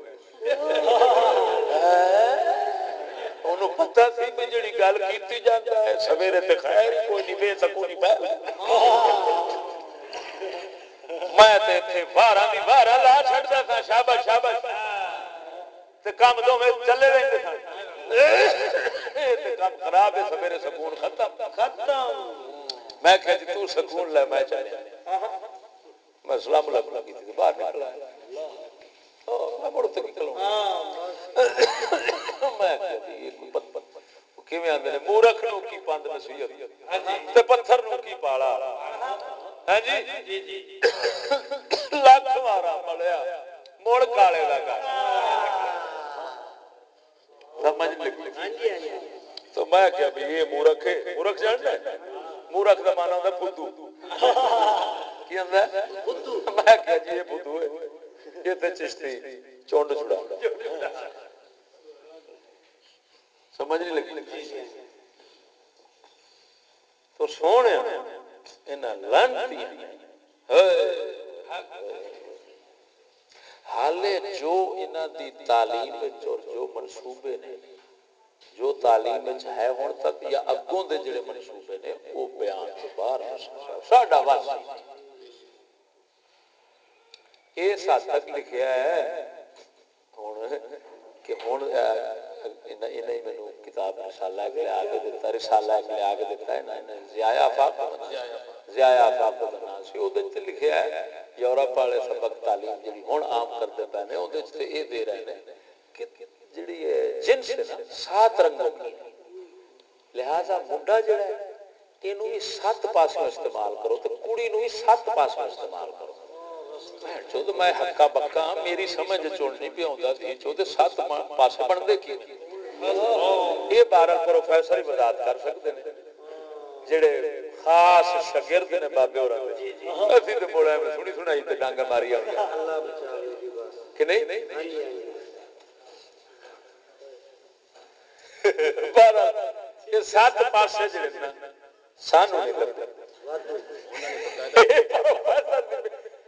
انہوں پتہ سی بھی جڑی گل کیتی جاندا ہے سویرے تے خیر ہی کوئی نہیں بے سکونی پہل میں تے ایتھے 12 دی 12 لا چھڑدا تھا شاباش شاباش تے کام دوویں چلے رہندے سن تے کام خراب ہے سویرے سکون ختم میں کہ جی تو سکون لے میں چلیا میں السلام علیکم کیتی باہر نکل آیا میں مڑ تے نکلوں میں کہ جی یہ کوئی کیویں آندے نے مورخ نو کی پند نصیحت تے پتھر نو کی پالا ہاں جی لاکھ مارا ملیا مڑ کالے دا گھر سمجھ لگی تو میں کیا بھی یہ مورخ ہے مورخ جانتا ہے مورخ دا معنی ہوندا فدو کی ہوندا ہے فدو میں کیا جی یہ فدو ہے یہ تے چشتی چونڈ چھڑا سمجھ نہیں لگی؟ تو سونے انہاں لعنتیاں حالے جو انہاں دی تعلیم اور جو منصوبے نے جو تعلیم ہے ہن تک یا اگوں دے جڑے منصوبے نے وہ بیان تو باہر ساڈا واسی اس حد تک لکھیا ہے ہن کہ ہن انہیں مینوں کتاب رسالہ ایک لے کے دیتا رسالہ ایک لے کے دیتا ہے نا ضیاء آفاق دا نام سی او تے لکھیا ہے یورپ والے سبق تعلیم جڑی ہن عام کردے پے نے او تے اے دے رہے نے کہ جڑی جنس ہے نا 7 رنگوں کی لہذا منڈا جڑا ہے اینو بھی 7 پاسوں استعمال کرو تے کڑی نو بھی 7 پاسوں استعمال کرو جو تو میں حقا بکا میری سمجھ چون نہیں پہ آتا تھی جو تو 7 پاسے بن دے کی یہ 12 پروفیسر ہی وضاحت کر سکتے ہیں جڑے خاص شاگرد نے بابے ہوراں دے اسی تے مولا میں سنی سنائی تے ڈانگا ماری آ اللہ بچاوے جی بس کہ نہیں یہ 7 پاسے جڑے نا سانو نہیں لگتے انہوں نے بتایا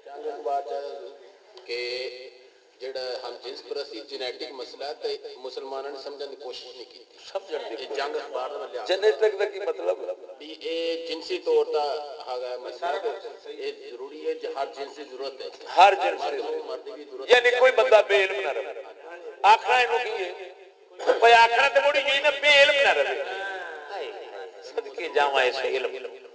کہ جڑا ہم جنس پرستی جینیٹک مسئلہ تے مسلمانوں نے سمجھن دی کوشش نہیں کی سمجھن دی جنگ اخبار میں لیا جینیٹک دا کی مطلب بھی اے جنسی طور دا ہاگا مسئلہ اے ضروری ہے کہ ہر جنس دی ضرورت ہے ہر جنس دی ضرورت یعنی کوئی بندہ بے علم نہ رہے آکھنا اینو کی ہے کوئی آکھنا تے موڑی یہی نہ بے علم نہ رہے صدقے جاواں اس علم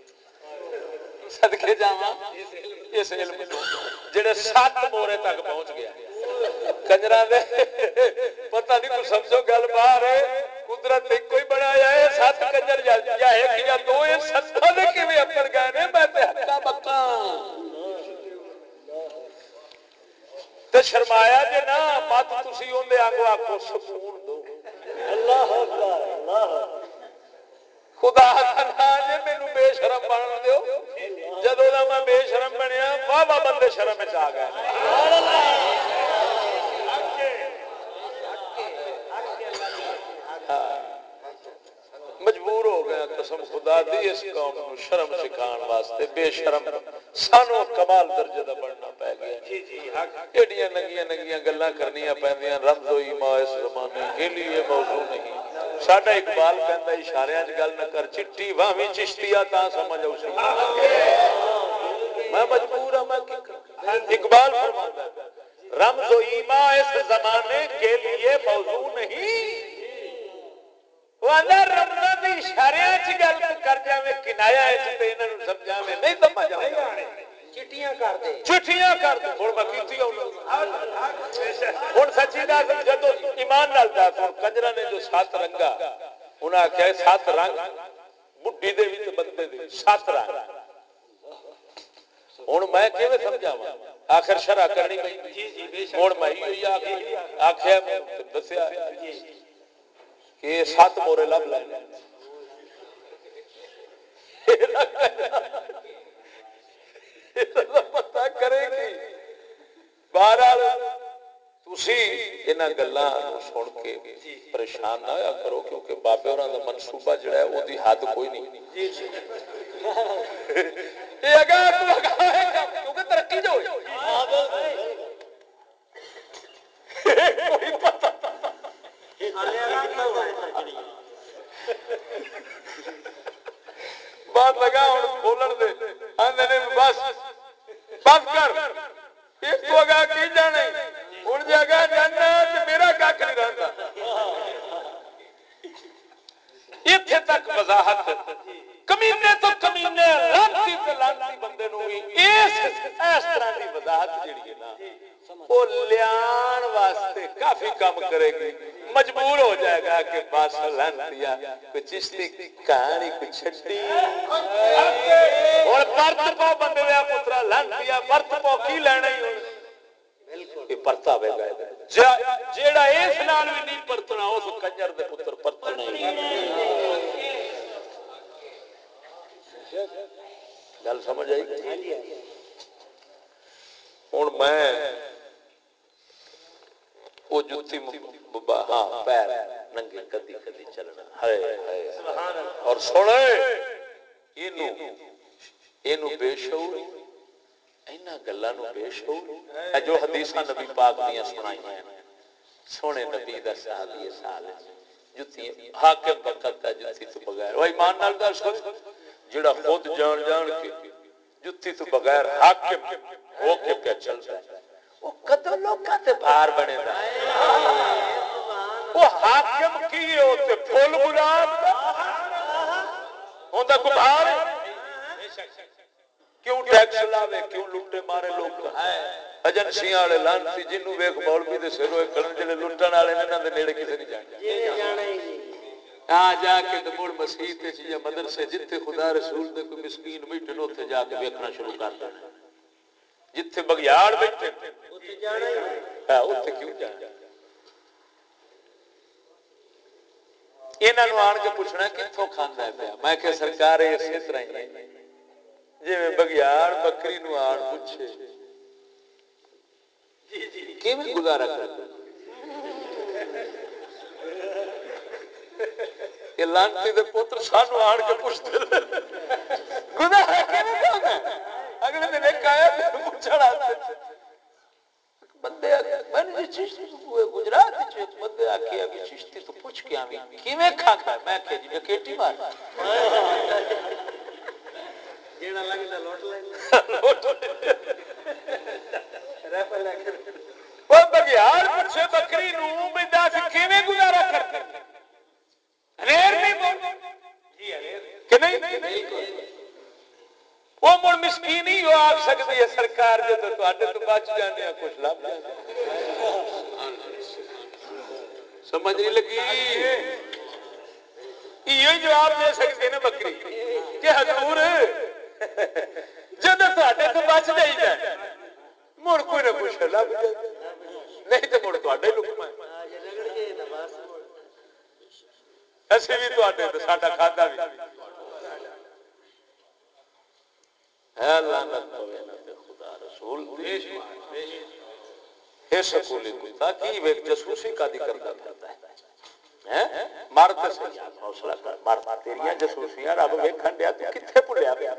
صدقے جاواں اس علم تو جڑے 7 مورے تک پہنچ گیا کنجراں دے پتہ نہیں کو سمجھو گل باہر قدرت ایک کوئی بنایا ہے 7 کنجر یا ایک یا دو یہ 7 دے کیویں اکڑ گئے نے میں تے حقا بکا تے شرمایا جے نا مت تسی اوندے آگو آکھو سکون دو اللہ اکبر اللہ خدا دا جے مینوں بے شرم بن دیو جدوں دا میں بے شرم بنیا واہ واہ بندے شرم وچ آ گئے سبحان اللہ مجبور ہو گیا قسم خدا دی اس قوم نو شرم سکھان واسطے بے شرم سانو کمال درجے دا بننا پے گیا جی جی ایڈیاں ننگیاں ننگیاں گلاں کرنیاں پیندیاں رمز و ایما اس زمانے کے لیے موضوع نہیں ساڈا اقبال کہندا اشاریاں وچ گل نہ کر چٹی واویں چشتیا تا سمجھ او سی میں مجبور ہوں میں اقبال فرماتا ہے رمز و ایما اس زمانے کے لیے موضوع نہیں واندا رمضا دی اشاریاں وچ گل کر جاویں کنایا وچ تے انہاں نوں سمجھاویں نہیں سمجھ آوندا چٹیاں کر دے ہن میں کیتی ہن سچی دس جدوں ایمان نال دس ہن کنجراں نے جو 7 رنگا انہاں آکھیا 7 رنگ بڈھی دے وچ بندے دے 7 رنگ ہن میں کیویں سمجھاواں آخر شرع کرنی پئی ہن میں یہی آکھیا دسیا کہ 7 مورے لب لینے پتہ کرے گی بہرحال تسی انہاں گلاں نوں سن کے پریشان نہ ہویا کرو کیونکہ بابے ہوراں دا منصوبہ جڑا ہے او دی حد کوئی نہیں یہ اگا تو اگا ہے کیونکہ ترقی جو ہوئی کوئی پتہ بات لگا ہوں کھولن دے آندے نے بس بس کر اس تو اگا کی جانے ہن جگہ جانا تے میرا کھ نہیں رہندا ایتھے تک وضاحت کمینے تو کمینے لانتی تے لانتی بندے نو وی اس طرح دی وضاحت جیڑی ہے نا او لیان واسطے کافی کام کرے گی مجبور ہو جائے گا کہ بس لانتیا کوئی چشتی کہانی کوئی چھٹی ہن پرت پو بندے دا پترا لانتیا پرت پو کی لینا ہی ہن بالکل پرتا وے گا جیڑا اس نال وی نہیں پرتنا اس کنجر دے پتر پرتنا نہیں گل سمجھ آئی ہن میں وہ جُتی ہاں پیر ننگے کدی کدی چلنا ہے اور سنے اینو بے شعور اینا گلاں نو بے شعور جو حدیثاں نبی پاک دیاں سنائیاں ہیں سونے نبی دا صحابی سال جتی حاکم وقت ہے جتی تو بغیر وہ ایمان نال دس جڑا خود جان کے جتی تو بغیر حاکم ہو کے پہ چلتا ہے وہ کدو لوکاں تے بھار بنے دا وہ حاکم کی ہوتے پھول گلاب دا ہوندا کو بھار کیوں ٹیکس لاوے کیوں لوٹے مارے لوگ ایجنسیاں والے لانتی جنوں ویکھ مولوی دے سر ہوئے کھڑن جڑے لٹن والے نے انہاں دے نیڑے کسے نہیں جانا ہاں جا کے تے مڑ مسجد وچ یا مدرسے جتھے خدا رسول دے کوئی مسکین بیٹھے اوتھے جا کے ویکھنا شروع کر دینا جتھے بگیاڑ بیٹھے اوتھے جانا ہی ہاں اوتھے کیوں جانا انہاں نو آن کے پوچھنا کتھوں کھاندا ہے پیا میں کہ سرکار اسی طرح ہی ہے جویں بگیاڑ بکری نو آن پوچھے کیویں گزارا کردا یہ لانتی دے پتر سانو آن کے پوچھتے گزارا کیویں کردا اگلے دن ایک آیا تے پوچھڑا بندے میں نے چشتی گجرات وچ ایک بندے آکھیا کہ چشتی تو پوچھ کے آویں کیویں کھاندا ہے میں کہ جی میں کیٹی مار جیڑا لگدا لوٹ لے ریفل لے کے وہ بگیار پوچھے بکری نو میں دس کیویں گزارا کرتے انیر نہیں بول جی انیر کہ نہیں بالکل وہ مڑ مسکین ہی آ سکتی ہے سرکار جو تو تواڈے تو بچ جانے کچھ لب جانے سمجھ نہیں لگی یہ جواب دے سکتے نا بکری کہ حضور جب تواڈے تو بچ جائیدا مڑ کوئی نہ کوئی شے لب جائے نہیں تے مڑ تواڈا ہی لقمہ ہے جے رگڑ کے تے بس اسی بھی تواڈے تے ساڈا کھادا بھی ہے لعنت پوے نہ تے خدا رسول ہے سکولی کتا کی ویک جاسوسی کا دی کردا پھردا ہے مرد سے حوصلہ کر مرد تیریاں جاسوسیاں رب ویکھن دیا تو کتھے بھلیا پیا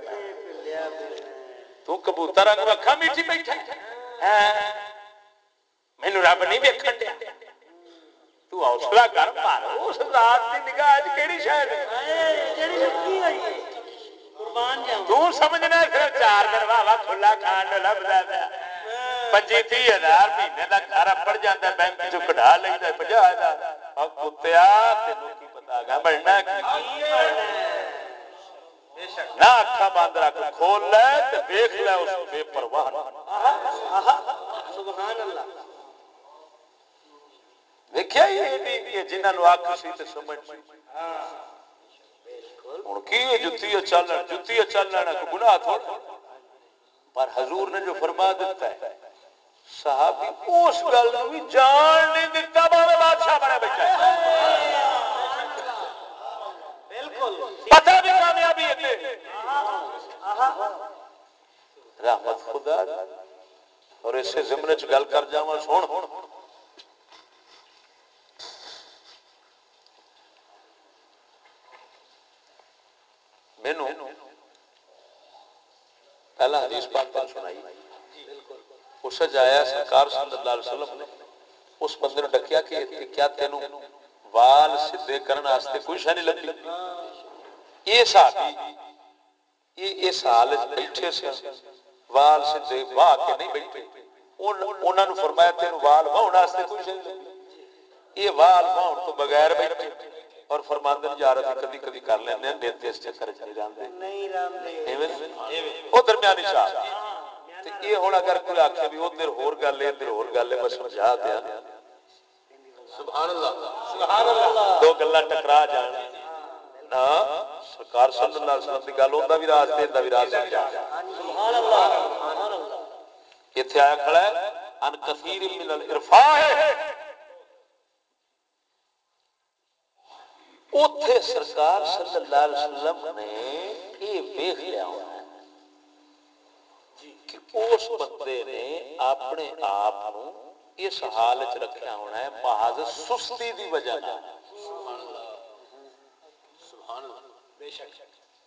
تو کبوتر انگوں اکھاں میٹھی بیٹھا ہے مینوں رب نہیں ویکھن دیا تو حوصلہ کر مار اس ذات دی نگاہ وچ کیڑی شے ہے جڑی لکھی ہوئی ہے قربان جاواں تو سمجھنا صرف 4 دن واہ واہ کھلا کھان نوں لبدا پیا 25,000 مہینے دا گھر اپڑ جاندا بینک چوں کڈھا لیندا 50,000 او کتیا تینوں کی پتہ گا بننا کی نہ اکھاں بند رکھ کھول لے تے دیکھ لے اس بے پرواہ سبحان اللہ دیکھیا یہ جنہاں نو اکھ سی تے سمجھ سی ہن کی جُتی چلنا کوئی گناہ تھوڑا پر حضور نے جو فرما دیتا ہے صحابی اس گل نو بھی جان نہیں دیتا باویں بادشاہ بنے بیٹھا ہے بالکل پتہ بھی کامیابی ہے رحمت خدا اور اسے ضمن وچ گل کر جاواں سن مینوں پہلا حدیث پاک تن سنائی اس جایا سرکار صلی اللہ علیہ وسلم نے اس بندے نو ڈکیا کہ کیا تینوں وال سیدھے کرن واسطے کوئی شے نہیں لبھی یہ صحابی یہ سال بیٹھے سے وال سیدھے واہ کے نہیں بیٹھے انہاں نو فرمایا تینوں وال واہن واسطے کوئی شے نہیں لبھی یہ وال واہن تو بغیر بیٹھے اور فرماندے یار کبھی کبھی کر لیندے ہیں نیت اس چکر چ نہیں راندے او درمیانی صاحب تے یہ ہن اگر کوئی آکھے بھی ادھر ہور گل ہے ادھر ہور گل ہے میں سمجھا دیا سبحان اللہ دو گلاں ٹکرا جان نا سرکار صلی اللہ علیہ وسلم دی گل ہوندا بھی راز تے دا بھی راز سمجھا سبحان اللہ ایتھے آیا کھڑا ہے ان کثیر من الارفاء اوتھے سرکار صلی اللہ علیہ وسلم نے یہ ویکھ لیا ہونا ہے کہ اس بندے نے اپنے آپ نو اس حال وچ رکھیا ہونا ہے محض سستی دی وجہ نال بے شک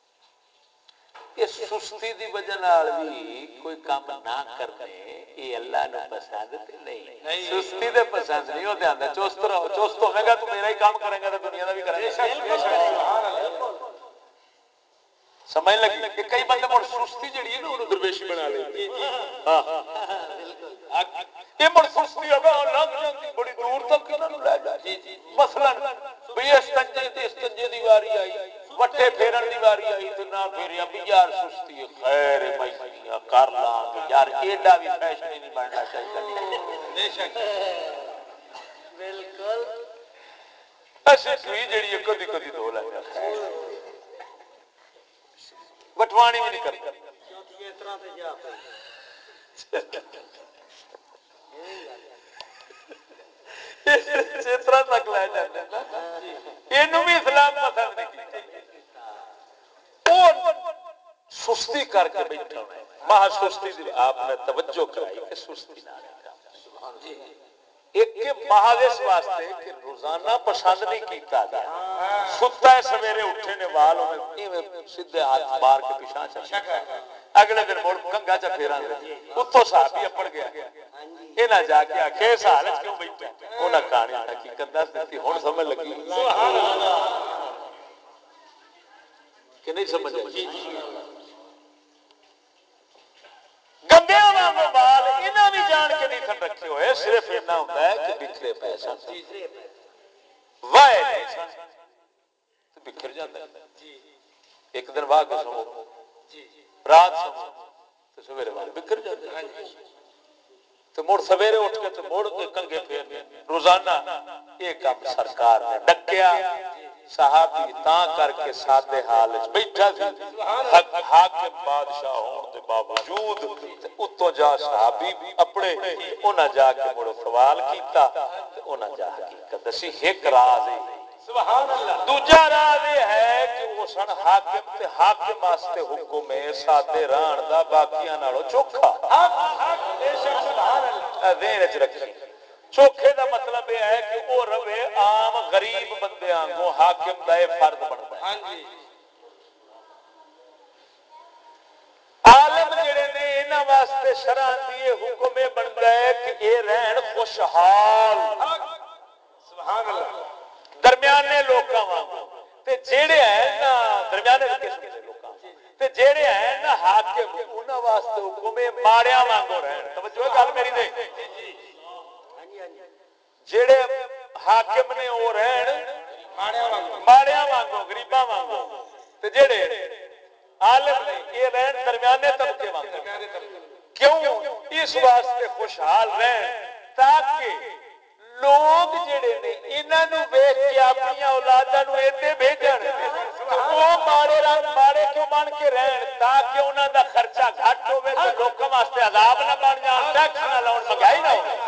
اس سستی دی وجہ نال بھی کوئی کام نہ کرنے یہ اللہ نو پسند نہیں. سستی دے پسند نہیں ہوتے آندا چست رہو چست ہوے گا تو میرا ہی کام کرے گا تو دنیا دا بھی کرے گا. سبحان اللہ. سمجھ لگی کہ کئی بندے مڑ سستی جڑی ہے نا انہوں درویشی بنا لیں. ہاں بالکل یہ مڑ سستی ہوگا لگ جاندی بڑی دور تک انہاں نوں لے جا. مثلا بھئی اس تنجے دی واری آئی وٹے پھیرن دی واری آئی تے نہ پھیریا بھی یار سستی خیر میں کر لاں گے یار ایڈا بھی فیشن نہیں بننا چاہیے. بے شک بالکل اسی کوئی جڑی کدی کدی دو لے وٹوانی بھی نہیں کرتا کیونکہ اس طرح تے جا پئی چترا تک لے جاندے نا اینو بھی اسلام پسند نہیں کیتا. او سستی کر کے بیٹھا ہے مہا سستی دی آپ نے توجہ کرائی کہ سستی نہ سبحان اللہ. ایک کے محض اس واسطے کہ روزانہ پسند نہیں کیتا گیا. ستا ہے سویرے اٹھے نے وال انہیں سیدھے ہاتھ مار کے پیچھے چلا اگلے دن مڑ کنگا چا پھیراں دے اتوں صحابی اپڑ گیا انہاں جا کے آکھے اس حالت کیوں بیٹھا انہاں کہانی حقیقت دس دتی ہن سمجھ لگی. سبحان اللہ کہ نہیں سمجھ آئی. گدیاں وانگو بال انہاں بھی جان کے نہیں تھن رکھے ہوئے صرف اتنا ہوتا ہے کہ بکھرے پے سن وائے نہیں سن تو بکھر جاتا ہے. ایک دن واہ کے سو رات سو تو سویرے وال بکھر جاتے ہیں تو مڑ سویرے اٹھ کے تو مڑ کنگے پھیرنے روزانہ یہ کام سرکار نے ڈکیا. صحابی تاں کر کے سادے حال وچ بیٹھا سی حاکم بادشاہ ہون دے باوجود اتوں جا صحابی اپنے انہاں جا کے مڑ سوال کیتا تے انہاں جا حقیقت دسی ایک راز ہے. سبحان اللہ. دوجا راز یہ ہے کہ وہ سن حاکم تے حاکم واسطے حکم ہے سادے رہن دا باقیاں نالوں چوکھا. بے شک سبحان اللہ. ذہن وچ رکھی چوکھے دا مطلب یہ ہے کہ وہ روے عام غریب بندے آنگوں حاکم دا فرد بنتا ہے. ہاں جی عالم جڑے نے انہاں واسطے شرع دی حکم بندا ہے کہ اے رہن خوشحال. سبحان اللہ. درمیانے لوکاں وانگوں تے جڑے ہیں نا درمیانے قسم دے لوکاں تے جڑے ہیں نا حاکم انہاں واسطے حکم ہے ماڑیاں وانگوں رہن. توجہ ہے گل میری دے. جڑے حاکم نے او رہن ماڑیاں وانگوں غریباں وانگوں تے جڑے عالم نے یہ رہن درمیانے طبقے وانگوں. کیوں اس واسطے خوشحال رہن تاکہ لوگ جڑے نے انہاں نو ویکھ کے اپنی اولاداں نو ایتھے بھیجن تے او ماڑے رنگ ماڑے کیوں بن کے رہن تاکہ انہاں دا خرچہ گھٹ ہوے تے لوکاں واسطے عذاب نہ بن جان ٹیکس نہ لاون مہنگائی نہ ہوے.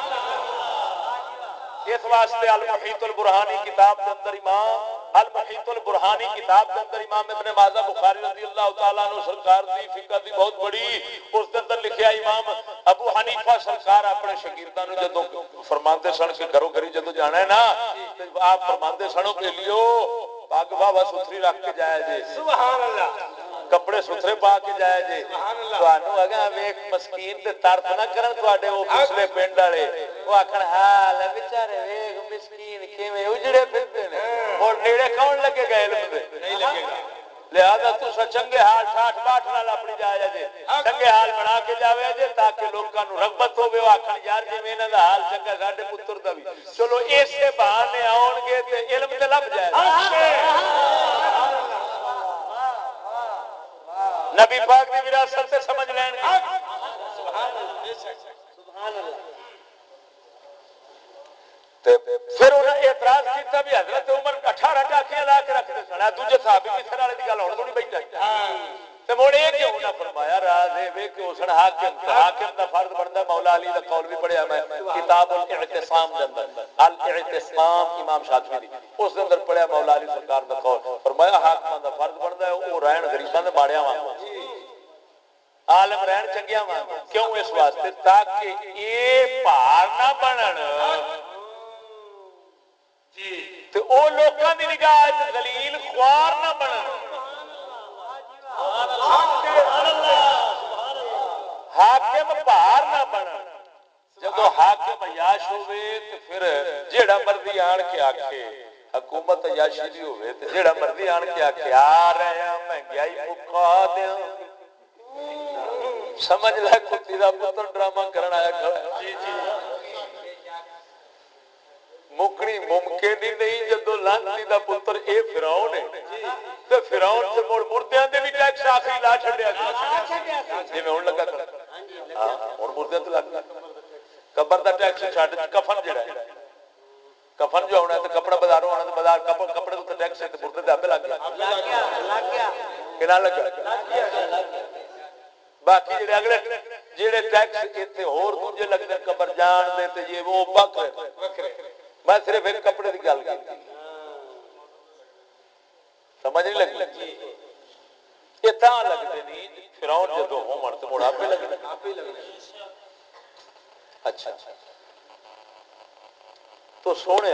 اس واسطے المحیط البرہانی کتاب کے اندر امام المحیط البرہانی کتاب کے اندر امام ابن ماجہ بخاری رضی اللہ تعالیٰ عنہ سرکار دی فقہ دی بہت بڑی اس کے اندر لکھیا امام ابو حنیفہ سرکار اپنے شاگرداں نو جدوں فرماندے سن کہ گھروں گھری جدوں جانا ہے نا تے آپ فرماندے سن کہ لیو پاگ بابا ستھری رکھ کے جایا جی. سبحان اللہ. کپڑے ستھرے پا کے جایا جی. تانوں اگا ویکھ مسکین تے تڑپ نہ کرن تواڈے او پچھلے پنڈ والے او آکھن حال بیچارے ویکھ مسکین کیویں اجڑے پھردے نے اور نیڑے کون لگے گا علم دے نہیں لگے گا. لہذا تسا چنگے حال ٹھاٹ باٹ نال اپنی جایا جے چنگے حال بنا کے جاوے جے تاکہ لوکاں نو رغبت ہوے او آکھن یار جویں انہاں دا حال چنگا ساڈے پتر دا وی چلو ایسے بہانے آون گے تے علم تے لب جائے گا. نبی پاک دی وراثت تے سمجھ لین گے. سبحان اللہ. بے شک سبحان اللہ. پھر انہوں نے اعتراض کیتا بھی حضرت عمر 18 ٹاکیاں لا کے رکھتے سن. دوجے صحابی مصر والے دی گل ہن نہیں بیٹھا تے موڑے کیوں نہ فرمایا راز اے وے کہ اس نے حاکم دا فرض بندا. مولا علی دا قول بھی پڑھیا میں کتاب الاعتصام دے اندر الاعتصام امام شاطبی دی اس دے اندر پڑھیا مولا علی سرکار دا قول فرمایا حاکماں دا فرض بندا ہے او رہن غریباں دے ماڑیاں وانگوں عالم رہن چنگیاں وانگوں. کیوں اس واسطے تاکہ اے پہاڑ نہ بنن تے وہ لوگوں کی نگاہ دلیل خوار نہ بنن، حاکم بھار نہ بنن۔ جدو حاکم عیاش ہوئے تو پھر جیڑا مرضی آن کے آکھے، حکومت عیاشی دی ہوئے تو جیڑا مرضی آن کے آکھے آ رہے ہیں مہنگائی مکا دیں، سمجھ لے کتی دا پتر ڈرامہ کرنا آیا کھڑا ہے۔ مکڑی ممکن ہی نہیں جدو لانتی دا پتر اے فرعون ہے تے فرعون سے مڑ مردیاں دے بھی ٹیکس آخری لا چھڈیا سی جی میں ہن لگا کر ہاں ہن مردیاں تے لگ قبر دا ٹیکس چھڈ کفن جڑا ہے کفن جو ہونا ہے تے کپڑا بازاروں آنا تے بازار کپڑے تے ٹیکس تے مردے تے آپے لگ گیا کہ نہ لگا باقی جڑے اگلے جڑے ٹیکس ایتھے ہور دوجے لگدے قبر جان دے تے یہ وہ وکھرے میں صرف ایک کپڑے کی گل کی سمجھ نہیں لگی یہ تاں لگتے نہیں فرعون جدو ہو من تو مڑ آپ لگنا اچھا تو سونے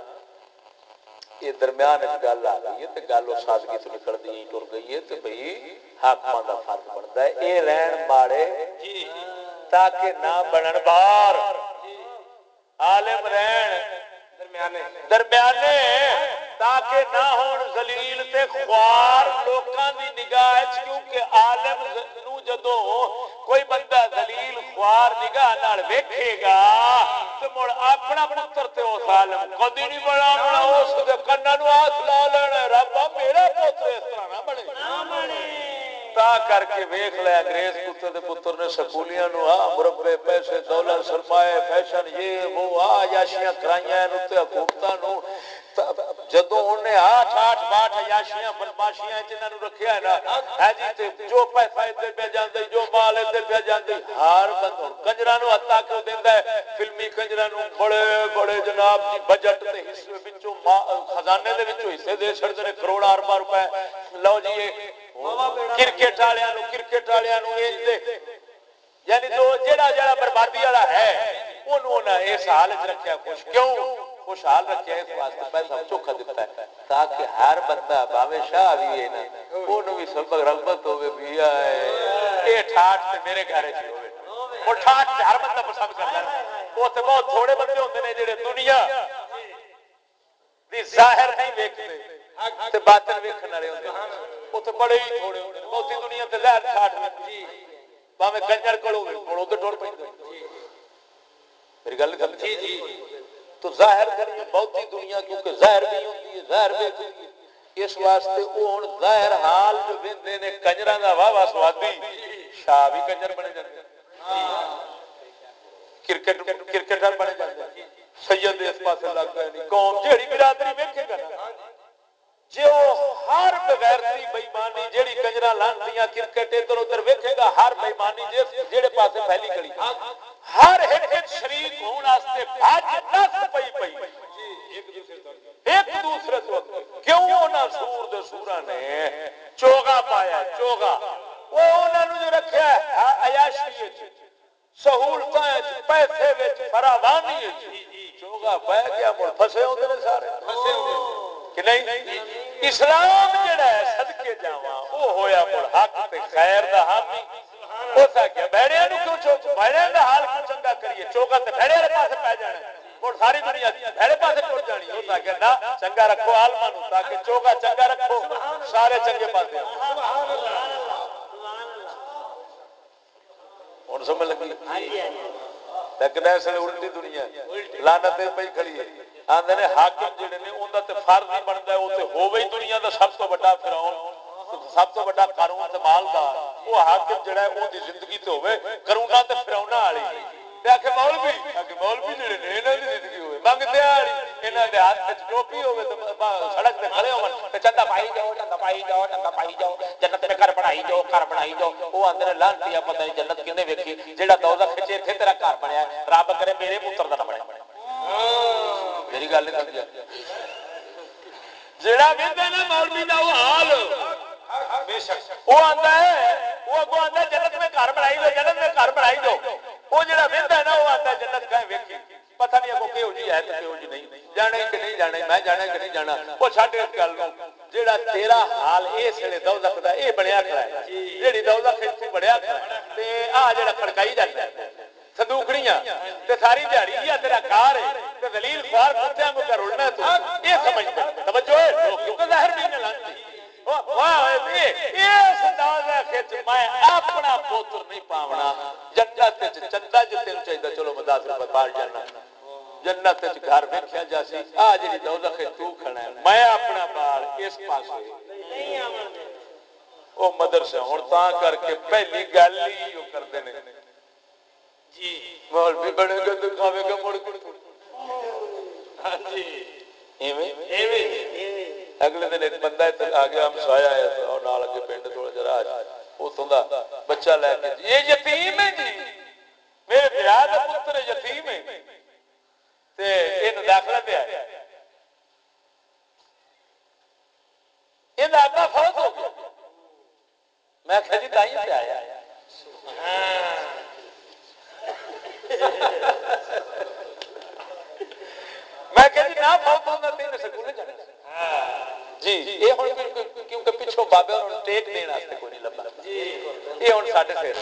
یہ درمیان گل آ گئی ہے تو گل وہ سادگی تو نکل دی ٹر گئی ہے تو بھائی حاکماں دا فرض بنتا ہے یہ رہن ماڑے تاکہ نہ بنن بار عالم رہن درمیانے تاکہ نہ ہون ذلیل تے خوار لوکاں دی نگاہ وچ کیونکہ عالم نو جدوں کوئی بندہ ذلیل خوار نگاہ نال ویکھے گا تے مڑ اپنا پتر تے اس عالم کدی نہیں بناونا اس دے کناں نو ہاتھ لا لینا رب میرا پتر اس طرح نہ بنے تا کر کے ویکھ لے انگریز کتے دے پتر نے سکولیاں نو مربے پیسے دولت سرمایہ فیشن یہ وہ عیاشیاں کرائیاں نو تے حکومتاں نو جدوں انہیں ٹھاٹ باٹ عیاشیاں بدماشیاں جنہاں نو رکھیا ہے نا ہے جی تے جو پیسہ ادھر پہ جاندے جو مال ادھر پہ جاندے ہر بندہ کنجراں نو عطا کیوں دیندا ہے فلمی کنجراں نو بڑے بڑے جناب جی بجٹ دے حصے وچوں خزانے دے وچوں حصے دے چھڑدے نے کروڑاں ارباں روپے لو جی کرکٹ والےاں نو انج دے یعنی جو جڑا جڑا بربادی والا ہے انہوں نے اس حال وچ رکھیا خوش کیوں خوشحال رکھیا اس واسطے پیسہ چوکھا دیتا ہے تاکہ ہر بندہ باویں شاہ بھی ہے نا اونوں بھی سبق رغبت ہوے بھی اے ٹھاٹ تے میرے گھر وچ ہوے او ٹھاٹ تے ہر بندہ پسند کردا ہے او تے بہت تھوڑے بندے ہوندے نے جڑے دنیا دی ظاہر نہیں ویکھدے تے باطن ویکھن والے ہوندے او تے بڑے ہی تھوڑے ہوندے نے بہتی دنیا تے ظاہر ٹھاٹ ویکھدی باویں کنجر کولو کولو تے ٹر پیندے میری گل سمجھ جی تو ظاہر بہتی دنیا کیونکہ ظاہر نہیں ہوتی ہے ظاہر ویکھدی ہے اس واسطے او ہن ظاہر حال جو ویندے نے کنجراں دا واہ واہ سوادی شاہ بھی کنجر بنے جاندے کرکٹر بنے جاندے سید اس پاسے لگ گئے نہیں قوم جیڑی برادری ویکھے گا نا جو ہر بغیرتی بے ایمانی جیڑی کنجراں لانتیاں کرکٹ ادھر ادھر ویکھے گا ہر بے ایمانی جیڑے پاسے پھیلی کھڑی ہر ایک شریک ہون واسطے بھاج نس پئی ایک دوسرے تو کیوں انہاں سور دے سوراں نے چوغا پایا چوغا وہ انہاں نو جو رکھیا ہے عیاشی وچ سہولتاں وچ پیسے وچ فراوانی وچ چوغا پے گیا مڑ پھسے ہوندے نے سارے پھسے ہوندے کہ نہیں اسلام جڑا ہے صدقے جاواں او ہویا مڑ حق تے خیر دا حامی او سا کہ بھڑیاں نو کیوں چوک بھڑیاں دا حال کیوں چنگا کریے چوغا تے بھڑے والے پاسے پے جانا مڑ ساری دنیا بھڑے پاسے ٹر جانی او سا کہ نہ چنگا رکھو عالماں نو تاکہ چوغا چنگا رکھو سارے چنگے پاسے سبحان اللہ ہن سمجھ لگی لیکن ایسے الٹی دنیا لعنت پئی کھڑی ہے آندے نے حاکم جڑے نے اوندا تے فرض ہی بندا ہے او تے ہووے ہی دنیا دا سب تو بڑا فرعون سب تو بڑا قارون تے مالدار او حاکم جڑا ہے اون دی زندگی تے ہوے کرونا تے فرعوناں والی تے آکھے مولوی جڑے نے انہاں دی زندگی ہوے منگتے والی انہاں دے ہاتھ وچ ٹوپی ہوے تے سڑک تے کھڑے ہون تے چندا پائی جاؤ چندا پائی جاؤ چندا پائی جاؤ جنت میں گھر بنائی جاؤ گھر بنائی جاؤ او اندر لانتیا پتہ نہیں جنت کنے ویکھی جیڑا دوزخ وچ ایتھے تیرا گھر بنیا رب کرے میرے پتر دا نہ بنے میری گل نہیں سمجھا جیڑا ویندا نا مولوی دا او حال بے شک او آندا ہے او اگوں آندا جنت میں گھر بنائی دو جنت میں گھر بنائی دو او جیڑا ویندا نا او آندا جنت کہیں ویکھی پتہ نہیں اگوں کہو جی ہے تے کہو جی نہیں جانا کہ نہیں جانا میں جانا کہ نہیں جانا وہ چھڈ اس گل نو جیڑا تیرا حال اس ویلے دوزخ دا اے بنیا کھڑا ہے جیڑی دوزخ تو بڑیا کھڑا ہے تے آ جیڑا کھڑکائی جاندا ہے صندوقڑیاں تے ساری دیہڑی یا تیرا کار ہے تے ذلیل خوار کتےاں کو کر اڑنا تو اے سمجھدا توجہ ہے لوگ کیوں ظاہر نہیں لانتی واہ اس انداز خچ میں اپنا پوتر نہیں پاونا جنت وچ چندا جو تینوں چاہیدا چلو میں 10 روپے بال جانا جنت وچ گھر ویکھیا جاسی آ جڑی دوزخ تو کھڑا ہے میں اپنا بال اس پاسے نہیں آون دے او مدرسہ ہن تاں کر کے پہلی گل ہی او کردے نے جی مولوی بڑے گا دکھاوے گا مڑ کے ہاں جی اگلے دن ایک بندہ آ گیا ہم سایا ہے اور نال اگے پنڈ تھوڑا جرا اتوں دا بچہ لے کے یہ یتیم ہے جی میرے بھرا دا پتر یتیم ہے تے ان داخلہ دے آیا ان ابا فوت ہو گیا میں کہا جی تائیں پہ آیا میں کہ جی نہ فوت ہونا تین سکول جانا جی یہ ہن کیونکہ پیچھے بابے انہوں نے ٹیک دین واسطے کوئی نہیں لبا یہ ہن ساڈے سر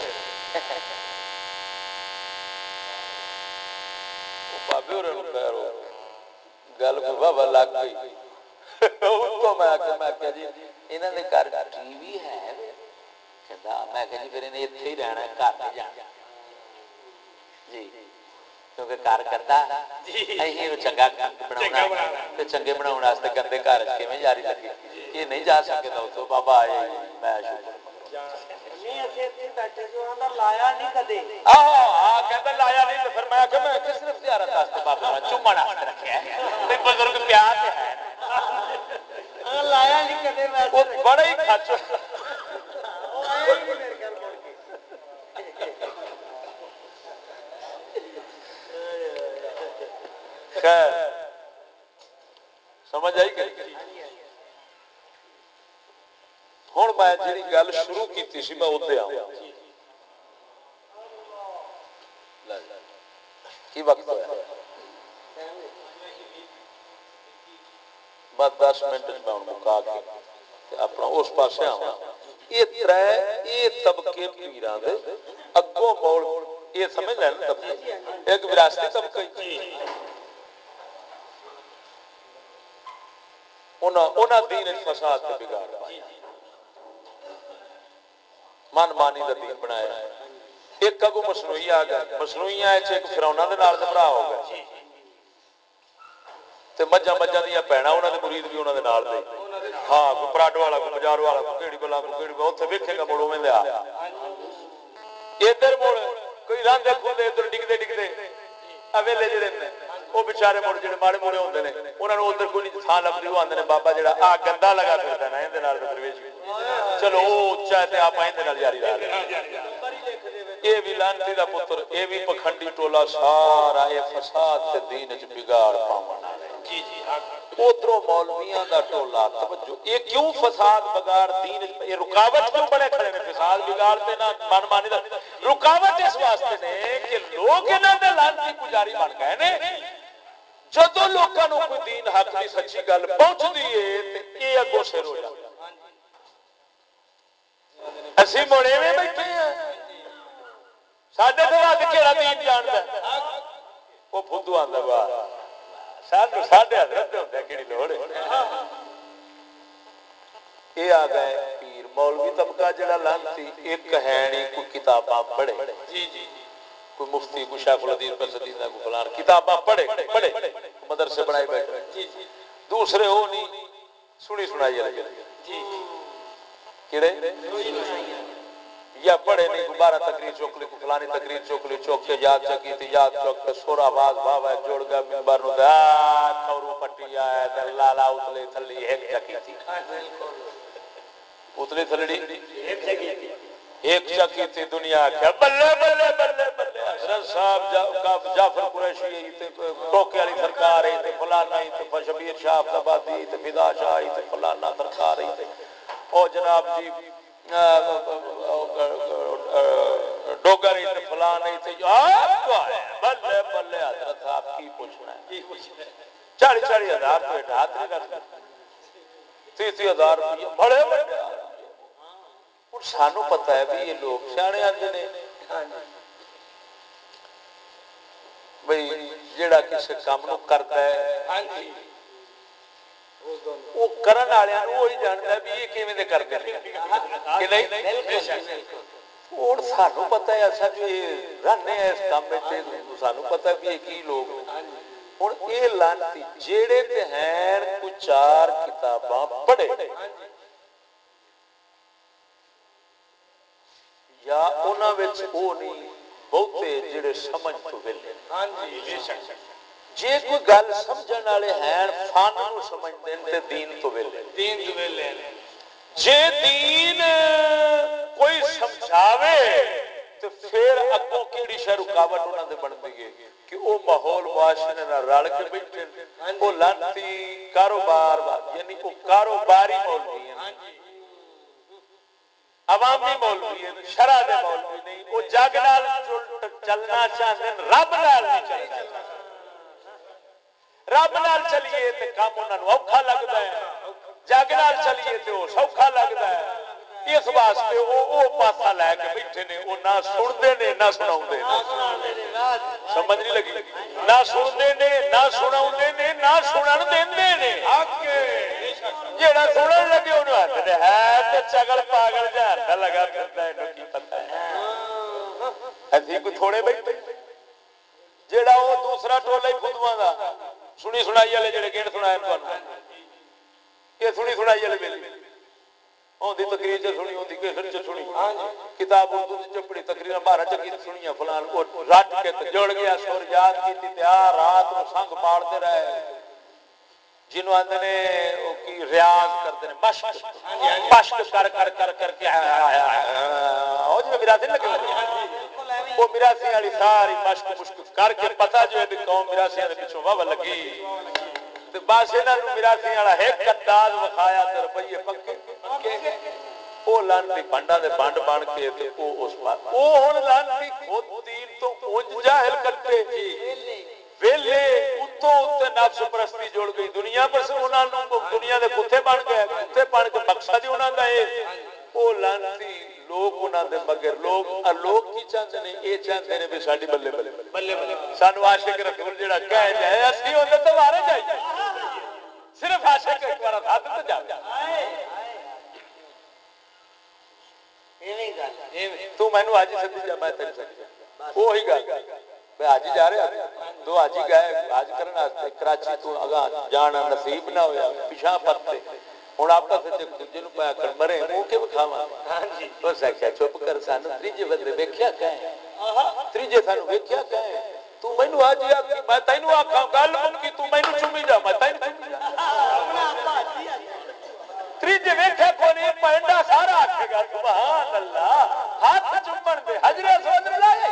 بابے اور خیر گل کوئی بابا لگ گئی تو میں کہ جی انہاں دے گھر ٹی وی ہے کہندا میں کہ جی پھر انہیں ایتھے ہی رہنا ہے گھر نہیں جانا جی کیونکہ کار کرتا اہیں چنگا بناونا تے چنگے بناون واسطے گندے گھر وچ کیویں جاری لگے یہ نہیں جا سکدا تو بابا آئے میں شکر نہیں اسی ایتھے بیٹھے جو انہاں لایا نہیں کدے ہاں کہندا لایا نہیں تے پھر میں کہ میں کہ صرف زیارت واسطے بابا چومن واسطے رکھیا ہے تے بزرگ پیار تے ہے ہاں لایا نہیں کدے ویسے بڑا ہی کھچ او آیا ہی نہیں میرے گھر مڑ کے خیر سمجھ آئی کہ ہن میں جڑی گل شروع کیتی سی میں اوتے آواں کی وقت ہویا بس 10 منٹ میں ہن مکا کے اپنا اس پاسے آواں یہ ترے یہ طبقے پیراں دے اگوں مول یہ سمجھ لے نا طبقہ ایک وراثتی طبقہ انہاں دین فساد تے بگاڑ پایا من مانی دا دین بنایا ایک اگوں مصنوعی آ گئے مصنوعیاں وچ ایک فرعوناں دے نال دبرا ہو گئے تے مجھاں دیاں بہناں انہاں دے مرید بھی انہاں دے نال دے ہاں کوئی پراڈ والا کوئی بازار والا کوئی کیڑی بلا کوئی کیڑی اوتھے ویکھے گا مڑ اوویں دے آ ادھر مڑ کوئی راندے کھوندے ادھر ڈگدے ڈگدے اویلے جڑے نے وہ بیچارے مڑ جڑے ماڑے موڑے ہوندے نے انہاں نوں ادھر کوئی نہیں تھاں لبدی وہ آندے نے بابا جڑا آ گندا لگا پھردا نا ایندے نال درویش چلو او اونچا تے آپ ایندے نال یاری لا لیں اے وی لعنتی دا پتر اے وی پکھنڈی ٹولا سارا اے فساد تے دین وچ بگاڑ پاون والے جی جی ادھروں مولویاں دا ٹولا توجہ یہ کیوں فساد بگاڑ دین یہ رکاوٹ کیوں بڑے کھڑے نے فساد بگاڑ تے نہ من مانی دا رکاوٹ اس واسطے نے کہ لوگ انہاں دے لعنتی پجاری بن گئے نے جدوں لوکاں نوں کوئی دین حق دی سچی گل پہنچدی ہے تے اے اگوں سر ہو جاندے اسی مڑے میں بیٹھے ہیں ساڈے تو ود کیڑا دین جاندا ہے او پھدو آندا واہ سانو ساڈے حضرت دے ہوندے کیڑی لوڑ ہے اے آ گئے پیر مولوی طبقہ جڑا لعنتی ایک ہے نہیں کوئی کتاباں پڑھے جی جی کوئی مفتی کوئی شیخ الحدیث پر سدیدہ کوئی فلان کتاباں پڑھے مدرسے بنائے بیٹھے جی جی دوسرے ہو نہیں سنی سنائی لگے جی کیڑے یا پڑھے نہیں کو 12 تقریر چوک لی کو فلانی تقریر چوک لی چوک کے یاد چکی تھی یاد چوک کے سور آواز بھاوا جوڑ گیا منبر نو دا کھورو پٹی آیا تے لالا اتلے تھلی ایک چکی تھی اتلی تھلڑی ایک چکی تھی دنیا کیا بلے بلے بلے بلے حضرت صاحب جعفر قریشی تے ٹوکے والی سرکار تے فلانا تے شبیر شاہ آبادی تے فدا شاہ تے فلانا سرکار تے او جناب جی ڈوگر فلاں نہیں تھے بلے بلے حضرت صاحب کی پوچھنا ہے 40-40 ہزار تو ہاتھ نہیں رکھتے 30 ہزار روپیہ بڑے بڑے اور سانو پتا ہے بھی یہ لوگ سیانے آتے نے بھئی جیڑا کسی کام نو کرتا ہے وہ کرن والےاں نو وہی جاندا ہے بھی یہ کیویں دے کردے نے کہ نہیں اور سانو پتا ہے اسا جو رہنے اس کام وچ سانو پتا ہے بھی یہ کی لوگ ہن اے لانتی جیڑے تے ہیں کوئی 4 کتاباں پڑھے یا انہاں وچ او نہیں بہتے جڑے سمجھ تو ویلے ہاں جی بے شک جے کوئی گل سمجھن والے ہیں فن نو سمجھدے تے دین تو ویلے جے دین کوئی سمجھاوے تے پھر اگوں کیڑی شے رکاوٹ انہاں دے بندی ہے کہ او ماحول معاشرے نال رل کے بیٹھے او لانتی کاروبار یعنی او کاروباری مولوی ہیں عوامی مولوی ہیں شرع دے مولوی نہیں او جگ نال چلنا چاہندے رب نال نہیں چلنا رب نال چلیے تے کام انہاں نوں اوکھا لگدا ہے جگ نال چلیے تے او سوکھا لگدا ہے اس واسطے او پاسا لے کے بیٹھے نے او نہ سندے نے نہ سناوندے سمجھ نہیں لگی نہ سندے نے نہ سناوندے نے نہ سنن دیندے نے حق جیڑا سنن لگے اونوں آندے ہے تے چگل پاگل جہر لگا پھردا ہے اینوں کی پتہ ہے ایتھے کوئی تھوڑے بیٹھے جیڑا او دوسرا ٹولا ہی فدواں دا سنی سنائی والے جڑے گن سنائے تانوں کہ سنی سنائی والے ویلے ہوندی تقریر چ سنی ہوندی کیسٹ چ سنی کتاب اردو چ پڑھی تقریراں 12 چنگی سنیاں فلان او رٹ کے تے جڑ گیا سر یاد کیتی تے آ رات نو سنگ پاڑتے رہے جنوں آندے نے او کی ریاض کرتے نے مشق کر کر کر کر کے او جی میراثی لگے وہ میراثی والی ساری مشق کر کے پتہ جو ہے قوم میراثیاں دے پیچھے واہ لگی تے بس انہاں نوں میراثی والا ایک انداز وکھایا تے روپیے پکے او لانتی پنڈا دے پنڈ بن کے تے او اس او ہن لانتی خود دین تو اونج جاہل کٹے ویلے اتوں تے نفس پرستی جڑ گئی دنیا پر انہاں نوں دنیا دے کتے بن گئے کتے بن کے مقصد ہی انہاں دا اے او لانتی لوگ انہاں دے مگر لوگ کی چاہندے نے اے چاہندے نے بھی ساڈی بلے بلے سانو عاشق رسول جڑا کہہ جائے اسی اودے تے وارے جائیے صرف عاشق ایک بار ساتھ تے جاوے ایویں گل تو مینوں اج سدی جا میں تینوں سدی وہی گل میں اج جا رہا دو اج گئے اج کرن واسطے کراچی تو اگاں جانا نصیب نہ ہویا پیچھے پرتے ہن آپس وچ ایک دوجے نوں پایا کر مرے منہ کے وکھاواں ہاں جی بس آکھیا چپ کر سانو تیجے بندے ویکھیا کہیں تیجے سانو ویکھیا کہیں تو مینوں اج آکھی میں تینوں آکھاں گل مکی تو مینوں چومی جا میں تینوں چومی جا اپنا اپا تیجے ویکھیا کوئی نہیں پینڈا سارا آکھے گا سبحان اللہ ہاتھ چومن دے حجر اسود لائے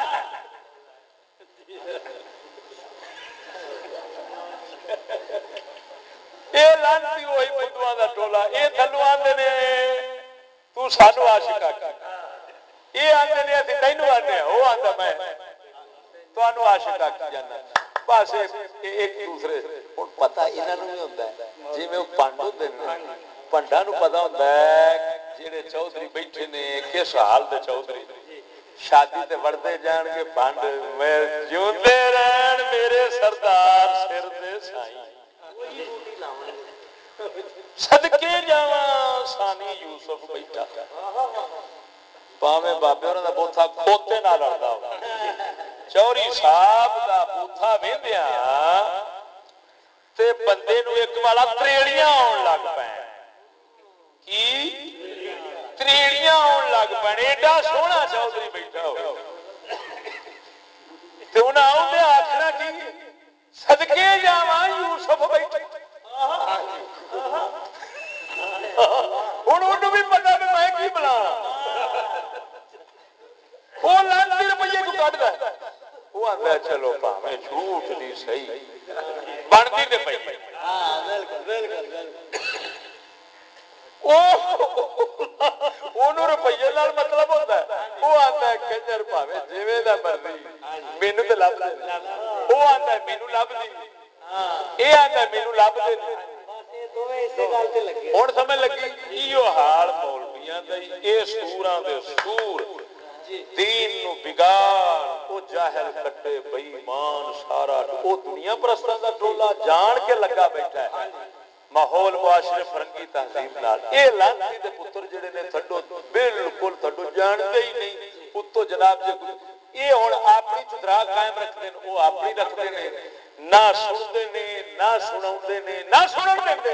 اے لانتی وہی بدواں دا ٹولا اے تھلو آندے نے تو سانو عاشق آکھی اے آندے نے اسی تینوں آندے او آندا میں تانوں عاشق آکھی جانا بس ایک دوسرے ہن پتہ انہاں نوں بھی ہوندا ہے جویں او پنڈ ہوندے نے پنڈاں نوں پتہ ہوندا ہے جڑے چودھری بیٹھے نے کس حال دے چودھری شادی تے وڑدے جان گے پنڈ میں جیوندے رہن میرے سردار سر دے سائیں صدقے جاواں سانی یوسف بیٹھا پاویں بابے ہوراں دا بوتھا کھوتے نال لڑدا ہو چوری صاحب دا بوتھا ویندیاں تے بندے نو ایک والا تریڑیاں آن لگ پئے کی تریڑیاں آن لگ پئے ایڈا سوہنا چودھری بیٹھا ہو تے انہاں اوندے آکھنا کی صدقے جاواں یوسف بیٹھا ہن اونوں بھی پتہ بھی میں کی بلا او لانتی روپیے کو کڈدا وہ آندا چلو بھاویں جھوٹ دی صحیح بندی تے پئی ہاں بالکل بالکل اونوں روپیے نال مطلب ہوندا ہے وہ آندا ہے ادھر پاوے جویں دا مرضی مینوں تے لب دے او آندا مینوں لب دی اے آندا مینوں لب دے ہن سمجھ لگی ایو حال مولویاں دا اے سوراں دے سور دین نو بگاڑ او جاہل کٹے بے ایمان سارا او دنیا پرستاں دا ٹولا جان کے لگا بیٹھا ہے ماحول معاشرے فرنگی تہذیب نال اے لانتی دے پتر جڑے نے تھڈو بالکل تھڈو جانتے ہی نہیں اتو جناب جی اے ہن اپنی چترا قائم رکھدے نے او اپنی رکھدے نے نہ سنتے نے نہ سناوندے نے نہ سنن دیندے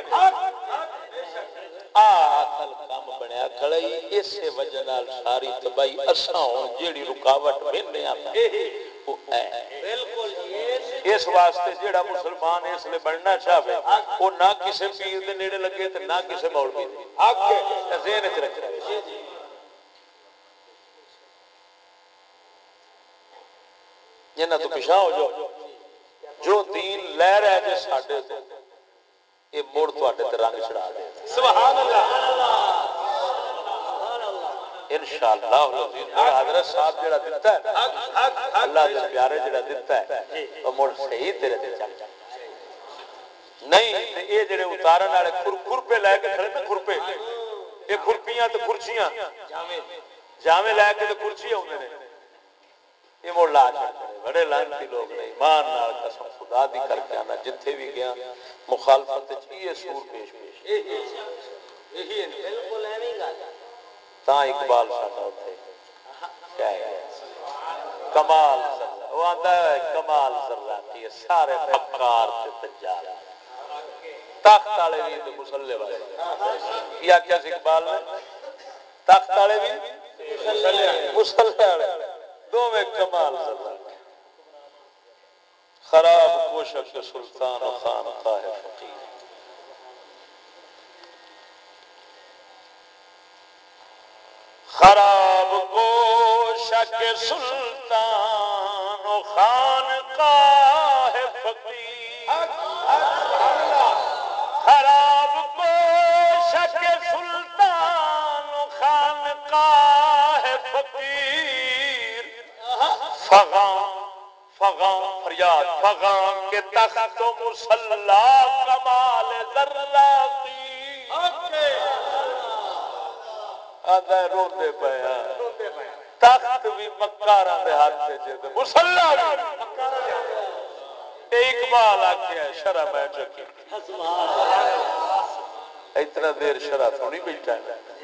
اصل کام بنیا کھڑائی اسی وجہ نال ساری تباہی اساں ہن جیڑی رکاوٹ ویندے آں او بالکل اس واسطے جیڑا مسلمان اس لیے بننا چاہے وہ نہ کسی پیر دے نیڑے لگے تے نہ کسی مولوی دے حق ذہن وچ رکھے جنہاں تو پیچھے ہو جاؤ جو دین لے رہے جے ساڈے تو یہ موڑ تواڈے تے رنگ چڑھا دے سبحان اللہ انشاءاللہ العزیز میرا حضرت صاحب جڑا دیتا ہے اللہ دے پیارے جڑا دیتا ہے وہ موڑ صحیح تیرے تے چل نہیں تے اے جڑے اتارن والے کھرپے لے کے کھڑے نا کھرپے اے کھرپیاں تے کرسیاں جاویں لے کے تے کرسی ہوندے نے یہ موڑ لا چھڑتے ہیں بڑے لعنتی لوگ نے ایمان نال قسم خدا دی کر کے آنا جتھے بھی گیا مخالفت یہ سور پیش یہی بالکل ایویں گل تا اقبال ساڈا اوتھے کیا ہے کمال ذرہ وہ آندا ہے کمال ذرہ کی سارے مکار تے دجال تخت والے بھی تے مصلی والے یا کیا اقبال نے تخت والے بھی مصلی والے دو میں کمال ذرہ خراب کوشش سلطان و خان خواہ فقیر خراب کوشش سلطان و خان خواہ فقیر خراب کوشش سلطان و خان خواہ فقیر فغان فریاد فغان کے تخت و مصلا کمال ذراتی آدھا روندے پیا تخت بھی مکاراں دے ہاتھ وچ تے مصلا بھی مکاراں دے ہاتھ اے اقبال آکھیا شرع میں چکی اتنا دیر شرع تھوڑی بیٹھا ہے